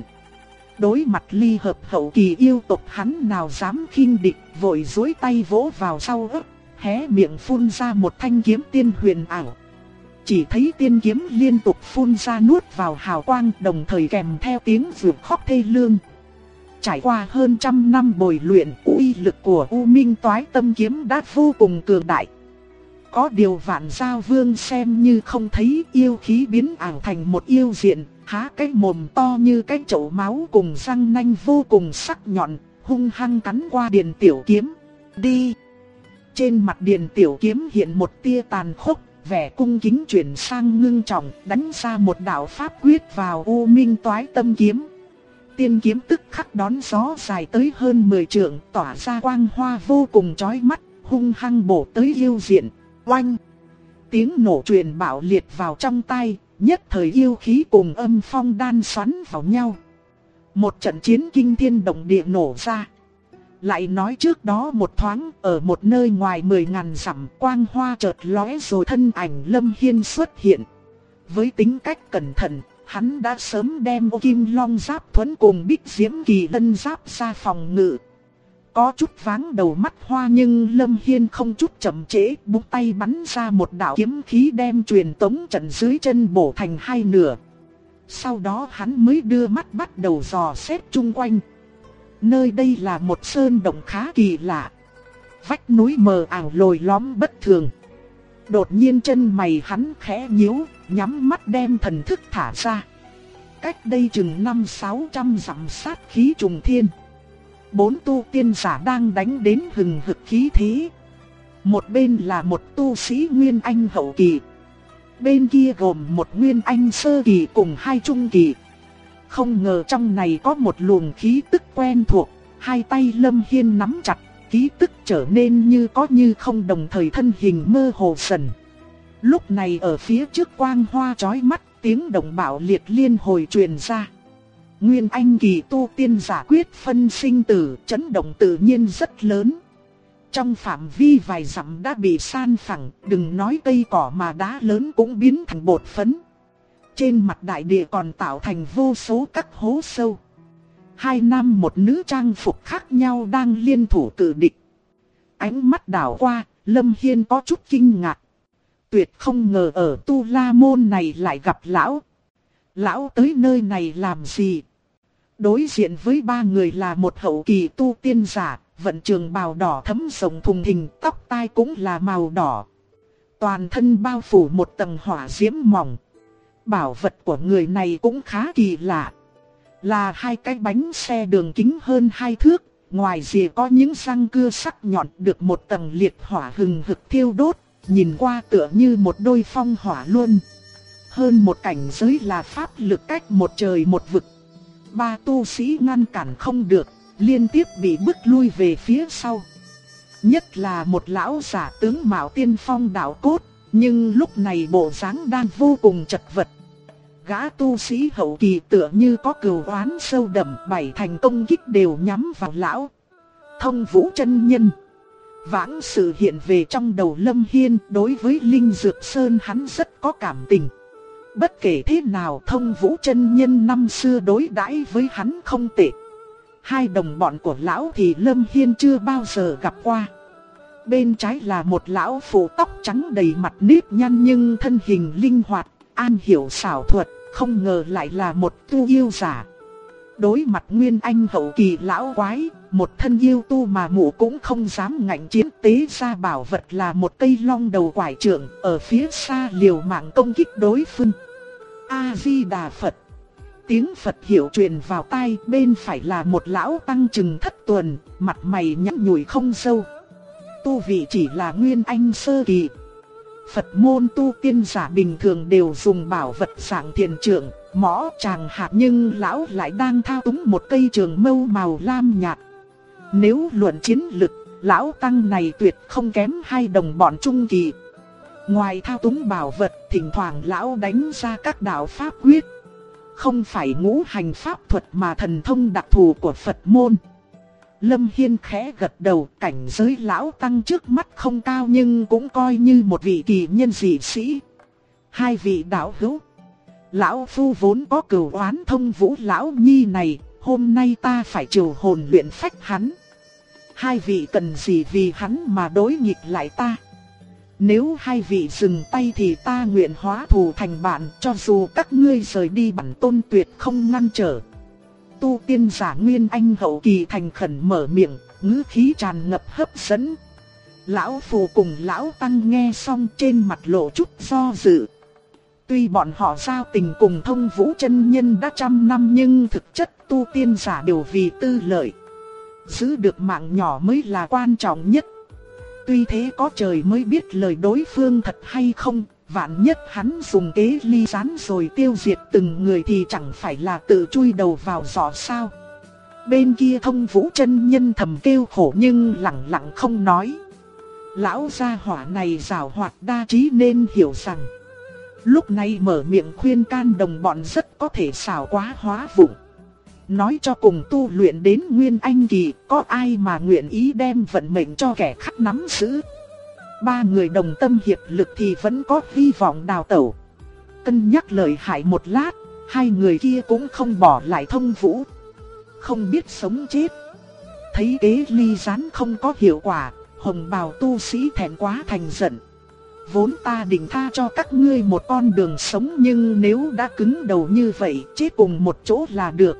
Đối mặt ly hợp hậu kỳ yêu tộc hắn nào dám khinh địch, vội duỗi tay vỗ vào sau ấp, hé miệng phun ra một thanh kiếm tiên huyền ảo. Chỉ thấy tiên kiếm liên tục phun ra nuốt vào hào quang, đồng thời kèm theo tiếng rượu khóc thê lương. Trải qua hơn 100 năm bồi luyện, uy lực của U Minh Toái Tâm kiếm đã vô cùng cường đại. Có điều Vạn Giao Vương xem như không thấy, yêu khí biến ảo thành một yêu diện, há cái mồm to như cái chậu máu cùng răng nanh vô cùng sắc nhọn, hung hăng cắn qua Điền Tiểu Kiếm. Đi! Trên mặt Điền Tiểu Kiếm hiện một tia tàn khốc, vẻ cung kính chuyển sang ngưng trọng, đánh ra một đạo pháp quyết vào U Minh Toái Tâm kiếm. Tiên kiếm tức khắc đón gió dài tới hơn 10 trượng, tỏa ra quang hoa vô cùng chói mắt, hung hăng bổ tới yêu diện. Oanh! Tiếng nổ truyền bạo liệt vào trong tai, nhất thời yêu khí cùng âm phong đan xoắn vào nhau. Một trận chiến kinh thiên động địa nổ ra. Lại nói trước đó một thoáng, ở một nơi ngoài 10.000 dặm, quang hoa chợt lóe rồi thân ảnh Lâm Hiên xuất hiện. Với tính cách cẩn thận, hắn đã sớm đem Ô Kim Long Giáp Thuẫn cùng Bích Diễm Kỳ Lân Giáp ra phòng ngự. Có chút váng đầu mắt hoa nhưng Lâm Hiên không chút chậm trễ, búng tay bắn ra một đạo kiếm khí đem truyền tống trận dưới chân bổ thành hai nửa. Sau đó hắn mới đưa mắt bắt đầu dò xét chung quanh. Nơi đây là một sơn động khá kỳ lạ. Vách núi mờ ảo lồi lõm bất thường. Đột nhiên chân mày hắn khẽ nhíu, nhắm mắt đem thần thức thả ra. Cách đây chừng 500-600 dặm sát khí trùng thiên. 4 tu tiên giả đang đánh đến hừng hực khí thế. Một bên là một tu sĩ Nguyên Anh hậu kỳ. Bên kia gồm một Nguyên Anh sơ kỳ cùng 2 trung kỳ. Không ngờ trong này có một luồng khí tức quen thuộc. Hai tay Lâm Hiên nắm chặt, khí tức trở nên như có như không, đồng thời thân hình mơ hồ dần. Lúc này ở phía trước quang hoa chói mắt, tiếng động bạo liệt liên hồi truyền ra. Nguyên Anh kỳ tu tiên giả quyết phân sinh tử, chấn động tự nhiên rất lớn. Trong phạm vi vài dặm đã bị san phẳng, đừng nói cây cỏ mà đá lớn cũng biến thành bột phấn. Trên mặt đại địa còn tạo thành vô số các hố sâu. 2 nam một nữ trang phục khác nhau đang liên thủ cự địch. Ánh mắt đảo qua, Lâm Hiên có chút kinh ngạc. Tuyệt không ngờ ở Tu La Môn này lại gặp lão. Lão tới nơi này làm gì? Đối diện với 3 người là một hậu kỳ tu tiên giả, vận trường bào đỏ thấm rồng thùng thình, tóc tai cũng là màu đỏ. Toàn thân bao phủ một tầng hỏa diễm mỏng. Bảo vật của người này cũng khá kỳ lạ. Là 2 cái bánh xe đường kính hơn 2 thước, ngoài rìa có những răng cưa sắc nhọn được một tầng liệt hỏa hừng hực thiêu đốt, nhìn qua tựa như một đôi phong hỏa luân. Hơn một cảnh giới là pháp lực cách một trời một vực. 3 tu sĩ ngăn cản không được, liên tiếp bị bức lui về phía sau. Nhất là một lão giả tướng mạo tiên phong đạo cốt, nhưng lúc này bộ dáng đang vô cùng chật vật. Gã tu sĩ hậu kỳ tựa như có cừu oán sâu đậm, 7 thành công kích đều nhắm vào lão. Thông Vũ chân nhân. Vãng sự hiện về trong đầu Lâm Hiên, đối với Linh Dược Sơn hắn rất có cảm tình. Bất kể thế nào, Thông Vũ chân nhân năm xưa đối đãi với hắn không tệ. 2 đồng bọn của lão thì Lâm Hiên chưa bao giờ gặp qua. Bên trái là một lão phụ tóc trắng đầy mặt nếp nhăn nhưng thân hình linh hoạt, an hiểu xảo thuật, không ngờ lại là một tu yêu giả. Đối mặt Nguyên Anh hậu kỳ lão quái, một thân yêu tu mà mụ cũng không dám ngạnh chiến, tế ra bảo vật là một cây long đầu quải trượng, ở phía xa liều mạng công kích đối phương. A-di-đà Phật. Tiếng Phật hiệu truyền vào tai, bên phải là một lão tăng chừng thất tuần, mặt mày nhẵn nhụi không râu. Tu vị chỉ là Nguyên Anh sơ kỳ. Phật môn tu tiên giả bình thường đều dùng bảo vật dạng thiền trượng, mõ tràng hạt, nhưng lão lại đang thao túng một cây trường mâu màu lam nhạt. Nếu luận chiến lực, lão tăng này tuyệt không kém 2 đồng bọn trung kỳ. Ngoài thao túng bảo vật, thỉnh thoảng lão đánh ra các đạo pháp quyết. Không phải ngũ hành pháp thuật mà thần thông đặc thù của Phật môn. Lâm Hiên khẽ gật đầu, cảnh giới lão tăng trước mắt không cao nhưng cũng coi như một vị kỳ nhân dị sĩ. Hai vị đạo hữu, lão phu vốn có cừu oán thông Vũ lão nhi này, hôm nay ta phải triệu hồn luyện phách hắn. Hai vị cần gì vì hắn mà đối nghịch lại ta? Nếu hai vị dừng tay thì ta nguyện hóa thù thành bạn, cho dù các ngươi rời đi bản tôn tuyệt không ngăn trở. Tu tiên giả Nguyên Anh hậu kỳ thành khẩn mở miệng, ngữ khí tràn ngập hấp dẫn. Lão phù cùng lão tăng nghe xong trên mặt lộ chút do dự. Tuy bọn họ giao tình cùng Thông Vũ chân nhân đã trăm năm nhưng thực chất tu tiên giả đều vì tư lợi. Giữ được mạng nhỏ mới là quan trọng nhất. Tuy thế có trời mới biết lời đối phương thật hay không, vạn nhất hắn dùng kế ly gián rồi tiêu diệt từng người thì chẳng phải là tự chui đầu vào giỏ sao. Bên kia Thông Vũ chân nhân thầm kêu khổ nhưng lặng lặng không nói. Lão gia hỏa này giàu hoạt đa trí nên hiểu rằng lúc này mở miệng khuyên can đồng bọn rất có thể xảo quá hóa vụng. Nói cho cùng tu luyện đến Nguyên Anh kỳ, có ai mà nguyện ý đem vận mệnh cho kẻ khác nắm giữ. Ba người đồng tâm hiệp lực thì vẫn có hy vọng đào tẩu. Cân nhắc lợi hại một lát, hai người kia cũng không bỏ lại Thông Vũ. Không biết sống chết. Thấy kế ly gián không có hiệu quả, hồng bào tu sĩ thẹn quá thành giận. Vốn ta định tha cho các ngươi một con đường sống, nhưng nếu đã cứng đầu như vậy, chết cùng một chỗ là được.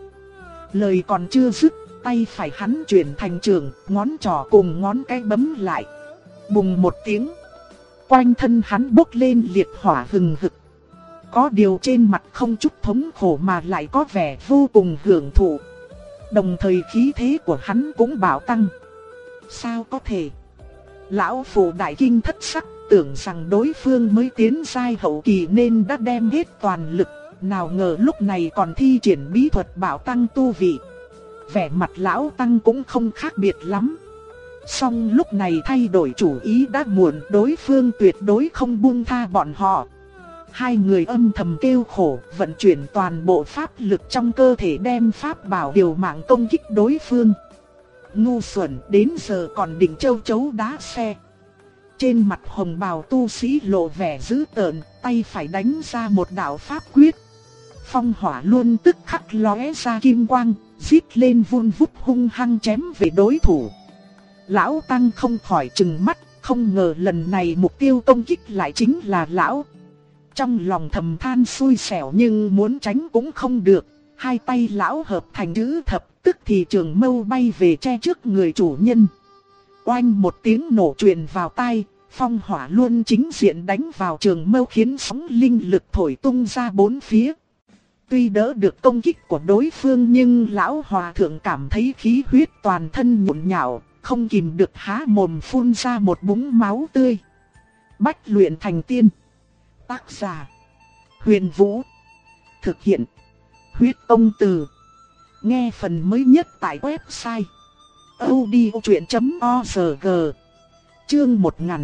Lời còn chưa dứt, tay phải hắn chuyển thành trường, ngón trỏ cùng ngón cái bấm lại. Bùng một tiếng, quanh thân hắn bốc lên liệt hỏa hừng hực. Có điều trên mặt không chút thống khổ mà lại có vẻ vô cùng hưởng thụ. Đồng thời khí thế của hắn cũng bạo tăng. Sao có thể? Lão phụ đại kinh thất sắc, tưởng rằng đối phương mới tiến giai hậu kỳ nên đã đem hết toàn lực. Nào ngờ lúc này còn thi triển bí thuật bảo tăng tu vị. Vẻ mặt lão tăng cũng không khác biệt lắm. Song lúc này thay đổi chủ ý đã muộn, đối phương tuyệt đối không buông tha bọn họ. Hai người âm thầm kêu khổ, vận chuyển toàn bộ pháp lực trong cơ thể đem pháp bảo điều mạng công kích đối phương. Ngu xuẩn, đến giờ còn định châu chấu đá xe. Trên mặt hồng bào tu sĩ lộ vẻ dữ tợn, tay phải đánh ra một đạo pháp quyết. Phong hỏa luôn tức khắc lóe ra kim quang, rít lên vun vút hung hăng chém về đối thủ. Lão tăng không khỏi trừng mắt, không ngờ lần này mục tiêu công kích lại chính là lão. Trong lòng thầm than xui xẻo nhưng muốn tránh cũng không được. Hai tay lão hợp thành chữ thập, tức thì trường mâu bay về che trước người chủ nhân. Oanh một tiếng nổ truyền vào tai, phong hỏa luôn chính diện đánh vào trường mâu khiến sóng linh lực thổi tung ra bốn phía. Tuy đỡ được công kích của đối phương nhưng lão hòa thượng cảm thấy khí huyết toàn thân nhũn nhạo, không kìm được há mồm phun ra một búng máu tươi. Bách luyện thành tiên. Tác giả: Huyền Vũ. Thực hiện: Huyết Ông Từ. Nghe phần mới nhất tại website audiochuyện.org. Chương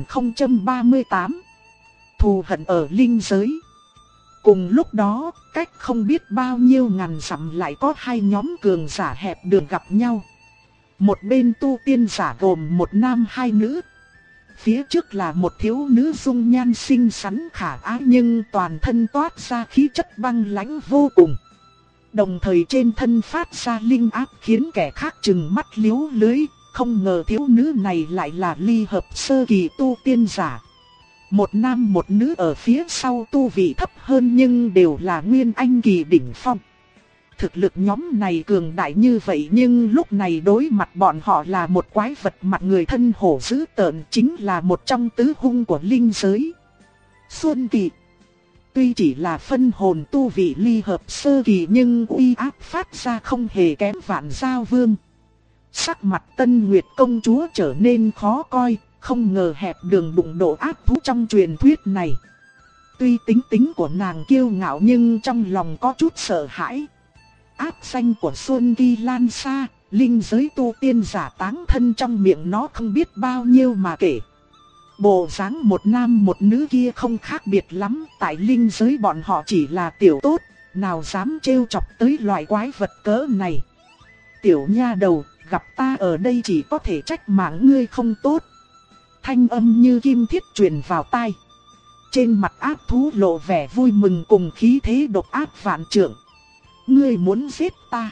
1038. Thù hận ở linh giới. Cùng lúc đó, cách không biết bao nhiêu ngàn dặm lại có hai nhóm cường giả hẹp đường gặp nhau. Một bên tu tiên giả gồm một nam hai nữ. Phía trước là một thiếu nữ dung nhan xinh xắn khả ái nhưng toàn thân toát ra khí chất băng lãnh vô cùng. Đồng thời trên thân phát ra linh áp khiến kẻ khác trừng mắt liếu lưới. Không ngờ thiếu nữ này lại là ly hợp sơ kỳ tu tiên giả. Một nam một nữ ở phía sau tu vị thấp hơn nhưng đều là Nguyên Anh kỳ đỉnh phong. Thực lực nhóm này cường đại như vậy nhưng lúc này đối mặt bọn họ là một quái vật mặt người thân hổ dữ tợn, chính là một trong tứ hung của linh giới. Xuân Kỳ. Tuy chỉ là phân hồn tu vị ly hợp sơ kỳ nhưng uy áp phát ra không hề kém Vạn Giao Vương. Sắc mặt Tân Nguyệt công chúa trở nên khó coi, không ngờ hẹp đường đụng độ ác thú trong truyền thuyết này. Tuy tính tính của nàng kiêu ngạo nhưng trong lòng có chút sợ hãi. Ác danh của Xuân Kỳ lan xa, linh giới tu tiên giả táng thân trong miệng nó không biết bao nhiêu mà kể. Bộ dáng một nam một nữ kia không khác biệt lắm, tại linh giới bọn họ chỉ là tiểu tốt, nào dám trêu chọc tới loại quái vật cỡ này. Tiểu nha đầu, gặp ta ở đây chỉ có thể trách mạng ngươi không tốt. Thanh âm như kim thiết truyền vào tai. Trên mặt ác thú lộ vẻ vui mừng cùng khí thế độc ác vạn trượng. Ngươi muốn giết ta?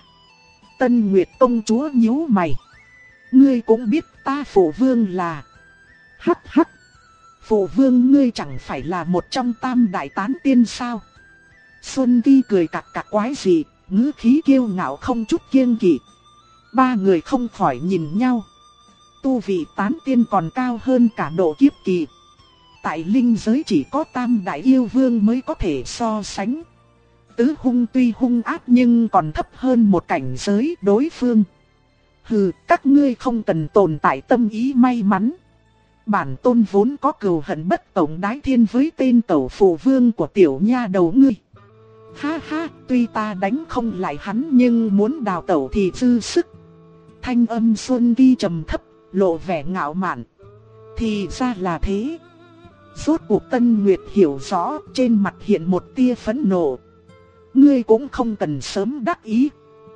Tân Nguyệt công chúa nhíu mày. Ngươi cũng biết ta phụ vương là... Hắc hắc. Phụ vương ngươi chẳng phải là một trong tam đại tán tiên sao? Xuân Kỳ cười cặc cặc quái gì, ngữ khí kiêu ngạo không chút kiêng kỵ. Ba người không khỏi nhìn nhau. Tu vị tán tiên còn cao hơn cả độ kiếp kỳ. Tại linh giới chỉ có tam đại yêu vương mới có thể so sánh. Tứ hung tuy hung ác nhưng còn thấp hơn một cảnh giới đối phương. Hừ, các ngươi không cần tồn tại tâm ý may mắn. Bản tôn vốn có cừu hận bất tổng đái thiên với tên tẩu phụ vương của tiểu nha đầu ngươi. Ha ha, tuy ta đánh không lại hắn nhưng muốn đào tẩu thì dư sức. Thanh âm Xuân Kỳ trầm thấp, lộ vẻ ngạo mạn. Thì ra là thế. Rốt cuộc Tân Nguyệt hiểu rõ, trên mặt hiện một tia phẫn nộ. Ngươi cũng không cần sớm đắc ý.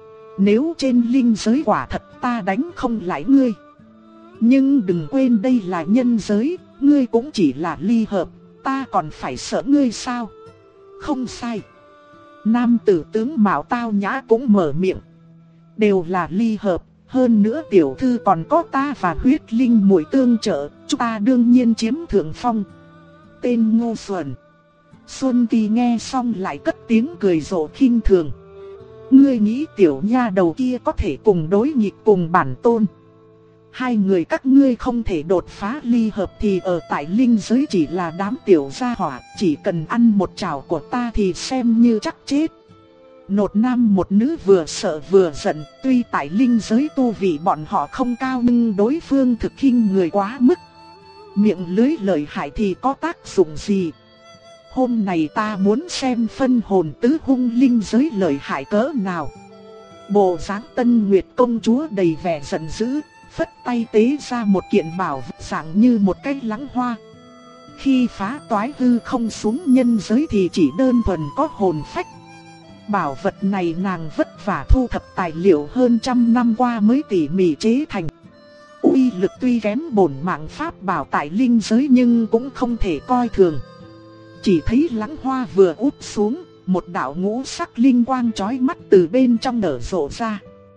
Nếu trên linh giới quả thật ta đánh không lại ngươi. Nhưng đừng quên đây là nhân giới, ngươi cũng chỉ là ly hợp, ta còn phải sợ ngươi sao? Không sai. Nam tử tướng mạo tao nhã cũng mở miệng. Đều là ly hợp, hơn nữa tiểu thư còn có ta và huyết linh muội tương trợ, chúng ta đương nhiên chiếm thượng phong. Tên ngu xuẩn. Xuân Kỳ nghe xong lại cất tiếng cười rộ khinh thường. Ngươi nghĩ tiểu nha đầu kia có thể cùng đối nghịch cùng bản tôn? Hai người các ngươi không thể đột phá ly hợp thì ở tại linh giới chỉ là đám tiểu gia hỏa, chỉ cần ăn một chảo của ta thì xem như chắc chết. Một nam một nữ vừa sợ vừa giận, tuy tại linh giới tu vị bọn họ không cao nhưng đối phương thực khinh người quá mức. Miệng lưới lợi hại thì có tác dụng gì? Hôm nay ta muốn xem phân hồn tứ hung linh giới lợi hại cỡ nào. Bộ dáng Tân Nguyệt công chúa đầy vẻ giận dữ, phất tay tế ra một kiện bảo vật dạng như một cái lẵng hoa. Khi phá toái hư không xuống nhân giới thì chỉ đơn thuần có hồn phách. Bảo vật này nàng vất vả thu thập tài liệu hơn 100 năm qua mới tỉ mỉ chế thành. Uy lực tuy kém bổn mạng pháp bảo tại linh giới nhưng cũng không thể coi thường. Chỉ thấy lẵng hoa vừa úp xuống, một đạo ngũ sắc linh quang chói mắt từ bên trong nở rộ ra.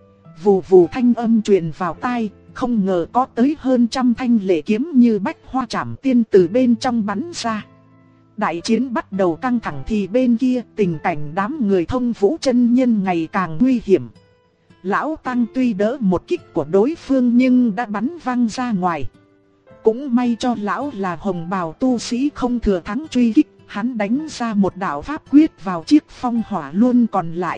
Vù vù thanh âm truyền vào tai, không ngờ có tới hơn 100 thanh lệ kiếm như bách hoa trảm tiên từ bên trong bắn ra. Đại chiến bắt đầu căng thẳng thì bên kia tình cảnh đám người Thông Vũ chân nhân ngày càng nguy hiểm. Lão Tăng tuy đỡ một kích của đối phương nhưng đã bắn văng ra ngoài. Cũng may cho lão là hồng bào tu sĩ không thừa thắng truy kích, hắn đánh ra một đạo pháp quyết vào chiếc phong hỏa luân còn lại.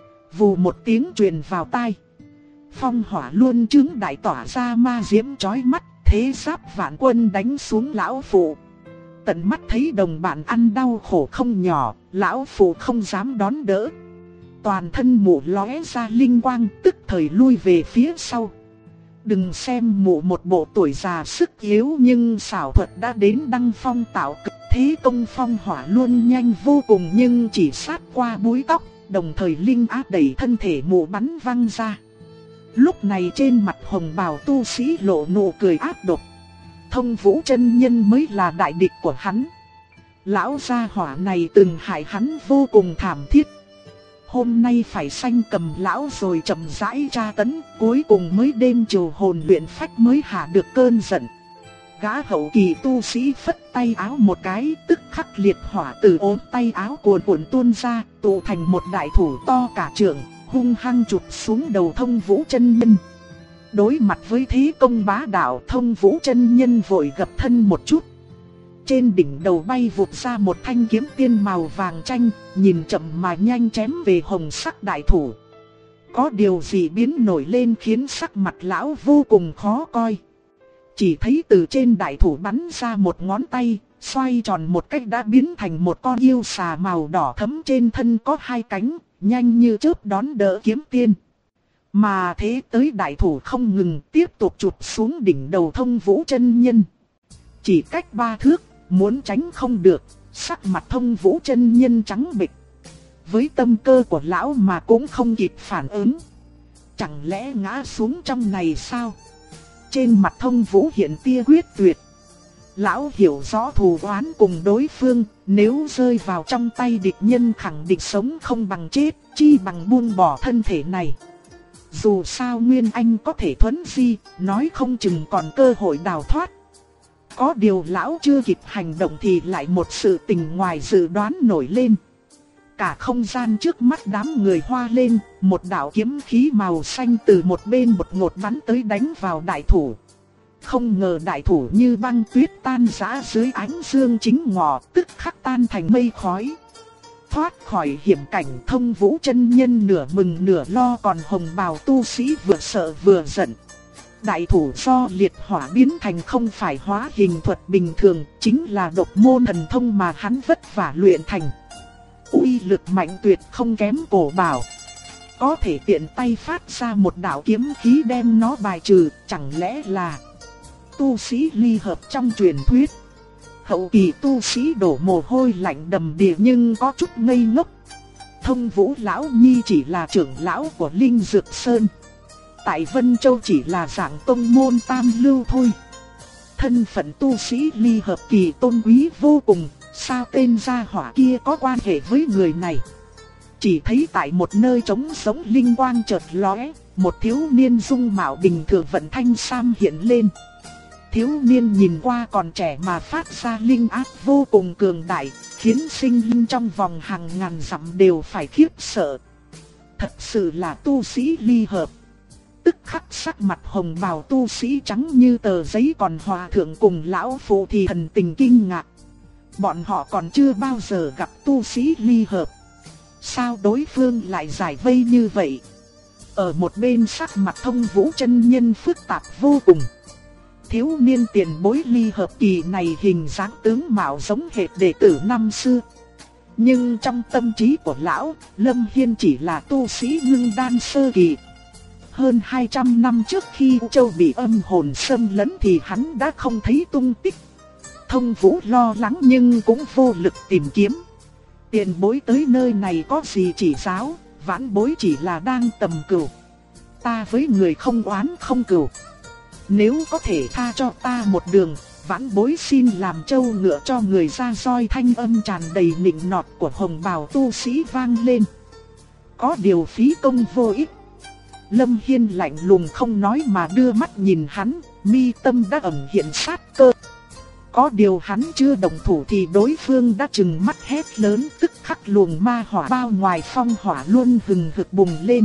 Vù một tiếng truyền vào tai. Phong hỏa luân chứng đại tỏa ra ma diễm chói mắt, thế giáp vạn quân đánh xuống lão phụ. Tận mắt thấy đồng bạn ăn đau khổ không nhỏ, lão phụ không dám đón đỡ. Toàn thân mụ lóe ra linh quang, tức thời lui về phía sau. Đừng xem mụ một bộ tuổi già sức yếu nhưng xảo thuật đã đến đăng phong tạo cực, thế công phong hỏa luôn nhanh vô cùng nhưng chỉ sát qua búi tóc, đồng thời linh áp đẩy thân thể mụ bắn văng ra. Lúc này trên mặt hồng bào tu sĩ lộ nụ cười ác độc. Thông Vũ chân nhân mới là đại địch của hắn. Lão gia hỏa này từng hại hắn vô cùng thảm thiết. Hôm nay phải sanh cầm lão rồi chậm rãi tra tấn, cuối cùng mới đêm chiều hồn luyện phách mới hạ được cơn giận. Gã hậu kỳ tu sĩ phất tay áo một cái, tức khắc liệt hỏa từ ốm tay áo cuồn cuộn tuôn ra, tụ thành một đại thủ to cả trượng, hung hăng chụp xuống đầu Thông Vũ chân nhân. Đối mặt với thế công bá đạo, Thông Vũ chân nhân vội gập thân một chút. Trên đỉnh đầu bay vụt ra một thanh kiếm tiên màu vàng chanh, nhìn chậm mà nhanh chém về hồng sắc đại thủ. Có điều gì biến nổi lên khiến sắc mặt lão vô cùng khó coi. Chỉ thấy từ trên đại thủ bắn ra một ngón tay, xoay tròn một cách đã biến thành một con yêu xà màu đỏ thẫm trên thân có hai cánh, nhanh như chớp đón đỡ kiếm tiên. Mà thế tới đại thủ không ngừng tiếp tục chụp xuống đỉnh đầu Thông Vũ chân nhân. chỉ cách 3 thước, muốn tránh không được, sắc mặt Thông Vũ chân nhân trắng bệch. Với tâm cơ của lão mà cũng không kịp phản ứng. Chẳng lẽ ngã xuống trong này sao? Trên mặt Thông Vũ hiện tia quyết tuyệt. Lão hiểu rõ thù oán cùng đối phương, nếu rơi vào trong tay địch nhân khẳng định sống không bằng chết, chi bằng buông bỏ thân thể này. Dù sao Nguyên Anh có thể thuấn di, nói không chừng còn cơ hội đào thoát. Có điều lão chưa kịp hành động thì lại một sự tình ngoài dự đoán nổi lên. Cả không gian trước mắt đám người hoa lên, một đạo kiếm khí màu xanh từ một bên đột ngột bắn tới đánh vào đại thủ. Không ngờ đại thủ như băng tuyết tan rã dưới ánh dương chính ngọ, tức khắc tan thành mây khói. Thoát khỏi hiểm cảnh, Thông Vũ chân nhân nửa mừng nửa lo, còn hồng bào tu sĩ vừa sợ vừa giận. Đại thủ do liệt hỏa biến thành không phải hóa hình thuật bình thường, chính là độc môn thần thông mà hắn vất vả luyện thành. Uy lực mạnh tuyệt không kém cổ bảo. Có thể tiện tay phát ra một đạo kiếm khí đem nó bài trừ, chẳng lẽ là tu sĩ ly hợp trong truyền thuyết. Hậu kỳ tu sĩ đổ mồ hôi lạnh đầm đìa nhưng có chút ngây ngốc. Thông Vũ lão nhi chỉ là trưởng lão của Linh Dược Sơn. Tại Vân Châu chỉ là dạng tông môn tam lưu thôi. Thân phận tu sĩ ly hợp kỳ tôn quý vô cùng, sao tên gia hỏa kia có quan hệ với người này? Chỉ thấy tại một nơi trống sống linh quang chợt lóe, một thiếu niên dung mạo bình thường vận thanh sam hiện lên. Thiếu niên nhìn qua còn trẻ mà phát ra linh áp vô cùng cường đại, khiến sinh linh trong vòng hàng ngàn dặm đều phải khiếp sợ. Thật sự là tu sĩ ly hợp. Tức khắc sắc mặt hồng bào tu sĩ trắng như tờ giấy, còn hòa thượng cùng lão phụ thì thần tình kinh ngạc. Bọn họ còn chưa bao giờ gặp tu sĩ ly hợp. Sao đối phương lại giải vây như vậy? Ở một bên sắc mặt Thông Vũ chân nhân phức tạp vô cùng. Thiếu niên tiền bối ly hợp kỳ này hình dáng tướng mạo giống hệt đệ tử năm xưa. Nhưng trong tâm trí của lão, Lâm Hiên chỉ là tu sĩ ngưng đan sơ kỳ. Hơn 200 năm trước khi U Châu bị âm hồn xâm lấn thì hắn đã không thấy tung tích. Thông Vũ lo lắng nhưng cũng vô lực tìm kiếm. Tiền bối tới nơi này có gì chỉ giáo, vãn bối chỉ là đang tầm cửu. Ta với người không oán không cừu. Nếu có thể tha cho ta một đường, vãn bối xin làm trâu ngựa cho người ra roi. Thanh âm tràn đầy nịnh nọt của hồng bào tu sĩ vang lên. Có điều phí công vô ích. Lâm Hiên lạnh lùng không nói mà đưa mắt nhìn hắn, mi tâm đã ẩn hiện sát cơ. Có điều hắn chưa động thủ thì đối phương đã trừng mắt hét lớn, tức khắc luồng ma hỏa bao ngoài phong hỏa luôn hừng hực bùng lên.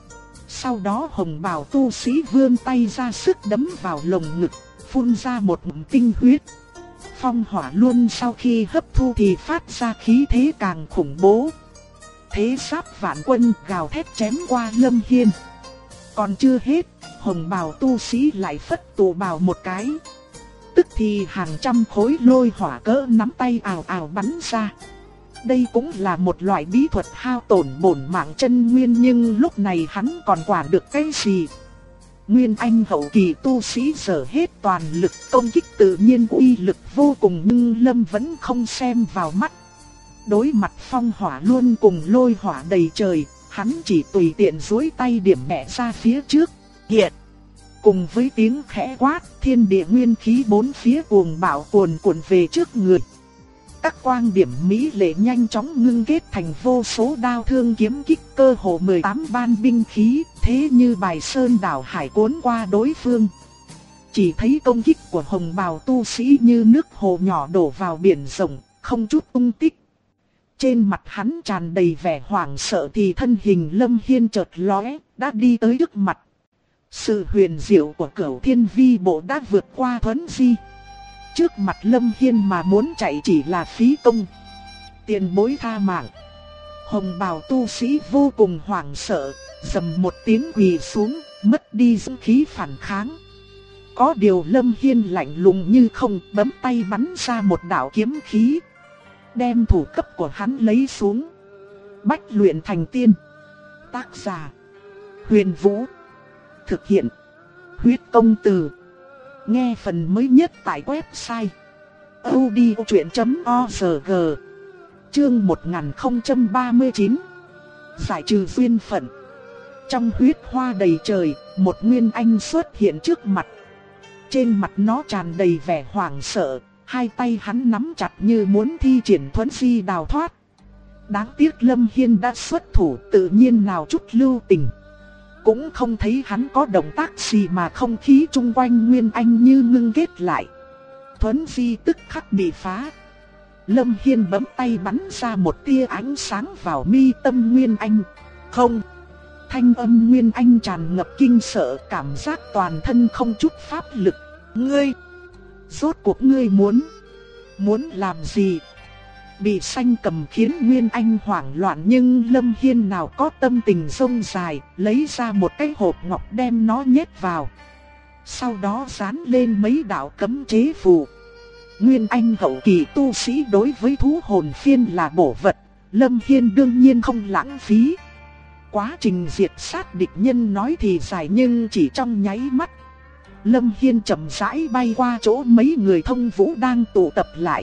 Sau đó hồng bào tu sĩ vươn tay ra sức đấm vào lồng ngực, phun ra một ngụm tinh huyết. Phong hỏa luôn sau khi hấp thu thì phát ra khí thế càng khủng bố. Thế sát vạn quân gào thét chém qua Lâm Hiên. Còn chưa hết, hồng bào tu sĩ lại phất tù bào một cái. Tức thì hàng trăm khối lôi hỏa cỡ nắm tay ào ào bắn ra. Đây cũng là một loại bí thuật hao tổn bổn mạng chân nguyên, nhưng lúc này hắn còn quản được cái gì? Nguyên Anh hậu kỳ tu sĩ sở hết toàn lực công kích tự nhiên uy lực vô cùng, nhưng Lâm vẫn không xem vào mắt. Đối mặt phong hỏa luôn cùng lôi hỏa đầy trời, hắn chỉ tùy tiện duỗi tay điểm nhẹ ra phía trước. Hiện! Cùng với tiếng khẽ quát, thiên địa nguyên khí bốn phía cuồng bạo cuồn cuộn về trước người. Các quang điểm mỹ lệ nhanh chóng ngưng kết thành vô số đao thương kiếm kích, cơ hồ 18 ban binh khí, thế như bài sơn đảo hải cuốn qua đối phương. Chỉ thấy công kích của hồng bào tu sĩ như nước hồ nhỏ đổ vào biển rộng, không chút tung tích. Trên mặt hắn tràn đầy vẻ hoảng sợ thì thân hình Lâm Hiên chợt lóe, đã đi tới trước mặt. Sự huyền diệu của Cửu Thiên Vi Bộ đã vượt qua thuấn di. Trước mặt Lâm Hiên mà muốn chạy chỉ là phí công. Tiền bối tha mạng. Hồng bào tu sĩ vô cùng hoảng sợ, rầm một tiếng quỳ xuống, mất đi dũng khí phản kháng. Có điều Lâm Hiên lạnh lùng như không, bấm tay bắn ra một đạo kiếm khí, đem thủ cấp của hắn lấy xuống. Bách luyện thành tiên. Tác giả: Huyền Vũ. Thực hiện: Huyết Công Từ. Nghe phần mới nhất tại website audiochuyện.org. Chương 1039. Giải trừ duyên phận. Trong huyết hoa đầy trời, một nguyên anh xuất hiện trước mặt. Trên mặt nó tràn đầy vẻ hoảng sợ, hai tay hắn nắm chặt như muốn thi triển thuấn di đào thoát. Đáng tiếc Lâm Hiên đã xuất thủ, tự nhiên nào chút lưu tình. Cũng không thấy hắn có động tác gì mà không khí chung quanh nguyên anh như ngưng kết lại. Thuấn di tức khắc bị phá. Lâm Hiên bấm tay bắn ra một tia ánh sáng vào mi tâm nguyên anh. Không! Thanh âm nguyên anh tràn ngập kinh sợ, cảm giác toàn thân không chút pháp lực. Ngươi! Rốt cuộc ngươi muốn làm gì? Bị sanh cầm khiến Nguyên Anh hoảng loạn, nhưng Lâm Hiên nào có tâm tình rông dài, lấy ra một cái hộp ngọc đem nó nhét vào. Sau đó dán lên mấy đạo cấm chế phù. Nguyên Anh hậu kỳ tu sĩ đối với thú hồn phiên là bổ vật, Lâm Hiên đương nhiên không lãng phí. Quá trình diệt sát địch nhân nói thì dài nhưng chỉ trong nháy mắt. Lâm Hiên chậm rãi bay qua chỗ mấy người Thông Vũ đang tụ tập lại.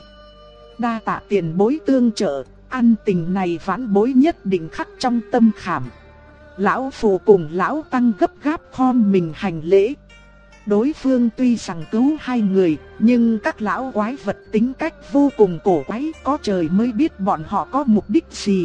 Đa tạ tiền bối tương trợ, ân tình này vãn bối nhất định khắc trong tâm khảm. Lão phù cùng lão tăng gấp gáp khom mình hành lễ. Đối phương tuy rằng cứu hai người, nhưng các lão quái vật tính cách vô cùng cổ quái, có trời mới biết bọn họ có mục đích gì.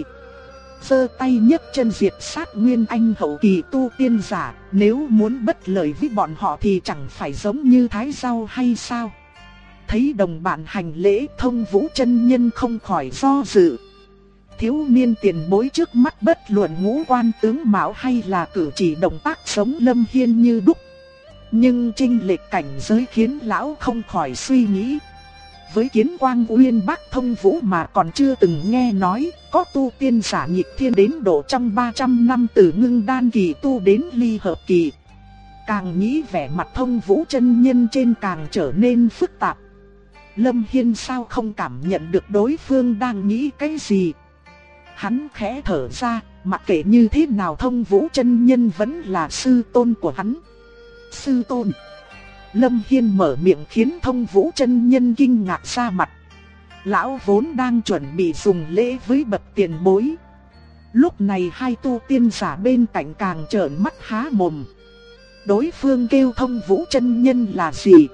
Giơ tay nhấc chân diệt sát Nguyên Anh hậu kỳ tu tiên giả, nếu muốn bất lợi với bọn họ thì chẳng phải giống như thái rau hay sao? Thấy đồng bạn hành lễ, Thông Vũ chân nhân không khỏi do dự. Thiếu niên tiền bối trước mắt bất luận ngũ quan tướng mạo hay là cử chỉ động tác sống Lâm Hiên như đúc. Nhưng chênh lệch cảnh giới khiến lão không khỏi suy nghĩ. Với Kiến Quang Uyên Bắc Thông Vũ mà còn chưa từng nghe nói, có tu tiên giả nhịp thiên đến độ trong 300 năm từ ngưng đan kỳ tu đến ly hợp kỳ. Càng nghĩ vẻ mặt Thông Vũ chân nhân trên càng trở nên phức tạp. Lâm Hiên sao không cảm nhận được đối phương đang nghĩ cái gì. Hắn khẽ thở ra, mặc kệ như thế nào Thông Vũ chân nhân vẫn là sư tôn của hắn. Sư tôn. Lâm Hiên mở miệng khiến Thông Vũ chân nhân kinh ngạc ra mặt. Lão vốn đang chuẩn bị dùng lễ với bậc tiền bối. Lúc này hai tu tiên giả bên cạnh càng trợn mắt há mồm. Đối phương kêu Thông Vũ chân nhân là gì?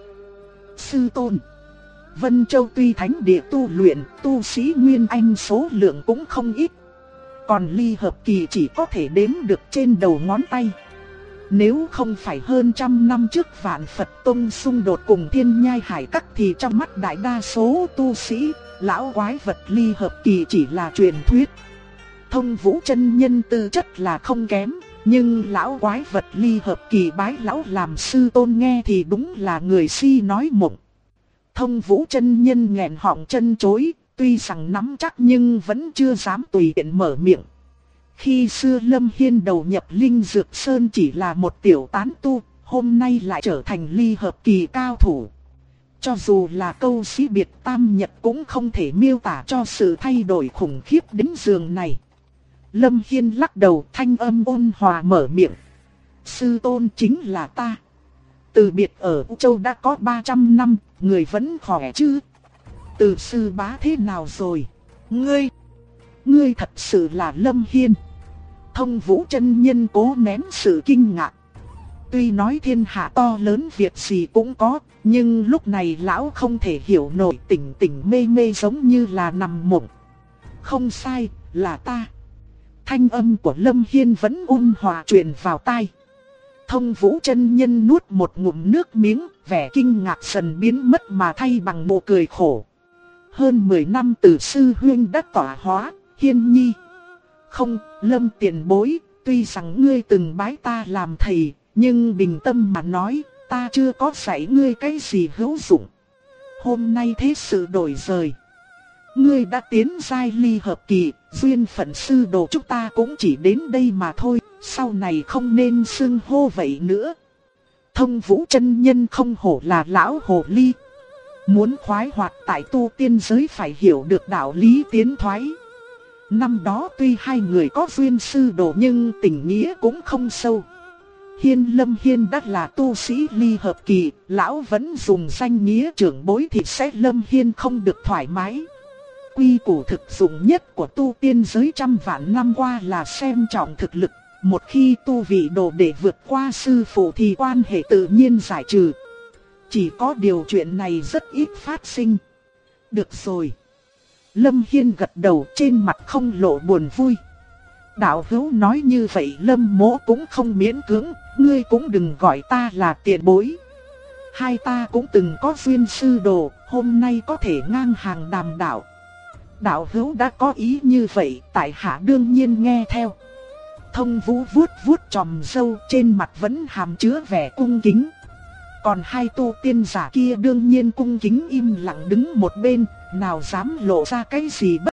Sư tôn. Vân Châu tuy thánh địa tu luyện, tu sĩ Nguyên Anh số lượng cũng không ít. Còn ly hợp kỳ chỉ có thể đếm được trên đầu ngón tay. Nếu không phải hơn trăm năm trước Vạn Phật Tông xung đột cùng Thiên Nhai Hải Các thì trong mắt đại đa số tu sĩ, lão quái vật ly hợp kỳ chỉ là truyền thuyết. Thông Vũ chân nhân tư chất là không kém, nhưng lão quái vật ly hợp kỳ bái lão làm sư tôn nghe thì đúng là người si nói mộng. Thông Vũ chân nhân nghẹn họng chân chối, tuy rằng nắm chắc nhưng vẫn chưa dám tùy tiện mở miệng. Khi xưa Lâm Hiên đầu nhập Linh Dược Sơn chỉ là một tiểu tán tu, hôm nay lại trở thành ly hợp kỳ cao thủ. Cho dù là câu sĩ biệt tam nhật cũng không thể miêu tả cho sự thay đổi khủng khiếp đến giường này. Lâm Hiên lắc đầu, thanh âm ôn hòa mở miệng. Sư tôn chính là ta. Từ biệt ở U Châu đã có 300 năm, người vẫn khỏe chứ? Từ sư bá thế nào rồi? Ngươi thật sự là Lâm Hiên. Thông Vũ chân nhân cố nén sự kinh ngạc. Tuy nói thiên hạ to lớn việc gì cũng có, nhưng lúc này lão không thể hiểu nổi, tỉnh tỉnh mê mê giống như là nằm mộng. Không sai, là ta. Thanh âm của Lâm Hiên vẫn ôn hòa truyền vào tai. Thông Vũ chân nhân nuốt một ngụm nước miếng, vẻ kinh ngạc dần biến mất mà thay bằng nụ cười khổ. Hơn 10 năm từ sư huynh đã tỏa hóa, Hiên nhi. Không, Lâm tiền bối, tuy rằng ngươi từng bái ta làm thầy, nhưng bình tâm mà nói, ta chưa có dạy ngươi cái gì hữu dụng. Hôm nay thế sự đổi rời. Ngươi đã tiến giai ly hợp kỳ, duyên phận sư đồ chúng ta cũng chỉ đến đây mà thôi, sau này không nên xưng hô vậy nữa. Thông Vũ chân nhân không hổ là lão hồ ly. Muốn khoái hoạt tại tu tiên giới phải hiểu được đạo lý tiến thoái. Năm đó tuy hai người có duyên sư đồ nhưng tình nghĩa cũng không sâu. Lâm Hiên đã là tu sĩ ly hợp kỳ, lão vẫn dùng danh nghĩa trưởng bối thì sẽ Lâm Hiên không được thoải mái. Quy củ thực dụng nhất của tu tiên giới trăm vạn năm qua là xem trọng thực lực. Một khi tu vị đồ để vượt qua sư phụ thì quan hệ tự nhiên giải trừ. Chỉ có điều chuyện này rất ít phát sinh. Được rồi. Lâm Hiên gật đầu, trên mặt không lộ buồn vui. Đạo hữu nói như vậy Lâm mỗ cũng không miễn cưỡng, ngươi cũng đừng gọi ta là tiền bối. Hai ta cũng từng có duyên sư đồ, hôm nay có thể ngang hàng đàm đạo. Đạo hữu đã có ý như vậy, tại hạ đương nhiên nghe theo. Thông Vũ vuốt vuốt chòm râu, trên mặt vẫn hàm chứa vẻ cung kính. Còn hai tu tiên giả kia đương nhiên cung kính im lặng đứng một bên, nào dám lộ ra cái gì bất